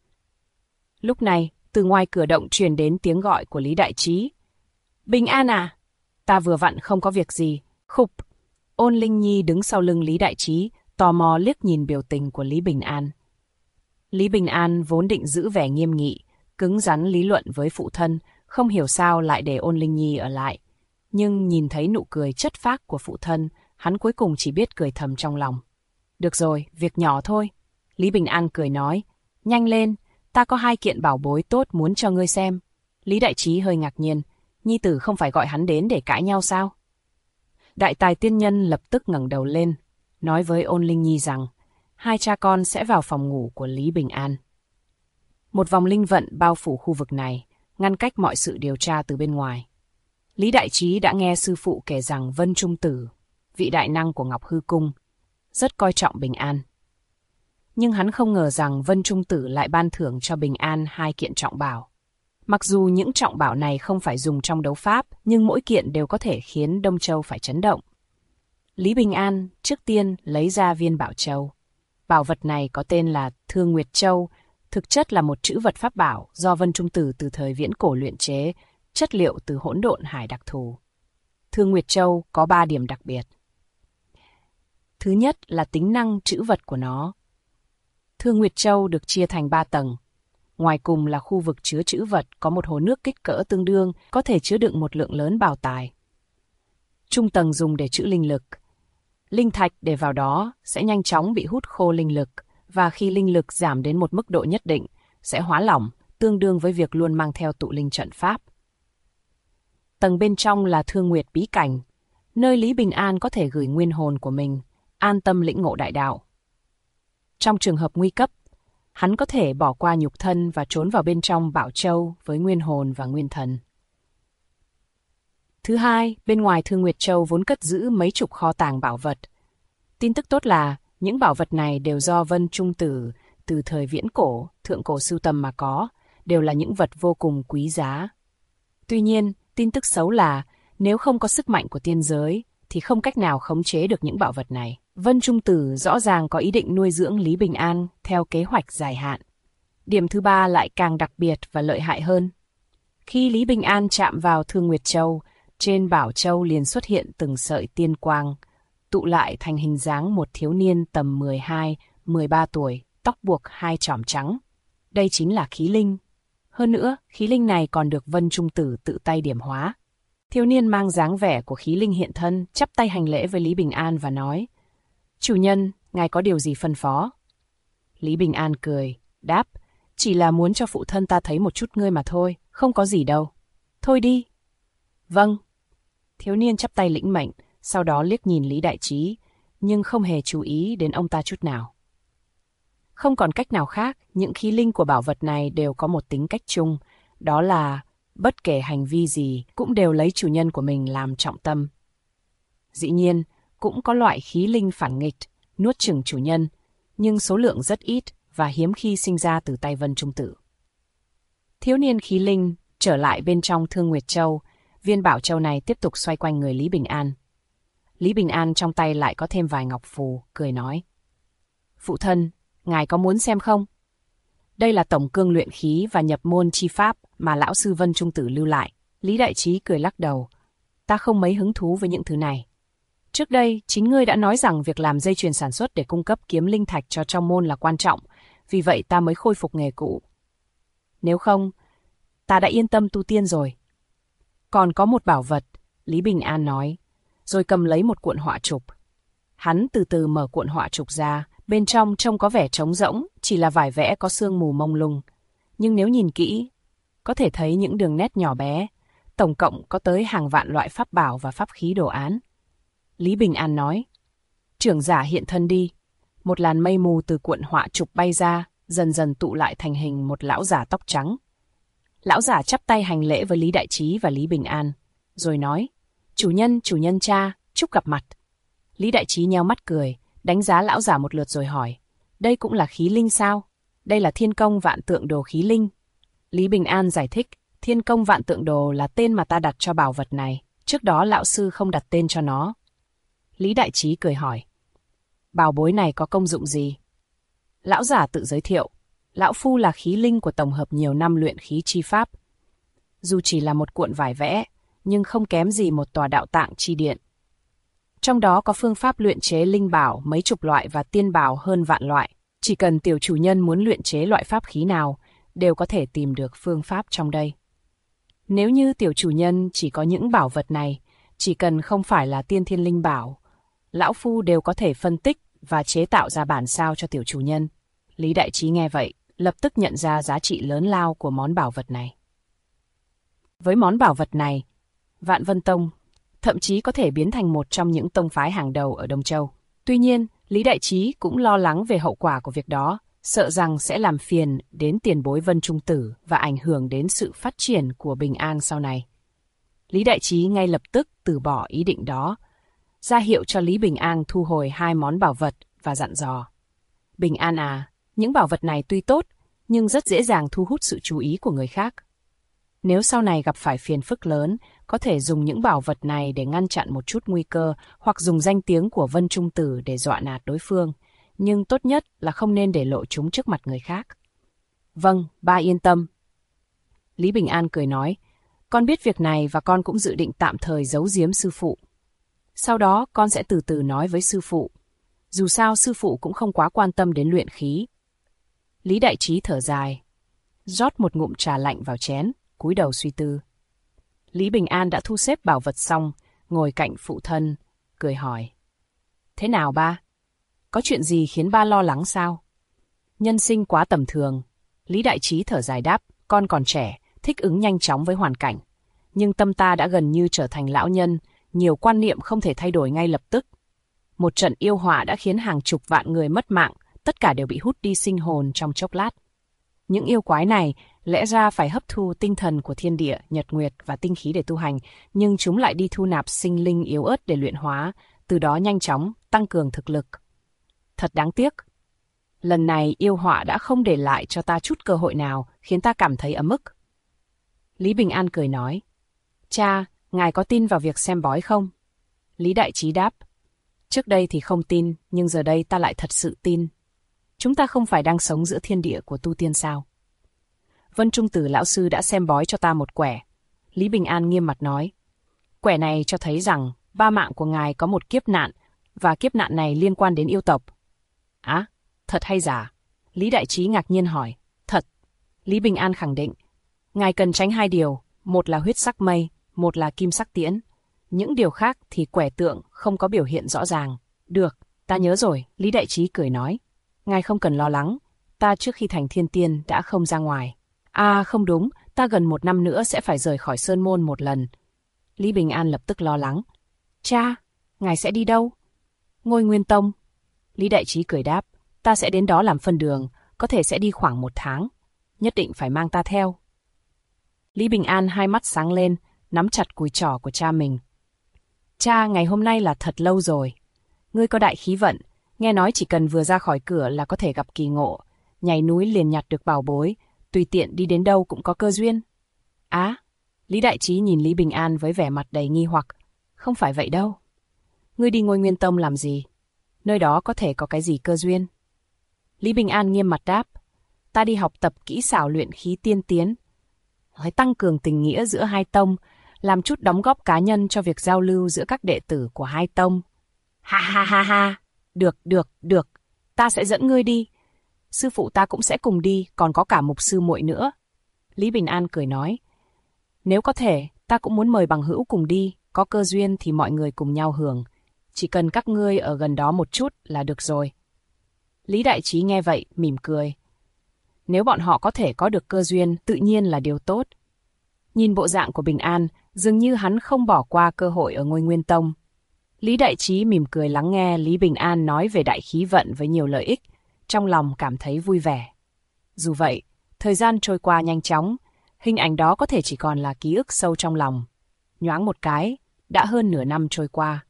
Lúc này, từ ngoài cửa động truyền đến tiếng gọi của Lý Đại Trí. Bình An à? Ta vừa vặn không có việc gì. Khục. Ôn Linh Nhi đứng sau lưng Lý Đại Trí, tò mò liếc nhìn biểu tình của Lý Bình An. Lý Bình An vốn định giữ vẻ nghiêm nghị, cứng rắn lý luận với phụ thân, không hiểu sao lại để Ôn Linh Nhi ở lại. nhưng nhìn thấy nụ cười chất phác của phụ thân, hắn cuối cùng chỉ biết cười thầm trong lòng. Được rồi, việc nhỏ thôi. Lý Bình An cười nói, nhanh lên, ta có 2 kiện bảo bối tốt muốn cho ngươi xem. Lý Đại Trí hơi ngạc nhiên, nhi tử không phải gọi hắn đến để cãi nhau sao? Đại tài tiên nhân lập tức ngẩng đầu lên, nói với Ôn Linh Nhi rằng 2 cha con sẽ vào phòng ngủ của Lý Bình An. Một vòng linh vận bao phủ khu vực này, ngăn cách mọi sự điều tra từ bên ngoài. Lý Đại Trí đã nghe sư phụ kể rằng Vân Trung Tử, vị đại năng của Ngọc Hư Cung, rất coi trọng Bình An. Nhưng hắn không ngờ rằng Vân Trung Tử lại ban thưởng cho Bình An 2 kiện trọng bảo. Mặc dù những trọng bảo này không phải dùng trong đấu pháp, nhưng mỗi kiện đều có thể khiến Đông Châu phải chấn động. Lý Bình An trước tiên lấy ra viên bảo châu. Bảo vật này có tên là Thương Nguyệt Châu, thực chất là một trữ vật pháp bảo do Vân Trung Tử từ thời viễn cổ luyện chế, chất liệu từ hỗn độn hải đặc thù. Thương Nguyệt Châu có 3 điểm đặc biệt. Thứ nhất là tính năng trữ vật của nó. Thương Nguyệt Châu được chia thành 3 tầng. Ngoài cùng là khu vực chứa trữ vật có một hồ nước kích cỡ tương đương, có thể chứa đựng một lượng lớn bảo tài. Trung tầng dùng để trữ linh lực. Linh thạch để vào đó sẽ nhanh chóng bị hút khô linh lực, và khi linh lực giảm đến một mức độ nhất định, sẽ hóa lỏng, tương đương với việc luôn mang theo tụ linh trận pháp. Tầng bên trong là Thương Nguyệt Bí Cảnh, nơi Lý Bình An có thể gửi nguyên hồn của mình, an tâm lĩnh ngộ đại đạo. Trong trường hợp nguy cấp, hắn có thể bỏ qua nhục thân và trốn vào bên trong Bảo Châu với nguyên hồn và nguyên thần. Thứ hai, bên ngoài Thương Nguyệt Châu vốn cất giữ mấy chục kho tàng bảo vật. Tin tức tốt là những bảo vật này đều do Vân Trung Tử từ thời viễn cổ, thượng cổ sưu tầm mà có, đều là những vật vô cùng quý giá. Tuy nhiên, tin tức xấu là nếu không có sức mạnh của tiên giới thì không cách nào khống chế được những bảo vật này. Vân Trung Tử rõ ràng có ý định nuôi dưỡng Lý Bình An theo kế hoạch dài hạn. Điểm thứ 3 lại càng đặc biệt và lợi hại hơn. Khi Lý Bình An chạm vào Thương Nguyệt Châu, trên Bảo Châu liền xuất hiện từng sợi tiên quang, tụ lại thành hình dáng một thiếu niên tầm 12-13 tuổi, tóc buộc 2 chòm trắng. Đây chính là khí linh. Hơn nữa, khí linh này còn được Vân Trung Tử tự tay điểm hóa. Thiếu niên mang dáng vẻ của khí linh hiện thân, chắp tay hành lễ với Lý Bình An và nói, chủ nhân, ngài có điều gì phân phó? Lý Bình An cười, đáp, chỉ là muốn cho phụ thân ta thấy một chút ngươi mà thôi, không có gì đâu. Thôi đi. Vâng. Thiếu niên chắp tay lĩnh mệnh, sau đó liếc nhìn Lý Đại Trí, nhưng không hề chú ý đến ông ta chút nào. Không còn cách nào khác, những khí linh của bảo vật này đều có một tính cách chung, đó là bất kể hành vi gì cũng đều lấy chủ nhân của mình làm trọng tâm. Dĩ nhiên, cũng có loại khí linh phản nghịch, nuốt chửng chủ nhân, nhưng số lượng rất ít và hiếm khi sinh ra từ tay Vân Trung Tử. Thiếu niên khí linh trở lại bên trong Thương Nguyệt Châu, viên bảo châu này tiếp tục xoay quanh người Lý Bình An. Lý Bình An trong tay lại có thêm vài ngọc phù, cười nói, phụ thân, ngài có muốn xem không? Đây là tổng cương luyện khí và nhập môn chi pháp mà lão sư Vân Trung Tử lưu lại. Lý Đại Trí cười lắc đầu, ta không mấy hứng thú với những thứ này. Trước đây, chính ngươi đã nói rằng việc làm dây chuyền sản xuất để cung cấp kiếm linh thạch cho trong môn là quan trọng, vì vậy ta mới khôi phục nghề cũ. Nếu không, ta đã yên tâm tu tiên rồi. Còn có một bảo vật, Lý Bình An nói, rồi cầm lấy một cuộn họa trục. Hắn từ từ mở cuộn họa trục ra, bên trong trông có vẻ trống rỗng, chỉ là vải vẽ có sương mù mông lung. Nhưng nếu nhìn kỹ, có thể thấy những đường nét nhỏ bé, tổng cộng có tới hàng vạn loại pháp bảo và pháp khí đồ án. Lý Bình An nói, trưởng giả hiện thân đi. Một làn mây mù từ cuộn họa trục bay ra, dần dần tụ lại thành hình một lão giả tóc trắng. Lão giả chắp tay hành lễ với Lý Đại Trí và Lý Bình An, rồi nói, chủ nhân cha, chúc gặp mặt. Lý Đại Trí nheo mắt cười, đánh giá lão giả một lượt rồi hỏi, đây cũng là khí linh sao? Đây là Thiên Công Vạn Tượng Đồ khí linh. Lý Bình An giải thích, Thiên Công Vạn Tượng Đồ là tên mà ta đặt cho bảo vật này, trước đó lão sư không đặt tên cho nó. Lý Đại Trí cười hỏi, bảo bối này có công dụng gì? Lão giả tự giới thiệu, lão phu là khí linh của tổng hợp nhiều năm luyện khí chi pháp. Dù chỉ là một cuộn vải vẽ, nhưng không kém gì một tòa đạo tạng chi điện. Trong đó có phương pháp luyện chế linh bảo mấy chục loại và tiên bảo hơn vạn loại. Chỉ cần tiểu chủ nhân muốn luyện chế loại pháp khí nào, đều có thể tìm được phương pháp trong đây. Nếu như tiểu chủ nhân chỉ có những bảo vật này, chỉ cần không phải là tiên thiên linh bảo, lão phu đều có thể phân tích và chế tạo ra bản sao cho tiểu chủ nhân. Lý Đại Trí nghe vậy, lập tức nhận ra giá trị lớn lao của món bảo vật này. Với món bảo vật này, Vạn Vân Tông thậm chí có thể biến thành một trong những tông phái hàng đầu ở Đông Châu. Tuy nhiên, Lý Đại Trí cũng lo lắng về hậu quả của việc đó, sợ rằng sẽ làm phiền đến tiền bối Vân Trung Tử và ảnh hưởng đến sự phát triển của Bình An sau này. Lý Đại Trí ngay lập tức từ bỏ ý định đó, ra hiệu cho Lý Bình An thu hồi 2 món bảo vật và dặn dò. Bình An à, những bảo vật này tuy tốt, nhưng rất dễ dàng thu hút sự chú ý của người khác. Nếu sau này gặp phải phiền phức lớn, có thể dùng những bảo vật này để ngăn chặn một chút nguy cơ hoặc dùng danh tiếng của Vân Trung Tử để dọa nạt đối phương, nhưng tốt nhất là không nên để lộ chúng trước mặt người khác. Vâng, ba yên tâm. Lý Bình An cười nói, con biết việc này và con cũng dự định tạm thời giấu giếm sư phụ. Sau đó con sẽ từ từ nói với sư phụ. Dù sao sư phụ cũng không quá quan tâm đến luyện khí. Lý Đại Trí thở dài, rót một ngụm trà lạnh vào chén, cúi đầu suy tư. Lý Bình An đã thu xếp bảo vật xong, ngồi cạnh phụ thân, cười hỏi. Thế nào ba? Có chuyện gì khiến ba lo lắng sao? Nhân sinh quá tầm thường. Lý Đại Trí thở dài đáp, con còn trẻ, thích ứng nhanh chóng với hoàn cảnh. Nhưng tâm ta đã gần như trở thành lão nhân, nhiều quan niệm không thể thay đổi ngay lập tức. Một trận yêu họa đã khiến hàng chục vạn người mất mạng, tất cả đều bị hút đi sinh hồn trong chốc lát. Những yêu quái này lẽ ra phải hấp thu tinh thần của thiên địa, nhật nguyệt và tinh khí để tu hành, nhưng chúng lại đi thu nạp sinh linh yếu ớt để luyện hóa, từ đó nhanh chóng tăng cường thực lực. Thật đáng tiếc. Lần này yêu họa đã không để lại cho ta chút cơ hội nào, khiến ta cảm thấy ấm ức. Lý Bình An cười nói, cha, ngài có tin vào việc xem bói không? Lý Đại Trí đáp, trước đây thì không tin, nhưng giờ đây ta lại thật sự tin. Chúng ta không phải đang sống giữa thiên địa của tu tiên sao? Vân Trung Tử lão sư đã xem bói cho ta một quẻ. Lý Bình An nghiêm mặt nói, quẻ này cho thấy rằng ba mạng của ngài có một kiếp nạn, và kiếp nạn này liên quan đến yêu tộc. Á, thật hay giả? Lý Đại Trí ngạc nhiên hỏi, thật. Lý Bình An khẳng định, ngài cần tránh 2 điều, một là huyết sắc mây, một là kim sắc tiễn. Những điều khác thì quẻ tượng không có biểu hiện rõ ràng. Được, ta nhớ rồi, Lý Đại Trí cười nói. Ngài không cần lo lắng, ta trước khi thành thiên tiên đã không ra ngoài. À không đúng, ta gần 1 năm nữa sẽ phải rời khỏi Sơn Môn một lần. Lý Bình An lập tức lo lắng. Cha, ngài sẽ đi đâu? Ngôi Nguyên Tông. Lý Đại Trí cười đáp, ta sẽ đến đó làm phân đường, có thể sẽ đi khoảng 1 tháng. Nhất định phải mang ta theo. Lý Bình An hai mắt sáng lên, nắm chặt cùi trỏ của cha mình. Cha, ngày hôm nay là thật lâu rồi. Ngươi có đại khí vận, nghe nói chỉ cần vừa ra khỏi cửa là có thể gặp kỳ ngộ, nhảy núi liền nhặt được bảo bối, tùy tiện đi đến đâu cũng có cơ duyên. Á, Lý Đại Trí nhìn Lý Bình An với vẻ mặt đầy nghi hoặc. Không phải vậy đâu. Ngươi đi Ngôi Nguyên Tông làm gì? Nơi đó có thể có cái gì cơ duyên? Lý Bình An nghiêm mặt đáp, ta đi học tập kỹ xảo luyện khí tiên tiến, hãy tăng cường tình nghĩa giữa 2 tông, làm chút đóng góp cá nhân cho việc giao lưu giữa các đệ tử của 2 tông. Ha ha ha ha, được, ta sẽ dẫn ngươi đi. Sư phụ ta cũng sẽ cùng đi, còn có cả mục sư muội nữa. Lý Bình An cười nói, nếu có thể, ta cũng muốn mời bằng hữu cùng đi, có cơ duyên thì mọi người cùng nhau hưởng. Chỉ cần các ngươi ở gần đó một chút là được rồi. Lý Đại Trí nghe vậy, mỉm cười. Nếu bọn họ có thể có được cơ duyên, tự nhiên là điều tốt. Nhìn bộ dạng của Bình An, dường như hắn không bỏ qua cơ hội ở Ngôi Nguyên Tông. Lý Đại Trí mỉm cười lắng nghe Lý Bình An nói về đại khí vận với nhiều lợi ích, trong lòng cảm thấy vui vẻ. Dù vậy, thời gian trôi qua nhanh chóng, hình ảnh đó có thể chỉ còn là ký ức sâu trong lòng. Nhoáng một cái, đã hơn nửa năm trôi qua.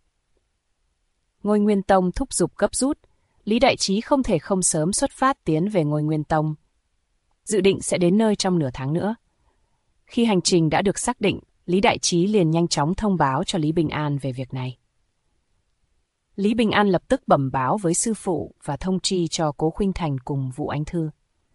Ngôi Nguyên Tông thúc giục gấp rút, Lý Đại Trí không thể không sớm xuất phát tiến về Ngôi Nguyên Tông. Dự định sẽ đến nơi trong nửa tháng nữa. Khi hành trình đã được xác định, Lý Đại Trí liền nhanh chóng thông báo cho Lý Bình An về việc này. Lý Bình An lập tức bẩm báo với sư phụ và thông tri cho Cố Khuynh Thành cùng Vũ Ánh Thư.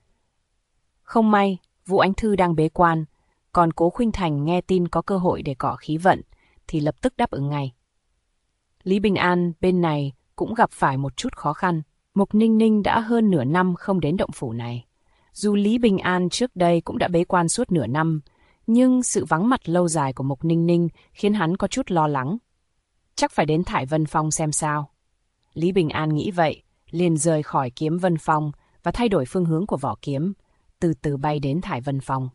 Không may, Vũ Ánh Thư đang bế quan, còn Cố Khuynh Thành nghe tin có cơ hội để cọ khí vận, thì lập tức đáp ứng ngay. Lý Bình An bên này cũng gặp phải một chút khó khăn. Mục Ninh Ninh đã hơn nửa năm không đến động phủ này. Dù Lý Bình An trước đây cũng đã bế quan suốt nửa năm, Nhưng sự vắng mặt lâu dài của Mục Ninh Ninh khiến hắn có chút lo lắng. Chắc phải đến Thải Vân Phong xem sao. Lý Bình An nghĩ vậy, liền rời khỏi Kiếm Vân Phong và thay đổi phương hướng của vỏ kiếm, từ từ bay đến Thải Vân Phong.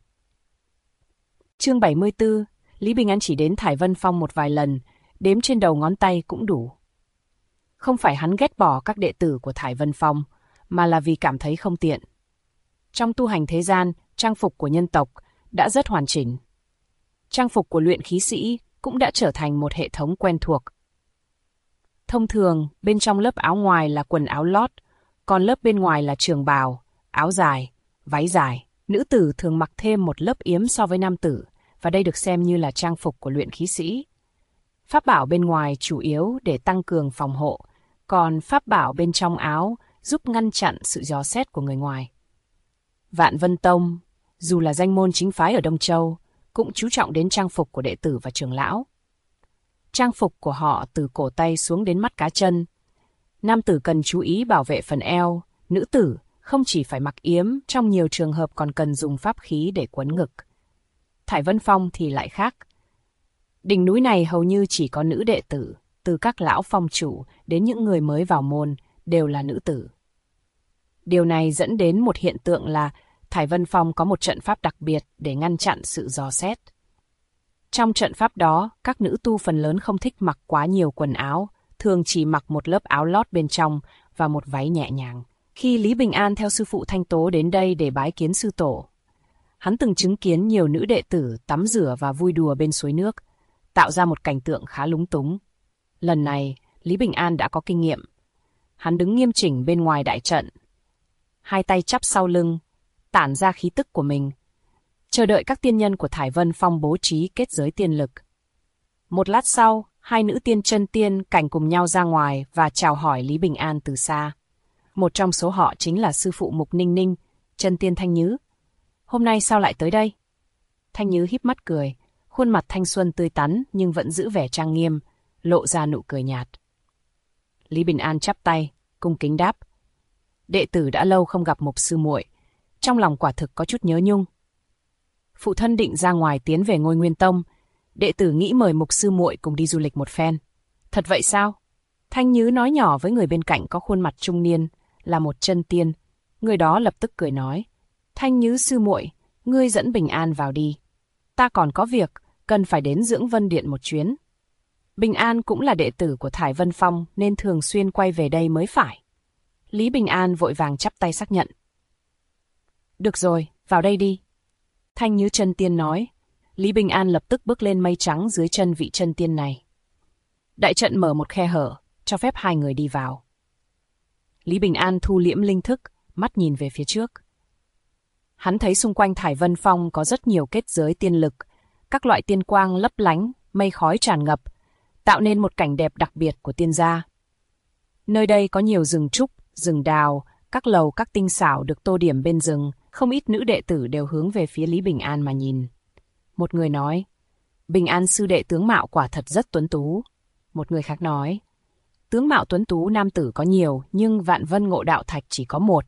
Chương 74, Lý Bình An chỉ đến Thải Vân Phong một vài lần, đếm trên đầu ngón tay cũng đủ. Không phải hắn ghét bỏ các đệ tử của Thải Vân Phong, mà là vì cảm thấy không tiện. Trong tu hành thế gian, trang phục của nhân tộc đã rất hoàn chỉnh. Trang phục của luyện khí sĩ cũng đã trở thành một hệ thống quen thuộc. Thông thường, bên trong lớp áo ngoài là quần áo lót, còn lớp bên ngoài là trường bào, áo dài, váy dài. Nữ tử thường mặc thêm một lớp yếm so với nam tử, và đây được xem như là trang phục của luyện khí sĩ. Pháp bảo bên ngoài chủ yếu để tăng cường phòng hộ, còn pháp bảo bên trong áo giúp ngăn chặn sự dò xét của người ngoài. Vạn Vân Tông, dù là danh môn chính phái ở Đông Châu, cũng chú trọng đến trang phục của đệ tử và trưởng lão. Trang phục của họ từ cổ tay xuống đến mắt cá chân. Nam tử cần chú ý bảo vệ phần eo, nữ tử không chỉ phải mặc yếm, trong nhiều trường hợp còn cần dùng pháp khí để quấn ngực. Thải Vân Phong thì lại khác. Đỉnh núi này hầu như chỉ có nữ đệ tử, từ các lão phong chủ đến những người mới vào môn, đều là nữ tử. Điều này dẫn đến một hiện tượng là Thải Vân Phong có một trận pháp đặc biệt để ngăn chặn sự dò xét. Trong trận pháp đó, các nữ tu phần lớn không thích mặc quá nhiều quần áo, thường chỉ mặc một lớp áo lót bên trong và một váy nhẹ nhàng. Khi Lý Bình An theo sư phụ Thanh Tố đến đây để bái kiến sư tổ, hắn từng chứng kiến nhiều nữ đệ tử tắm rửa và vui đùa bên suối nước, tạo ra một cảnh tượng khá lúng túng. Lần này, Lý Bình An đã có kinh nghiệm. Hắn đứng nghiêm chỉnh bên ngoài đại trận, hai tay chắp sau lưng, tản ra khí tức của mình, chờ đợi các tiên nhân của Thải Vân Phong bố trí kết giới tiên lực. Một lát sau, hai nữ tiên chân tiên cảnh cùng nhau ra ngoài và chào hỏi Lý Bình An từ xa. Một trong số họ chính là sư phụ Mục Ninh Ninh, chân tiên Thanh Nhứ. Hôm nay sao lại tới đây? Thanh Nhứ híp mắt cười, khuôn mặt thanh xuân tươi tắn nhưng vẫn giữ vẻ trang nghiêm, lộ ra nụ cười nhạt. Lý Bình An chắp tay, cung kính đáp: đệ tử đã lâu không gặp Mục sư muội, trong lòng quả thực có chút nhớ nhung. Phụ thân định ra ngoài tiến về Ngôi Nguyên Tông, đệ tử nghĩ mời Mục sư muội cùng đi du lịch một phen. Thật vậy sao? Thanh Nhứ nói nhỏ với người bên cạnh có khuôn mặt trung niên, là một chân tiên. Người đó lập tức cười nói: Thanh Nhứ sư muội, ngươi dẫn Bình An vào đi. Ta còn có việc, cần phải đến Dưỡng Vân Điện một chuyến. Bình An cũng là đệ tử của Thải Vân Phong nên thường xuyên quay về đây mới phải. Lý Bình An vội vàng chắp tay xác nhận. Được rồi, vào đây đi. Thanh Nhứ chân tiên nói. Lý Bình An lập tức bước lên mây trắng dưới chân vị chân tiên này. Đại trận mở một khe hở, cho phép hai người đi vào. Lý Bình An thu liễm linh thức, mắt nhìn về phía trước. Hắn thấy xung quanh Thải Vân Phong có rất nhiều kết giới tiên lực, các loại tiên quang lấp lánh, mây khói tràn ngập, tạo nên một cảnh đẹp đặc biệt của tiên gia. Nơi đây có nhiều rừng trúc, rừng đào, các lầu các tinh xảo được tô điểm bên rừng, không ít nữ đệ tử đều hướng về phía Lý Bình An mà nhìn. Một người nói: Bình An sư đệ tướng mạo quả thật rất tuấn tú. Một người khác nói: tướng mạo tuấn tú nam tử có nhiều, nhưng Vạn Vân Ngộ Đạo Thạch chỉ có một.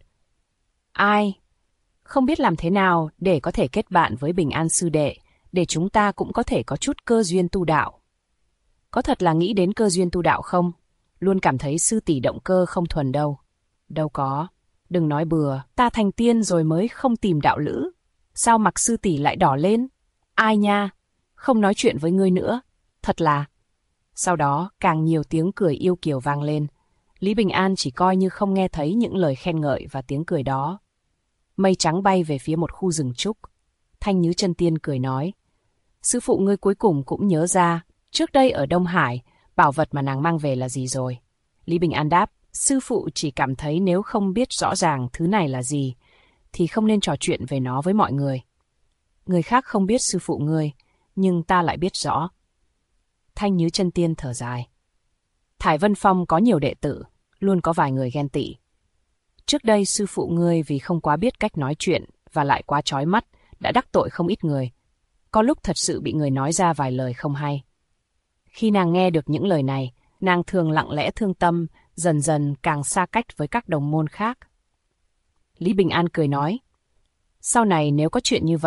Ai? Không biết làm thế nào để có thể kết bạn với Bình An sư đệ, để chúng ta cũng có thể có chút cơ duyên tu đạo. Có thật là nghĩ đến cơ duyên tu đạo không? Luôn cảm thấy sư tỷ động cơ không thuần đâu. Đâu có. Đừng nói bừa, ta thành tiên rồi mới không tìm đạo lữ. Sao mặt sư tỷ lại đỏ lên? Ai nha? Không nói chuyện với ngươi nữa. Thật là... Sau đó, càng nhiều tiếng cười yêu kiều vang lên. Lý Bình An chỉ coi như không nghe thấy những lời khen ngợi và tiếng cười đó. Mây trắng bay về phía một khu rừng trúc. Thanh Nhứ chân tiên cười nói: sư phụ ngươi cuối cùng cũng nhớ ra, trước đây ở Đông Hải, bảo vật mà nàng mang về là gì rồi? Lý Bình An đáp: sư phụ chỉ cảm thấy nếu không biết rõ ràng thứ này là gì, thì không nên trò chuyện về nó với mọi người. Người khác không biết sư phụ ngươi, nhưng ta lại biết rõ. Thanh Nhứ chân tiên thở dài. Thải Vân Phong có nhiều đệ tử, luôn có vài người ghen tị. Trước đây sư phụ ngươi vì không quá biết cách nói chuyện và lại quá chói mắt, đã đắc tội không ít người. Có lúc thật sự bị người nói ra vài lời không hay. Khi nàng nghe được những lời này, nàng thường lặng lẽ thương tâm, dần dần càng xa cách với các đồng môn khác. Lý Bình An cười nói: sau này nếu có chuyện như vậy,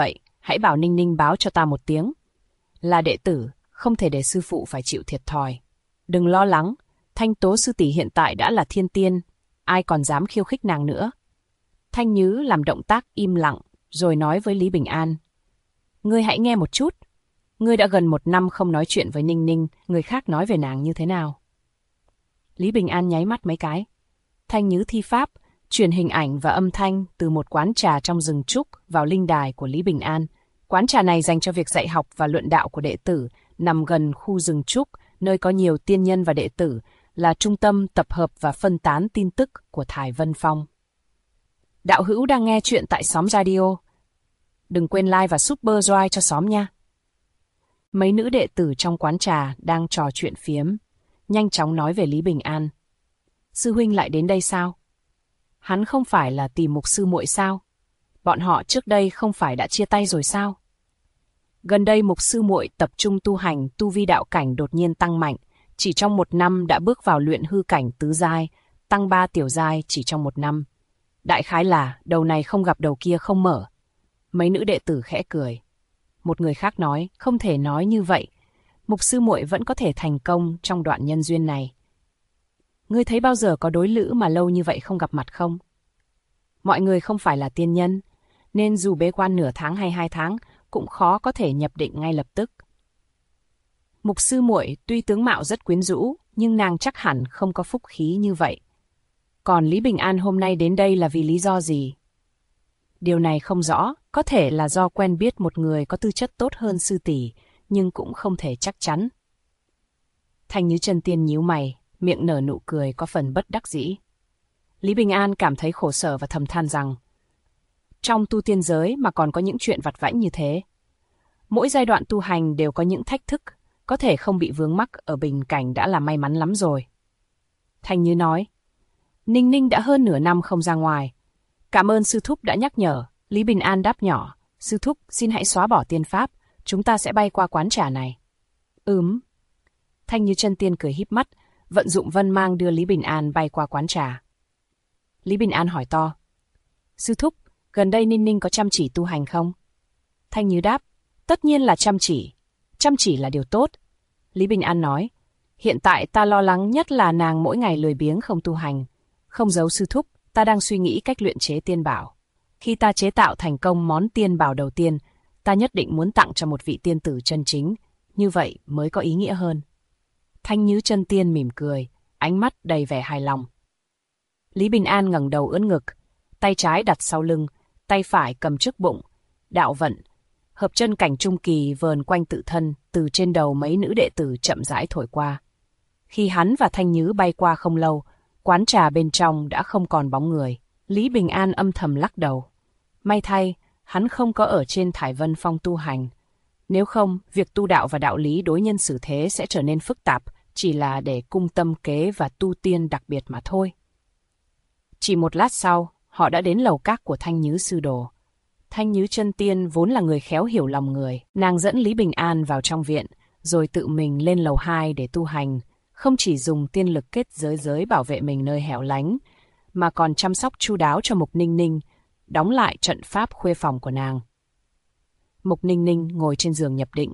hãy bảo Ninh Ninh báo cho ta một tiếng. Là đệ tử, không thể để sư phụ phải chịu thiệt thòi. Đừng lo lắng, Thanh Tố sư tỷ hiện tại đã là thiên tiên, ai còn dám khiêu khích nàng nữa. Thanh Nhứ làm động tác im lặng, rồi nói với Lý Bình An. Ngươi hãy nghe một chút. Ngươi đã gần 1 năm không nói chuyện với Ninh Ninh, người khác nói về nàng như thế nào? Lý Bình An nháy mắt mấy cái. Thanh Nhứ thi pháp, truyền hình ảnh và âm thanh từ một quán trà trong rừng trúc vào linh đài của Lý Bình An. Quán trà này dành cho việc dạy học và luận đạo của đệ tử, nằm gần khu rừng trúc, nơi có nhiều tiên nhân và đệ tử, là trung tâm tập hợp và phân tán tin tức của Thải Vân Phong. Đạo hữu đang nghe chuyện tại Xóm Radio. Đừng quên like và super join cho xóm nha. Mấy nữ đệ tử trong quán trà đang trò chuyện phiếm, nhanh chóng nói về Lý Bình An. Sư huynh lại đến đây sao? Hắn không phải là tìm mục sư muội sao? Bọn họ trước đây không phải đã chia tay rồi sao? Gần đây mục sư muội tập trung tu hành, tu vi đạo cảnh đột nhiên tăng mạnh, chỉ trong 1 năm đã bước vào luyện hư cảnh tứ giai, tăng 3 tiểu giai chỉ trong 1 năm. Đại khái là đầu này không gặp đầu kia không mở. Mấy nữ đệ tử khẽ cười. Một người khác nói, không thể nói như vậy. Mục sư muội vẫn có thể thành công trong đoạn nhân duyên này. Ngươi thấy bao giờ có đối lữ mà lâu như vậy không gặp mặt không? Mọi người không phải là tiên nhân, nên dù bế quan nửa tháng hay 2 tháng, cũng khó có thể nhập định ngay lập tức. Mục sư muội tuy tướng mạo rất quyến rũ, nhưng nàng chắc hẳn không có phúc khí như vậy. Còn Lý Bình An hôm nay đến đây là vì lý do gì? Điều này không rõ, có thể là do quen biết một người có tư chất tốt hơn sư tỷ, nhưng cũng không thể chắc chắn. Thanh Như Chân Tiên nhíu mày, miệng nở nụ cười có phần bất đắc dĩ. Lý Bình An cảm thấy khổ sở và thầm than rằng, trong tu tiên giới mà còn có những chuyện vặt vãnh như thế. Mỗi giai đoạn tu hành đều có những thách thức, có thể không bị vướng mắc ở bình cảnh đã là may mắn lắm rồi. Thanh Như nói, Ninh Ninh đã hơn nửa năm không ra ngoài. Cảm ơn sư thúc đã nhắc nhở. Lý Bình An đáp nhỏ, sư thúc xin hãy xóa bỏ tiên pháp, chúng ta sẽ bay qua quán trà này. Thanh Như Chân Tiên cười híp mắt, vận dụng vân mang đưa Lý Bình An bay qua quán trà. Lý Bình An hỏi to, sư thúc, gần đây Ninh Ninh có chăm chỉ tu hành không? Thanh Như đáp, tất nhiên là chăm chỉ là điều tốt. Lý Bình An nói, hiện tại ta lo lắng nhất là nàng mỗi ngày lười biếng không tu hành. Không giấu sư thúc, ta đang suy nghĩ cách luyện chế tiên bảo. Khi ta chế tạo thành công món tiên bảo đầu tiên, ta nhất định muốn tặng cho một vị tiên tử chân chính, như vậy mới có ý nghĩa hơn. Thanh Như Chân Tiên mỉm cười, ánh mắt đầy vẻ hài lòng. Lý Bình An ngẩng đầu ưỡn ngực, tay trái đặt sau lưng, tay phải cầm trước bụng, đạo vận, hợp chân cảnh trung kỳ vờn quanh tự thân, từ trên đầu mấy nữ đệ tử chậm rãi thổi qua. Khi hắn và Thanh Nhứ bay qua không lâu, quán trà bên trong đã không còn bóng người. Lý Bình An âm thầm lắc đầu. May thay, hắn không có ở trên Thải Vân Phong tu hành. Nếu không, việc tu đạo và đạo lý đối nhân xử thế sẽ trở nên phức tạp, chỉ là để cung tâm kế và tu tiên đặc biệt mà thôi. Chỉ một lát sau, họ đã đến lầu các của Thanh Nhứ sư đồ. Thanh Nhứ Chân Tiên vốn là người khéo hiểu lòng người. Nàng dẫn Lý Bình An vào trong viện, rồi tự mình lên lầu 2 để tu hành. Không chỉ dùng tiên lực kết giới bảo vệ mình nơi hẻo lánh, mà còn chăm sóc chu đáo cho Mục Ninh Ninh, đóng lại trận pháp khuê phòng của nàng. Mục Ninh Ninh ngồi trên giường nhập định.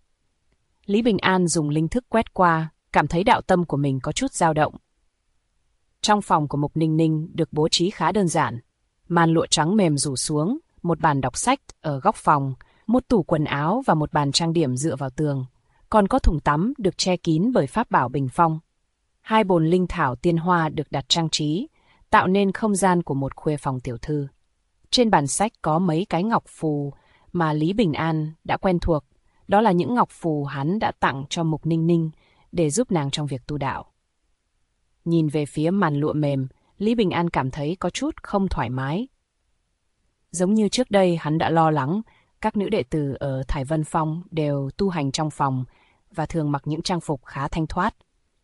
Lý Bình An dùng linh thức quét qua, cảm thấy đạo tâm của mình có chút dao động. Trong phòng của Mục Ninh Ninh được bố trí khá đơn giản. Màn lụa trắng mềm rủ xuống, một bàn đọc sách ở góc phòng, một tủ quần áo và một bàn trang điểm dựa vào tường. Còn có thùng tắm được che kín bởi pháp bảo bình phong. 2 bồn linh thảo tiên hoa được đặt trang trí, tạo nên không gian của một khuê phòng tiểu thư. Trên bàn sách có mấy cái ngọc phù mà Lý Bình An đã quen thuộc. Đó là những ngọc phù hắn đã tặng cho Mục Ninh Ninh để giúp nàng trong việc tu đạo. Nhìn về phía màn lụa mềm, Lý Bình An cảm thấy có chút không thoải mái. Giống như trước đây hắn đã lo lắng, các nữ đệ tử ở Thải Vân Phong đều tu hành trong phòng và thường mặc những trang phục khá thanh thoát.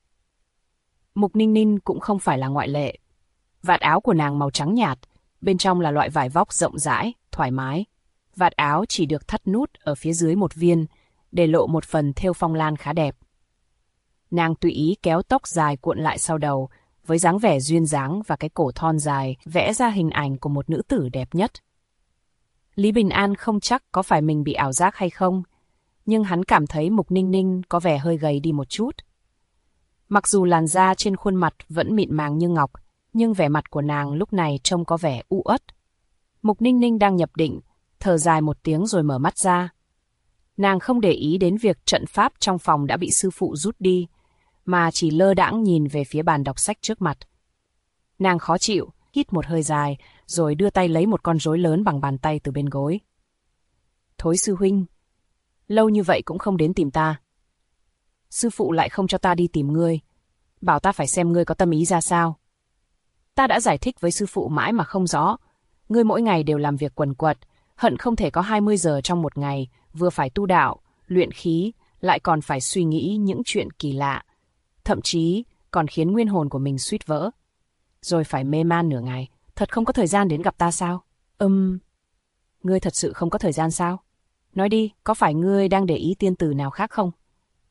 Mục Ninh Ninh cũng không phải là ngoại lệ. Vạt áo của nàng màu trắng nhạt, bên trong là loại vải vóc rộng rãi, thoải mái. Vạt áo chỉ được thắt nút ở phía dưới một viên, để lộ một phần thêu phong lan khá đẹp. Nàng tùy ý kéo tóc dài cuộn lại sau đầu, với dáng vẻ duyên dáng và cái cổ thon dài, vẽ ra hình ảnh của một nữ tử đẹp nhất. Lý Bình An không chắc có phải mình bị ảo giác hay không, nhưng hắn cảm thấy Mục Ninh Ninh có vẻ hơi gầy đi một chút. Mặc dù làn da trên khuôn mặt vẫn mịn màng như ngọc, nhưng vẻ mặt của nàng lúc này trông có vẻ u uất. Mục Ninh Ninh đang nhập định, thở dài một tiếng rồi mở mắt ra. Nàng không để ý đến việc trận pháp trong phòng đã bị sư phụ rút đi, mà chỉ lơ đãng nhìn về phía bàn đọc sách trước mặt. Nàng khó chịu, hít một hơi dài, rồi đưa tay lấy một con rối lớn bằng bàn tay từ bên gối. Thối sư huynh, lâu như vậy cũng không đến tìm ta. Sư phụ lại không cho ta đi tìm ngươi, bảo ta phải xem ngươi có tâm ý ra sao. Ta đã giải thích với sư phụ mãi mà không rõ, ngươi mỗi ngày đều làm việc quần quật, hận không thể có 20 giờ trong một ngày, vừa phải tu đạo, luyện khí, lại còn phải suy nghĩ những chuyện kỳ lạ, thậm chí còn khiến nguyên hồn của mình suýt vỡ. Rồi phải mê man nửa ngày, thật không có thời gian đến gặp ta sao? Ngươi thật sự không có thời gian sao? Nói đi, có phải ngươi đang để ý tiên tử nào khác không?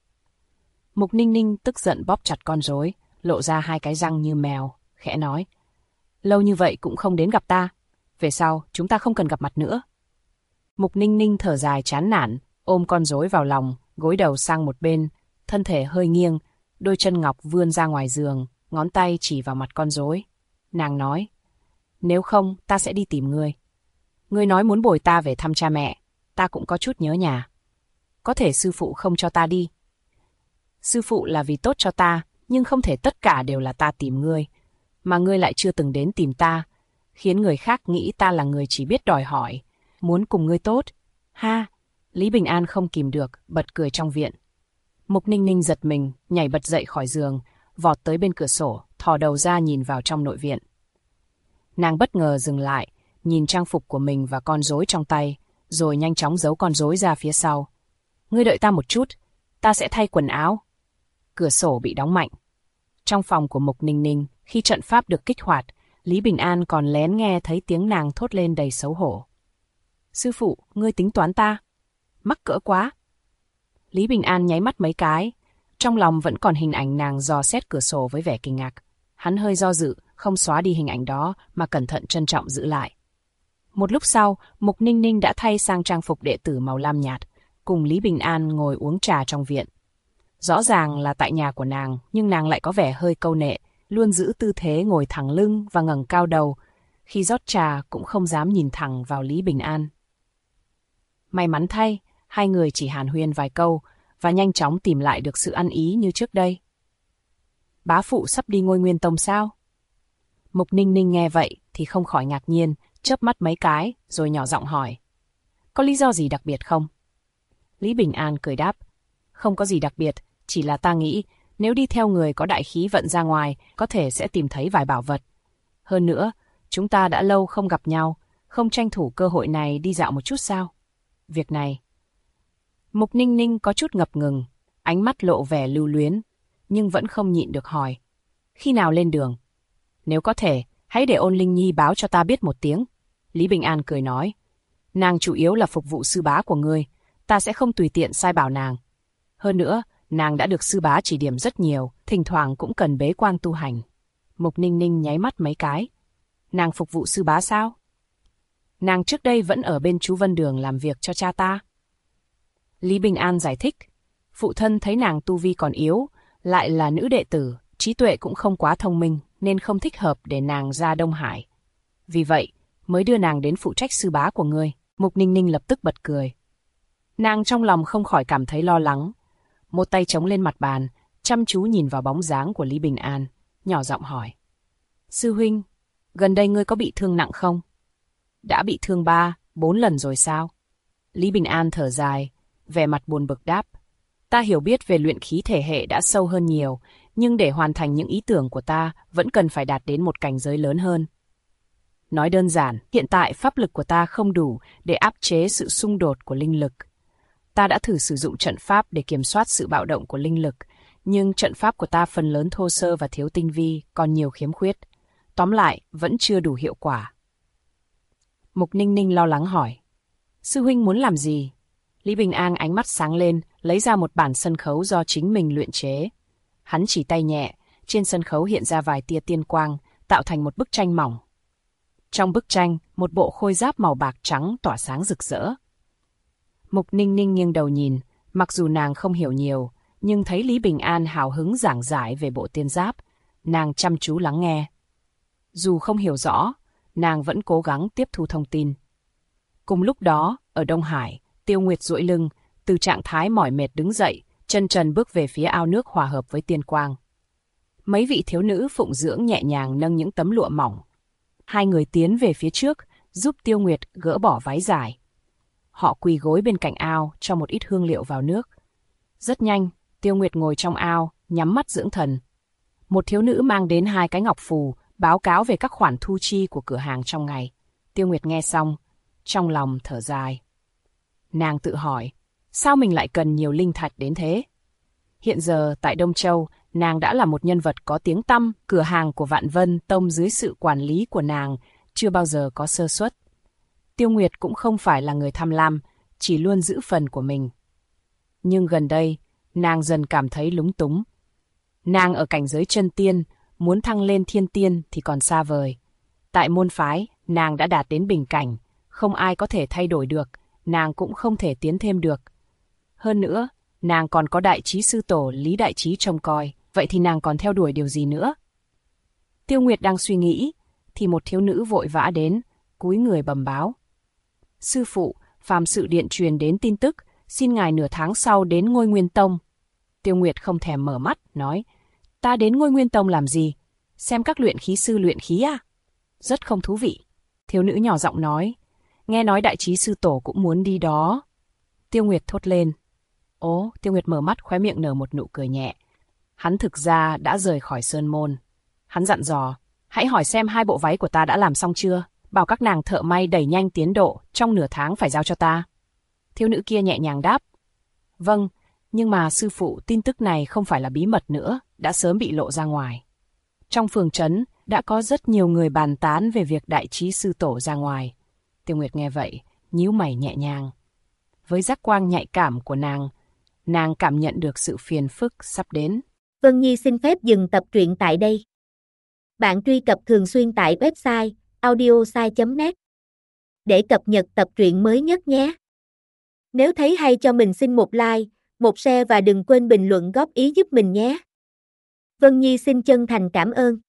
Mục Ninh Ninh tức giận bóp chặt con rối, lộ ra hai cái răng như mèo, khẽ nói. Lâu như vậy cũng không đến gặp ta, về sau chúng ta không cần gặp mặt nữa. Mục Ninh Ninh thở dài chán nản, ôm con rối vào lòng, gối đầu sang một bên, thân thể hơi nghiêng, đôi chân ngọc vươn ra ngoài giường, ngón tay chỉ vào mặt con rối. Nàng nói, nếu không ta sẽ đi tìm ngươi. Ngươi nói muốn bồi ta về thăm cha mẹ, ta cũng có chút nhớ nhà. Có thể sư phụ không cho ta đi. Sư phụ là vì tốt cho ta, nhưng không thể tất cả đều là ta tìm ngươi. Mà ngươi lại chưa từng đến tìm ta, khiến người khác nghĩ ta là người chỉ biết đòi hỏi, muốn cùng ngươi tốt. Ha! Lý Bình An không kìm được, bật cười trong viện. Mục Ninh Ninh giật mình, nhảy bật dậy khỏi giường, vọt tới bên cửa sổ, thò đầu ra nhìn vào trong nội viện. Nàng bất ngờ dừng lại, nhìn trang phục của mình và con rối trong tay, rồi nhanh chóng giấu con rối ra phía sau. Ngươi đợi ta một chút, ta sẽ thay quần áo. Cửa sổ bị đóng mạnh. Trong phòng của Mục Ninh Ninh, khi trận pháp được kích hoạt, Lý Bình An còn lén nghe thấy tiếng nàng thốt lên đầy xấu hổ. Sư phụ, ngươi tính toán ta? Mắc cỡ quá. Lý Bình An nháy mắt mấy cái, trong lòng vẫn còn hình ảnh nàng dò xét cửa sổ với vẻ kinh ngạc. Hắn hơi do dự, không xóa đi hình ảnh đó mà cẩn thận trân trọng giữ lại. Một lúc sau, Mục Ninh Ninh đã thay sang trang phục đệ tử màu lam nhạt, cùng Lý Bình An ngồi uống trà trong viện. Rõ ràng là tại nhà của nàng, nhưng nàng lại có vẻ hơi câu nệ, luôn giữ tư thế ngồi thẳng lưng và ngẩng cao đầu. Khi rót trà cũng không dám nhìn thẳng vào Lý Bình An. May mắn thay, hai người chỉ hàn huyên vài câu và nhanh chóng tìm lại được sự ăn ý như trước đây. Bá phụ sắp đi Ngôi Nguyên Tông sao? Mục Ninh Ninh nghe vậy thì không khỏi ngạc nhiên, chớp mắt mấy cái rồi nhỏ giọng hỏi. Có lý do gì đặc biệt không? Lý Bình An cười đáp. Không có gì đặc biệt, chỉ là ta nghĩ nếu đi theo người có đại khí vận ra ngoài, có thể sẽ tìm thấy vài bảo vật. Hơn nữa, chúng ta đã lâu không gặp nhau, không tranh thủ cơ hội này đi dạo một chút sao? Việc này... Mục Ninh Ninh có chút ngập ngừng, ánh mắt lộ vẻ lưu luyến, nhưng vẫn không nhịn được hỏi. Khi nào lên đường? Nếu có thể, hãy để Ôn Linh Nhi báo cho ta biết một tiếng. Lý Bình An cười nói. Nàng chủ yếu là phục vụ sư bá của ngươi, ta sẽ không tùy tiện sai bảo nàng. Hơn nữa, nàng đã được sư bá chỉ điểm rất nhiều, thỉnh thoảng cũng cần bế quan tu hành. Mục Ninh Ninh nháy mắt mấy cái. Nàng phục vụ sư bá sao? Nàng trước đây vẫn ở bên chú Vân Đường làm việc cho cha ta. Lý Bình An giải thích. Phụ thân thấy nàng tu vi còn yếu, lại là nữ đệ tử, trí tuệ cũng không quá thông minh, nên không thích hợp để nàng ra Đông Hải. Vì vậy, mới đưa nàng đến phụ trách sư bá của ngươi. Mục Ninh Ninh lập tức bật cười. Nàng trong lòng không khỏi cảm thấy lo lắng. Một tay chống lên mặt bàn, chăm chú nhìn vào bóng dáng của Lý Bình An, nhỏ giọng hỏi. Sư huynh, gần đây ngươi có bị thương nặng không? Đã bị thương 3-4 lần rồi sao? Lý Bình An thở dài, vẻ mặt buồn bực đáp. Ta hiểu biết về luyện khí thể hệ đã sâu hơn nhiều, nhưng để hoàn thành những ý tưởng của ta vẫn cần phải đạt đến một cảnh giới lớn hơn. Nói đơn giản, hiện tại pháp lực của ta không đủ để áp chế sự xung đột của linh lực. Ta đã thử sử dụng trận pháp để kiểm soát sự bạo động của linh lực, nhưng trận pháp của ta phần lớn thô sơ và thiếu tinh vi, còn nhiều khiếm khuyết. Tóm lại, vẫn chưa đủ hiệu quả. Mục Ninh Ninh lo lắng hỏi. Sư huynh muốn làm gì? Lý Bình An ánh mắt sáng lên, lấy ra một bản sân khấu do chính mình luyện chế. Hắn chỉ tay nhẹ, trên sân khấu hiện ra vài tia tiên quang, tạo thành một bức tranh mỏng. Trong bức tranh, một bộ khôi giáp màu bạc trắng tỏa sáng rực rỡ. Mục Ninh Ninh nghiêng đầu nhìn, mặc dù nàng không hiểu nhiều, nhưng thấy Lý Bình An hào hứng giảng giải về bộ tiên giáp, nàng chăm chú lắng nghe. Dù không hiểu rõ, nàng vẫn cố gắng tiếp thu thông tin. Cùng lúc đó, ở Đông Hải, Tiêu Nguyệt duỗi lưng, từ trạng thái mỏi mệt đứng dậy, chân trần bước về phía ao nước hòa hợp với tiên quang. Mấy vị thiếu nữ phụng dưỡng nhẹ nhàng nâng những tấm lụa mỏng. Hai người tiến về phía trước, giúp Tiêu Nguyệt gỡ bỏ váy dài. Họ quỳ gối bên cạnh ao cho một ít hương liệu vào nước. Rất nhanh, Tiêu Nguyệt ngồi trong ao, nhắm mắt dưỡng thần. Một thiếu nữ mang đến 2 cái ngọc phù, báo cáo về các khoản thu chi của cửa hàng trong ngày. Tiêu Nguyệt nghe xong, trong lòng thở dài. Nàng tự hỏi, sao mình lại cần nhiều linh thạch đến thế? Hiện giờ tại Đông Châu, nàng đã là một nhân vật có tiếng tăm, cửa hàng của Vạn Vân Tông dưới sự quản lý của nàng chưa bao giờ có sơ suất. Tiêu Nguyệt cũng không phải là người tham lam, chỉ luôn giữ phần của mình. Nhưng gần đây, nàng dần cảm thấy lúng túng. Nàng ở cảnh giới chân tiên, muốn thăng lên thiên tiên thì còn xa vời. Tại môn phái, nàng đã đạt đến bình cảnh, không ai có thể thay đổi được, nàng cũng không thể tiến thêm được. Hơn nữa, nàng còn có đại trí sư tổ Lý Đại Trí trông coi, vậy thì nàng còn theo đuổi điều gì nữa? Tiêu Nguyệt đang suy nghĩ, thì một thiếu nữ vội vã đến, cúi người bẩm báo. Sư phụ, phàm sự điện truyền đến tin tức, xin ngài nửa tháng sau đến Ngôi Nguyên Tông. Tiêu Nguyệt không thèm mở mắt, nói, ta đến Ngôi Nguyên Tông làm gì? Xem các luyện khí sư luyện khí à? Rất không thú vị. Thiếu nữ nhỏ giọng nói, nghe nói đại trí sư tổ cũng muốn đi đó. Tiêu Nguyệt thốt lên. Ố, Tiêu Nguyệt mở mắt, khóe miệng nở một nụ cười nhẹ. Hắn thực ra đã rời khỏi sơn môn. Hắn dặn dò, hãy hỏi xem 2 bộ váy của ta đã làm xong chưa, bảo các nàng thợ may đẩy nhanh tiến độ, trong nửa tháng phải giao cho ta. Thiếu nữ kia nhẹ nhàng đáp. Vâng, nhưng mà sư phụ, tin tức này không phải là bí mật nữa, đã sớm bị lộ ra ngoài. Trong phường trấn, đã có rất nhiều người bàn tán về việc đại trí sư tổ ra ngoài. Tiêu Nguyệt nghe vậy, nhíu mày nhẹ nhàng. Với giác quang nhạy cảm của nàng cảm nhận được sự phiền phức sắp đến. Vân Nhi xin phép dừng tập truyện tại đây. Bạn truy cập thường xuyên tại website audiosai.net để cập nhật tập truyện mới nhất nhé. Nếu thấy hay cho mình xin một like, một share và đừng quên bình luận góp ý giúp mình nhé. Vân Nhi xin chân thành cảm ơn.